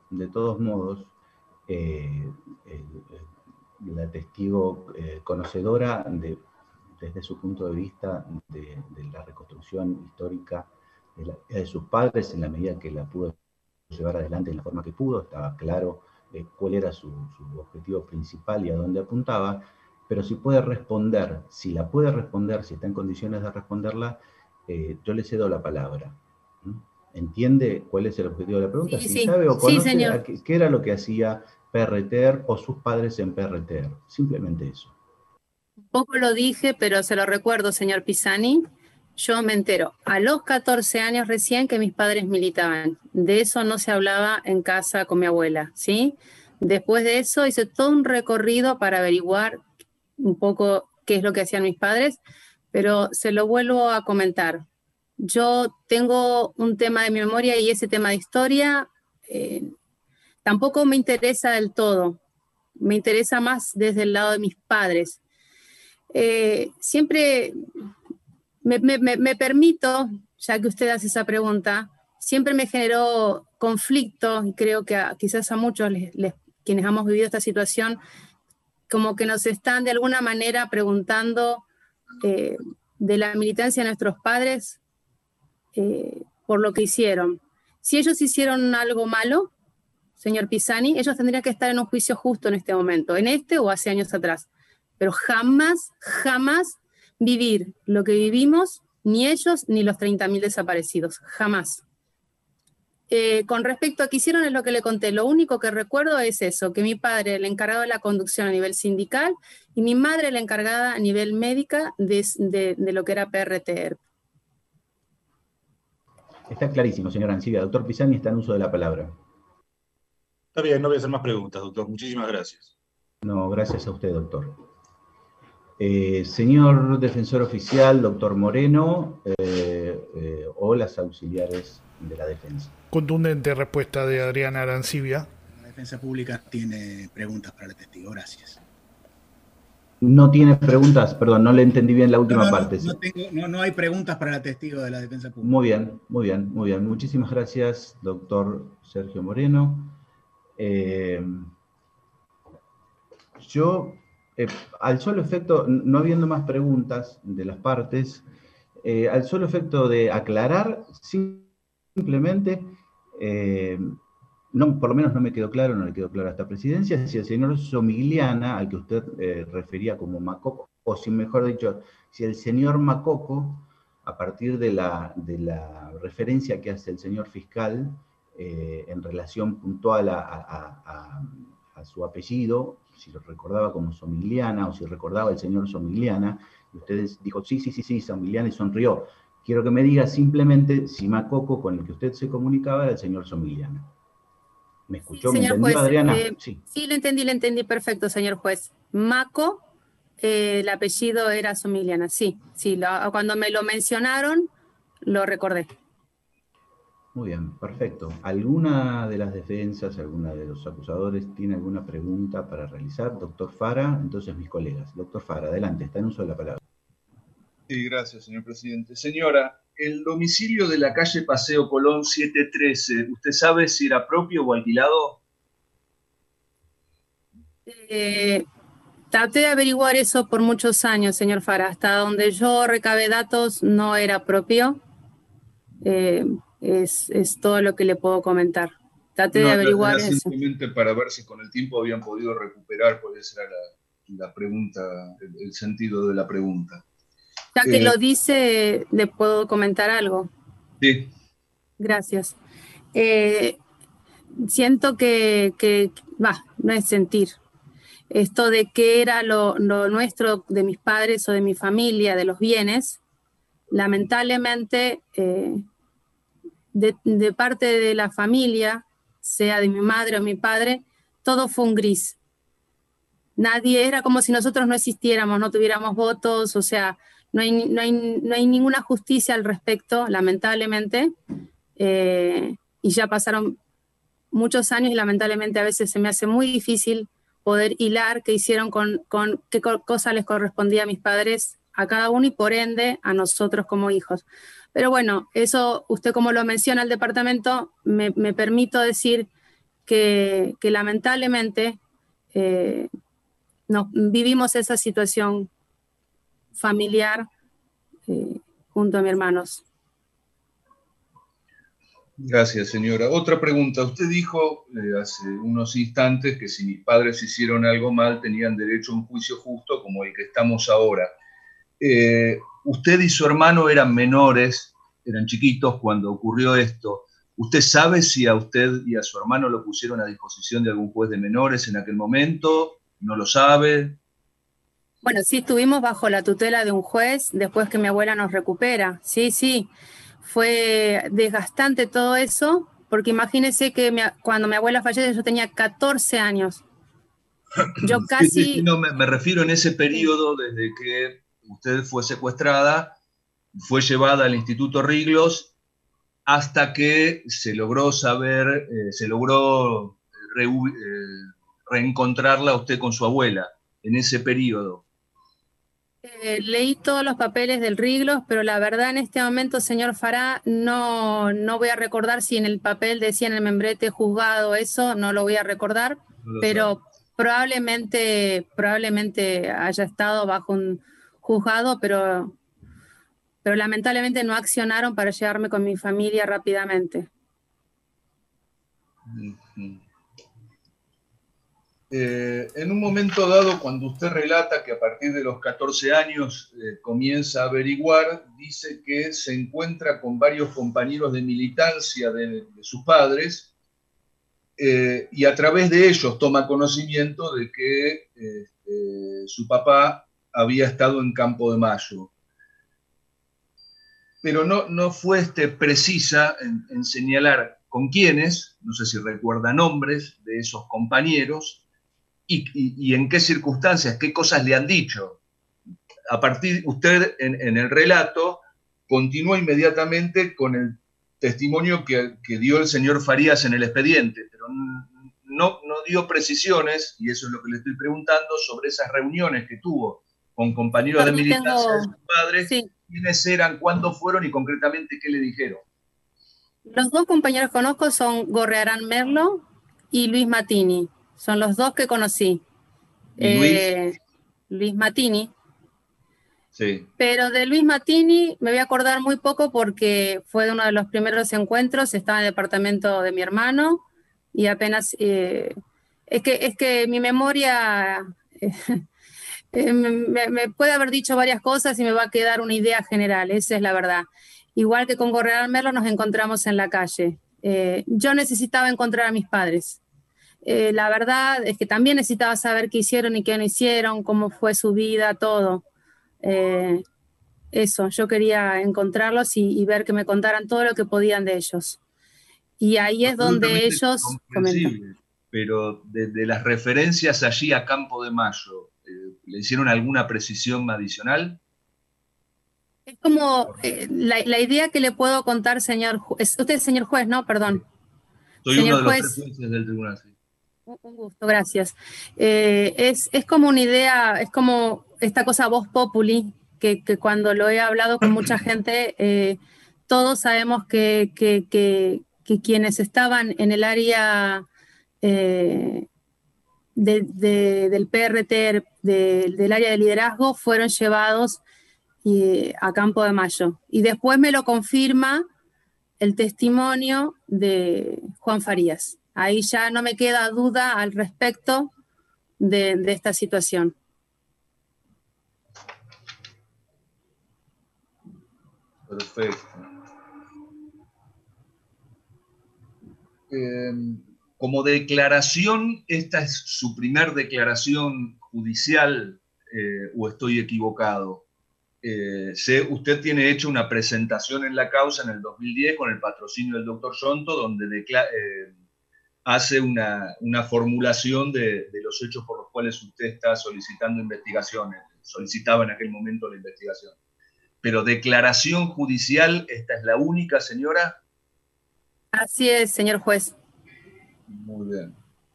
la testigo conocedora desde su punto de vista de la reconstrucción histórica de sus padres, en la medida que la pudo llevar adelante en la forma que pudo, estaba claro cuál era su objetivo principal y a dónde apuntaba, pero si puede responder, si está en condiciones de responderla, yo le cedo la palabra. ¿Entiende cuál es el objetivo de la pregunta? Sí, si sabe o conoce señor. qué era lo que hacía PRTER o sus padres en PRTER. Simplemente eso. Un poco lo dije, pero se lo recuerdo, señor Pisani. Yo me entero a los 14 años recién que mis padres militaban. De eso no se hablaba en casa con mi abuela, ¿sí? Después de eso hice todo un recorrido para averiguar un poco qué es lo que hacían mis padres, pero se lo vuelvo a comentar. Yo tengo un tema de memoria y ese tema de historia tampoco me interesa del todo. Me interesa más desde el lado de mis padres. Siempre me permito, ya que usted hace esa pregunta, siempre me generó conflicto, y creo que quizás a muchos quienes hemos vivido esta situación, como que nos están de alguna manera preguntando de la militancia de nuestros padres por lo que hicieron. Si ellos hicieron algo malo, señor Pisani, ellos tendrían que estar en un juicio justo en este momento, en este o hace años atrás. Pero jamás vivir lo que vivimos, ni ellos ni los 30.000 desaparecidos, jamás. Con respecto a qué hicieron es lo que le conté, lo único que recuerdo es eso, que mi padre el encargado de la conducción a nivel sindical y mi madre la encargada a nivel médica de lo que era PRTER. Está clarísimo, señora Ancibia. Doctor Pisani está en uso de la palabra. Está bien, no voy a hacer más preguntas, doctor. Muchísimas gracias. No, gracias a usted, doctor. Señor defensor oficial, doctor Moreno, o las auxiliares de la defensa. Contundente respuesta de Adriana Arancibia. La defensa pública tiene preguntas para el testigo, gracias. No tiene preguntas, perdón, no le entendí bien la última parte. No hay preguntas para el testigo de la defensa pública. Muy bien. Muchísimas gracias, doctor Sergio Moreno. Yo, al solo efecto, no habiendo más preguntas de las partes, al solo efecto de aclarar, simplemente, por lo menos no me quedó claro, no le quedó claro a esta presidencia, si el señor Somigliana, al que usted refería como Macoco, o si mejor dicho, si el señor Macoco, a partir de la referencia que hace el señor fiscal en relación puntual a su apellido, si lo recordaba como Somigliana o si recordaba el señor Somigliana, Y usted dijo, sí, Somiliana, y sonrió. Quiero que me diga simplemente si Macoco con el que usted se comunicaba era el señor Somiliana. ¿Me escuchó? Sí, ¿Me señor entendió, juez, Adriana? sí, le entendí perfecto, señor juez. Maco, el apellido era Somiliana, sí, cuando me lo mencionaron, lo recordé. Muy bien, perfecto. ¿Alguna de las defensas, alguna de los acusadores tiene alguna pregunta para realizar? Doctor Fara, entonces mis colegas. Doctor Fara, adelante, está en uso de la palabra. Sí, gracias, señor presidente. Señora, el domicilio de la calle Paseo Colón 713, ¿usted sabe si era propio o alquilado? Traté de averiguar eso por muchos años, señor Fara. Hasta donde yo recabé datos no era propio. Es todo lo que le puedo comentar. Traté de averiguar era eso. simplemente para ver si con el tiempo habían podido recuperar, pues esa era la pregunta, el sentido de la pregunta. Ya que lo dice, ¿le puedo comentar algo? Sí. Gracias. Siento que no es sentir. Esto de qué era lo nuestro, de mis padres o de mi familia, de los bienes, lamentablemente, de parte de la familia, sea de mi madre o mi padre, todo fue un gris. Nadie, era como si nosotros no existiéramos, no tuviéramos votos, o sea, no hay ninguna justicia al respecto, lamentablemente, y ya pasaron muchos años y lamentablemente a veces se me hace muy difícil poder hilar qué hicieron con qué cosa les correspondía a mis padres, a cada uno y por ende a nosotros como hijos. Pero bueno, eso usted como lo menciona el departamento, me permito decir que lamentablemente vivimos esa situación familiar junto a mis hermanos. Gracias, señora. Otra pregunta. Usted dijo hace unos instantes que si mis padres hicieron algo mal tenían derecho a un juicio justo como el que estamos ahora. Usted y su hermano eran menores, eran chiquitos cuando ocurrió esto. ¿Usted sabe si a usted y a su hermano lo pusieron a disposición de algún juez de menores en aquel momento? ¿No lo sabe? Bueno, sí, estuvimos bajo la tutela de un juez después que mi abuela nos recupera. Sí. Fue desgastante todo eso, porque imagínense que cuando mi abuela fallece yo tenía 14 años. Yo casi... Sí, no, me refiero en ese periodo desde que usted fue secuestrada, fue llevada al Instituto Riglos, hasta que se logró saber, reencontrarla usted con su abuela, en ese periodo. Leí todos los papeles del Riglos, pero la verdad en este momento, señor Fará, no voy a recordar si en el papel decía en el membrete juzgado eso, no lo voy a recordar, pero probablemente haya estado bajo un juzgado, pero lamentablemente no accionaron para llevarme con mi familia rápidamente. En un momento dado, cuando usted relata que a partir de los 14 años comienza a averiguar, dice que se encuentra con varios compañeros de militancia de sus padres y a través de ellos toma conocimiento de que su papá había estado en Campo de Mayo. Pero no fue precisa en señalar con quiénes, no sé si recuerda nombres de esos compañeros, y en qué circunstancias, qué cosas le han dicho. Usted en el relato continúa inmediatamente con el testimonio que dio el señor Farías en el expediente, pero no dio precisiones, y eso es lo que le estoy preguntando, sobre esas reuniones que tuvo con compañeros de militancia de sus padres, sí. ¿Quiénes eran, cuándo fueron y concretamente qué le dijeron? Los dos compañeros que conozco son Gorrearán Merlo y Luis Matini. Son los dos que conocí. ¿Y Luis? Luis Matini. Sí. Pero de Luis Matini me voy a acordar muy poco porque fue de uno de los primeros encuentros, estaba en el departamento de mi hermano y apenas... es que mi memoria me puede haber dicho varias cosas y me va a quedar una idea general, esa es la verdad. Igual que con Gorrearán Merlo nos encontramos en la calle. Yo necesitaba encontrar a mis padres. La verdad es que también necesitaba saber qué hicieron y qué no hicieron, cómo fue su vida, todo. Eso, yo quería encontrarlos y ver que me contaran todo lo que podían de ellos. Y ahí es donde ellos comentan. Pero de las referencias allí a Campo de Mayo, ¿le hicieron alguna precisión adicional? Es como la idea que le puedo contar, señor juez. Usted es señor juez, ¿no? Perdón. Soy señor uno de juez, los 3 jueces del tribunal, sí. Un gusto, gracias. Es como una idea, es como esta cosa voz populi, que cuando lo he hablado con mucha gente, todos sabemos que quienes estaban en el área del PRT, del área de liderazgo, fueron llevados a Campo de Mayo. Y después me lo confirma el testimonio de Juan Farías. Ahí ya no me queda duda al respecto de esta situación. Perfecto. Como declaración, ¿esta es su primer declaración judicial o estoy equivocado? Usted tiene hecho una presentación en la causa en el 2010 con el patrocinio del doctor Yonto, donde hace una formulación de los hechos por los cuales usted está solicitando investigaciones, solicitaba en aquel momento la investigación. Pero declaración judicial, ¿esta es la única, señora? Así es, señor juez. Muy bien.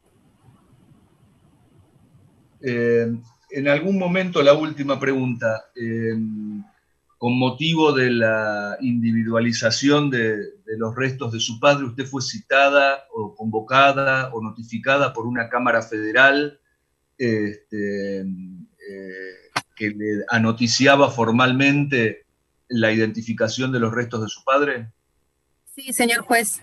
En algún momento, la última pregunta, con motivo de la individualización de los restos de su padre, ¿usted fue citada o convocada o notificada por una Cámara Federal que le anoticiaba formalmente la identificación de los restos de su padre? Sí, señor juez.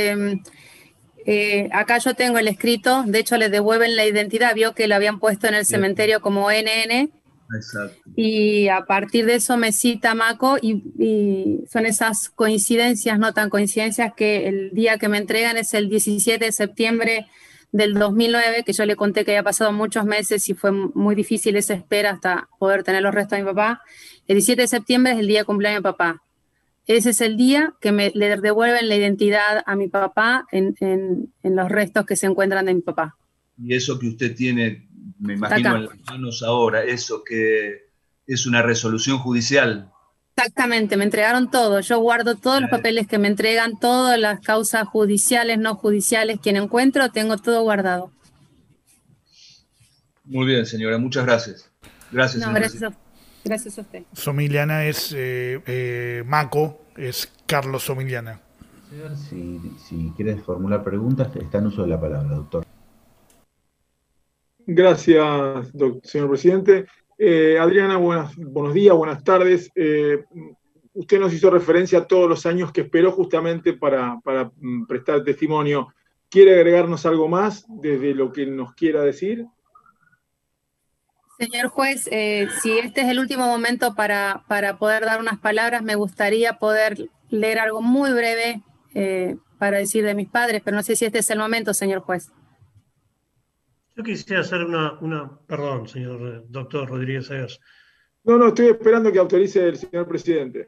Acá yo tengo el escrito, de hecho le devuelven la identidad, vio que lo habían puesto en el cementerio como NN. Exacto. Y a partir de eso me cita Maco y son esas coincidencias, no tan coincidencias, que el día que me entregan es el 17 de septiembre del 2009, que yo le conté que había pasado muchos meses y fue muy difícil esa espera hasta poder tener los restos de mi papá. El 17 de septiembre es el día de cumpleaños de mi papá. Ese es el día que le devuelven la identidad a mi papá en los restos que se encuentran de mi papá. Y eso que usted tiene, me imagino, en las manos ahora, eso que es una resolución judicial. Exactamente, me entregaron todo. Yo guardo todos los papeles que me entregan, todas las causas judiciales, no judiciales, quien encuentro, tengo todo guardado. Muy bien, señora, muchas gracias. Gracias, no, gracias a usted. Somiliana es Maco, es Carlos Somiliana. Si quieres formular preguntas, está en uso de la palabra, doctor. Gracias, señor presidente. Adriana, buenos días, buenas tardes. Usted nos hizo referencia a todos los años que esperó justamente para prestar testimonio. ¿Quiere agregarnos algo más desde lo que nos quiera decir? Señor juez, si este es el último momento para poder dar unas palabras, me gustaría poder leer algo muy breve para decir de mis padres, pero no sé si este es el momento, señor juez. Yo quisiera hacer perdón, señor doctor Rodríguez Ayers. No, estoy esperando que autorice el señor presidente.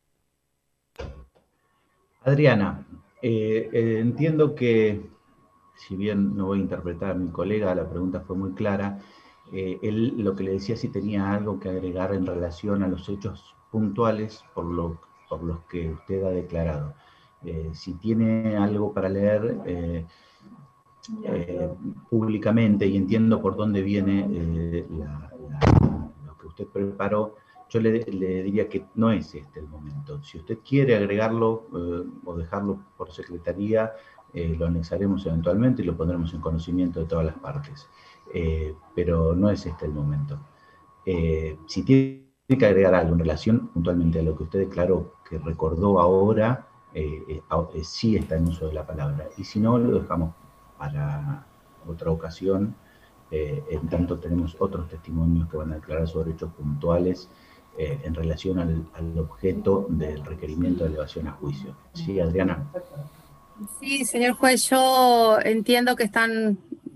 Adriana, entiendo que, si bien no voy a interpretar a mi colega, la pregunta fue muy clara. Él lo que le decía si tenía algo que agregar en relación a los hechos puntuales por los que usted ha declarado. Si tiene algo para leer públicamente, y entiendo por dónde viene lo que usted preparó, yo le diría que no es este el momento. Si usted quiere agregarlo o dejarlo por secretaría, lo anexaremos eventualmente y lo pondremos en conocimiento de todas las partes. Pero no es este el momento. Si tiene que agregar algo en relación puntualmente a lo que usted declaró, que recordó ahora, sí está en uso de la palabra. Y si no, lo dejamos para otra ocasión, en tanto tenemos otros testimonios que van a declarar sobre hechos puntuales en relación al objeto del requerimiento de elevación a juicio. ¿Sí, Adriana? Sí, señor juez, yo entiendo que están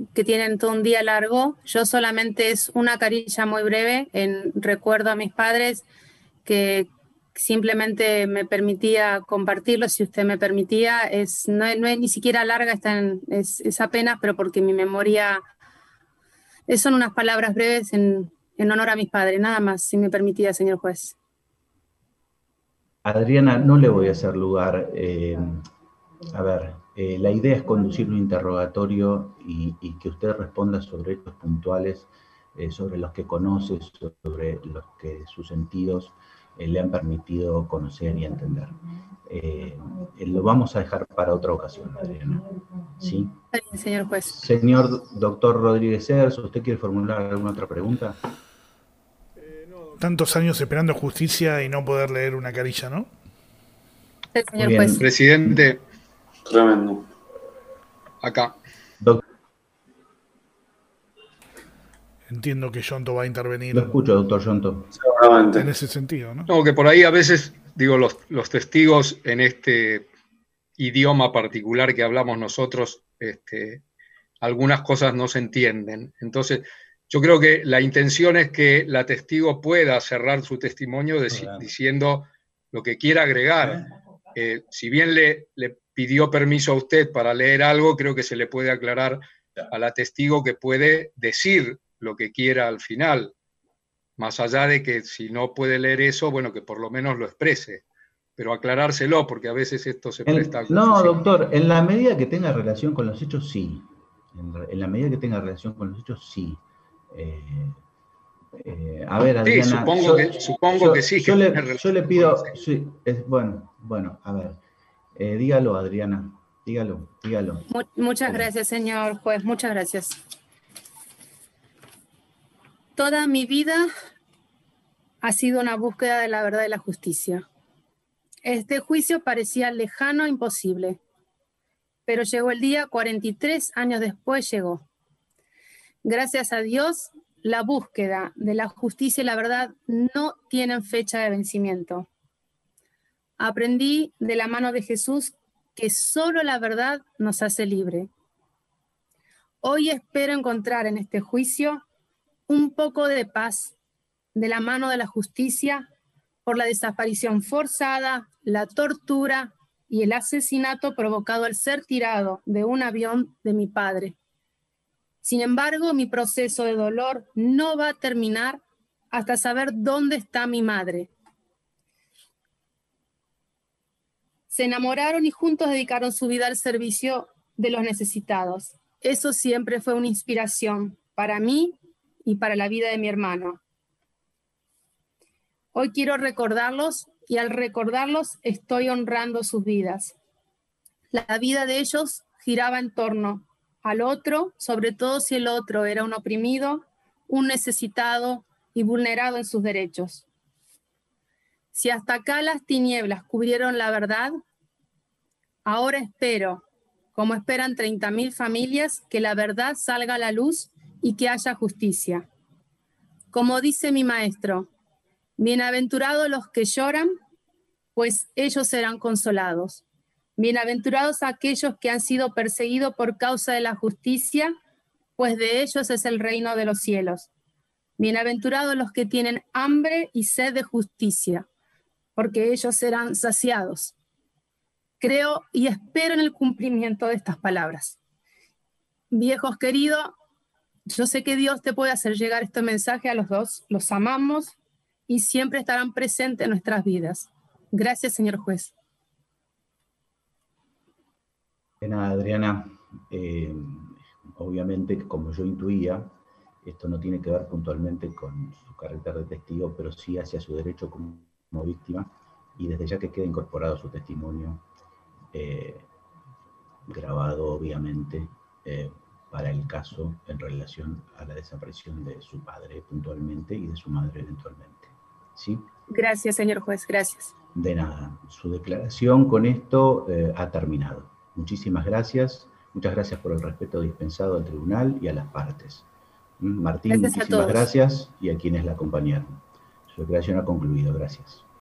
que tienen todo un día largo. Yo solamente es una carilla muy breve en recuerdo a mis padres, que simplemente me permitía compartirlo, si usted me permitía. No es ni siquiera larga, es apenas, pero porque mi memoria... son unas palabras breves en honor a mis padres, nada más, si me permitía, señor juez. Adriana, no le voy a hacer lugar. A ver, la idea es conducir un interrogatorio y que usted responda sobre hechos puntuales, sobre los que conoce, sobre los que sus sentidos le han permitido conocer y entender. Lo vamos a dejar para otra ocasión, Adriana. ¿Sí? Sí, señor juez. Señor doctor Rodríguez Cerzo, ¿usted quiere formular alguna otra pregunta? Tantos años esperando justicia y no poder leer una carilla, ¿no? Sí, señor juez. Presidente. Tremendo. Acá. Entiendo que Yonto va a intervenir. Lo escucho, doctor Yonto. Seguramente. En ese sentido, ¿no? No, que por ahí a veces, digo, los testigos en este idioma particular que hablamos nosotros, algunas cosas no se entienden. Entonces, yo creo que la intención es que la testigo pueda cerrar su testimonio diciendo lo que quiera agregar. Si bien le pidió permiso a usted para leer algo, creo que se le puede aclarar a la testigo que puede decir lo que quiera al final, más allá de que si no puede leer eso, bueno, que por lo menos lo exprese, pero aclarárselo, porque a veces esto se presta a confusión. No, doctor, en la medida que tenga relación con los hechos, sí. En la medida que tenga relación con los hechos, sí. A ver, Adriana... Sí, supongo que sí. Yo le pido... Sí, bueno, a ver. Dígalo, Adriana. Dígalo. Muchas gracias, señor juez. Muchas gracias. Toda mi vida ha sido una búsqueda de la verdad y la justicia. Este juicio parecía lejano e imposible, pero llegó el día, 43 años después llegó. Gracias a Dios, la búsqueda de la justicia y la verdad no tienen fecha de vencimiento. Aprendí de la mano de Jesús que solo la verdad nos hace libre. Hoy espero encontrar en este juicio un poco de paz de la mano de la justicia por la desaparición forzada, la tortura y el asesinato provocado al ser tirado de un avión de mi padre. Sin embargo, mi proceso de dolor no va a terminar hasta saber dónde está mi madre. Se enamoraron y juntos dedicaron su vida al servicio de los necesitados. Eso siempre fue una inspiración para mí y para la vida de mi hermano. Hoy quiero recordarlos y al recordarlos estoy honrando sus vidas. La vida de ellos giraba en torno al otro, sobre todo si el otro era un oprimido, un necesitado y vulnerado en sus derechos. Si hasta acá las tinieblas cubrieron la verdad, ahora espero, como esperan 30.000 familias, que la verdad salga a la luz y que haya justicia. Como dice mi maestro, bienaventurados los que lloran, pues ellos serán consolados. Bienaventurados aquellos que han sido perseguidos por causa de la justicia, pues de ellos es el reino de los cielos. Bienaventurados los que tienen hambre y sed de justicia, porque ellos serán saciados. Creo y espero en el cumplimiento de estas palabras. Viejos queridos, yo sé que Dios te puede hacer llegar este mensaje a los dos. Los amamos y siempre estarán presentes en nuestras vidas. Gracias, señor juez. De nada, Adriana. Obviamente, como yo intuía, esto no tiene que ver puntualmente con su carácter de testigo, pero sí hacia su derecho como víctima, y desde ya que queda incorporado su testimonio, grabado obviamente, para el caso en relación a la desaparición de su padre puntualmente y de su madre eventualmente. ¿Sí? Gracias, señor juez, gracias. De nada. Su declaración con esto ha terminado. Muchísimas gracias. Muchas gracias por el respeto dispensado al tribunal y a las partes. Martín, muchísimas gracias y a quienes la acompañaron. Su declaración ha concluido. Gracias.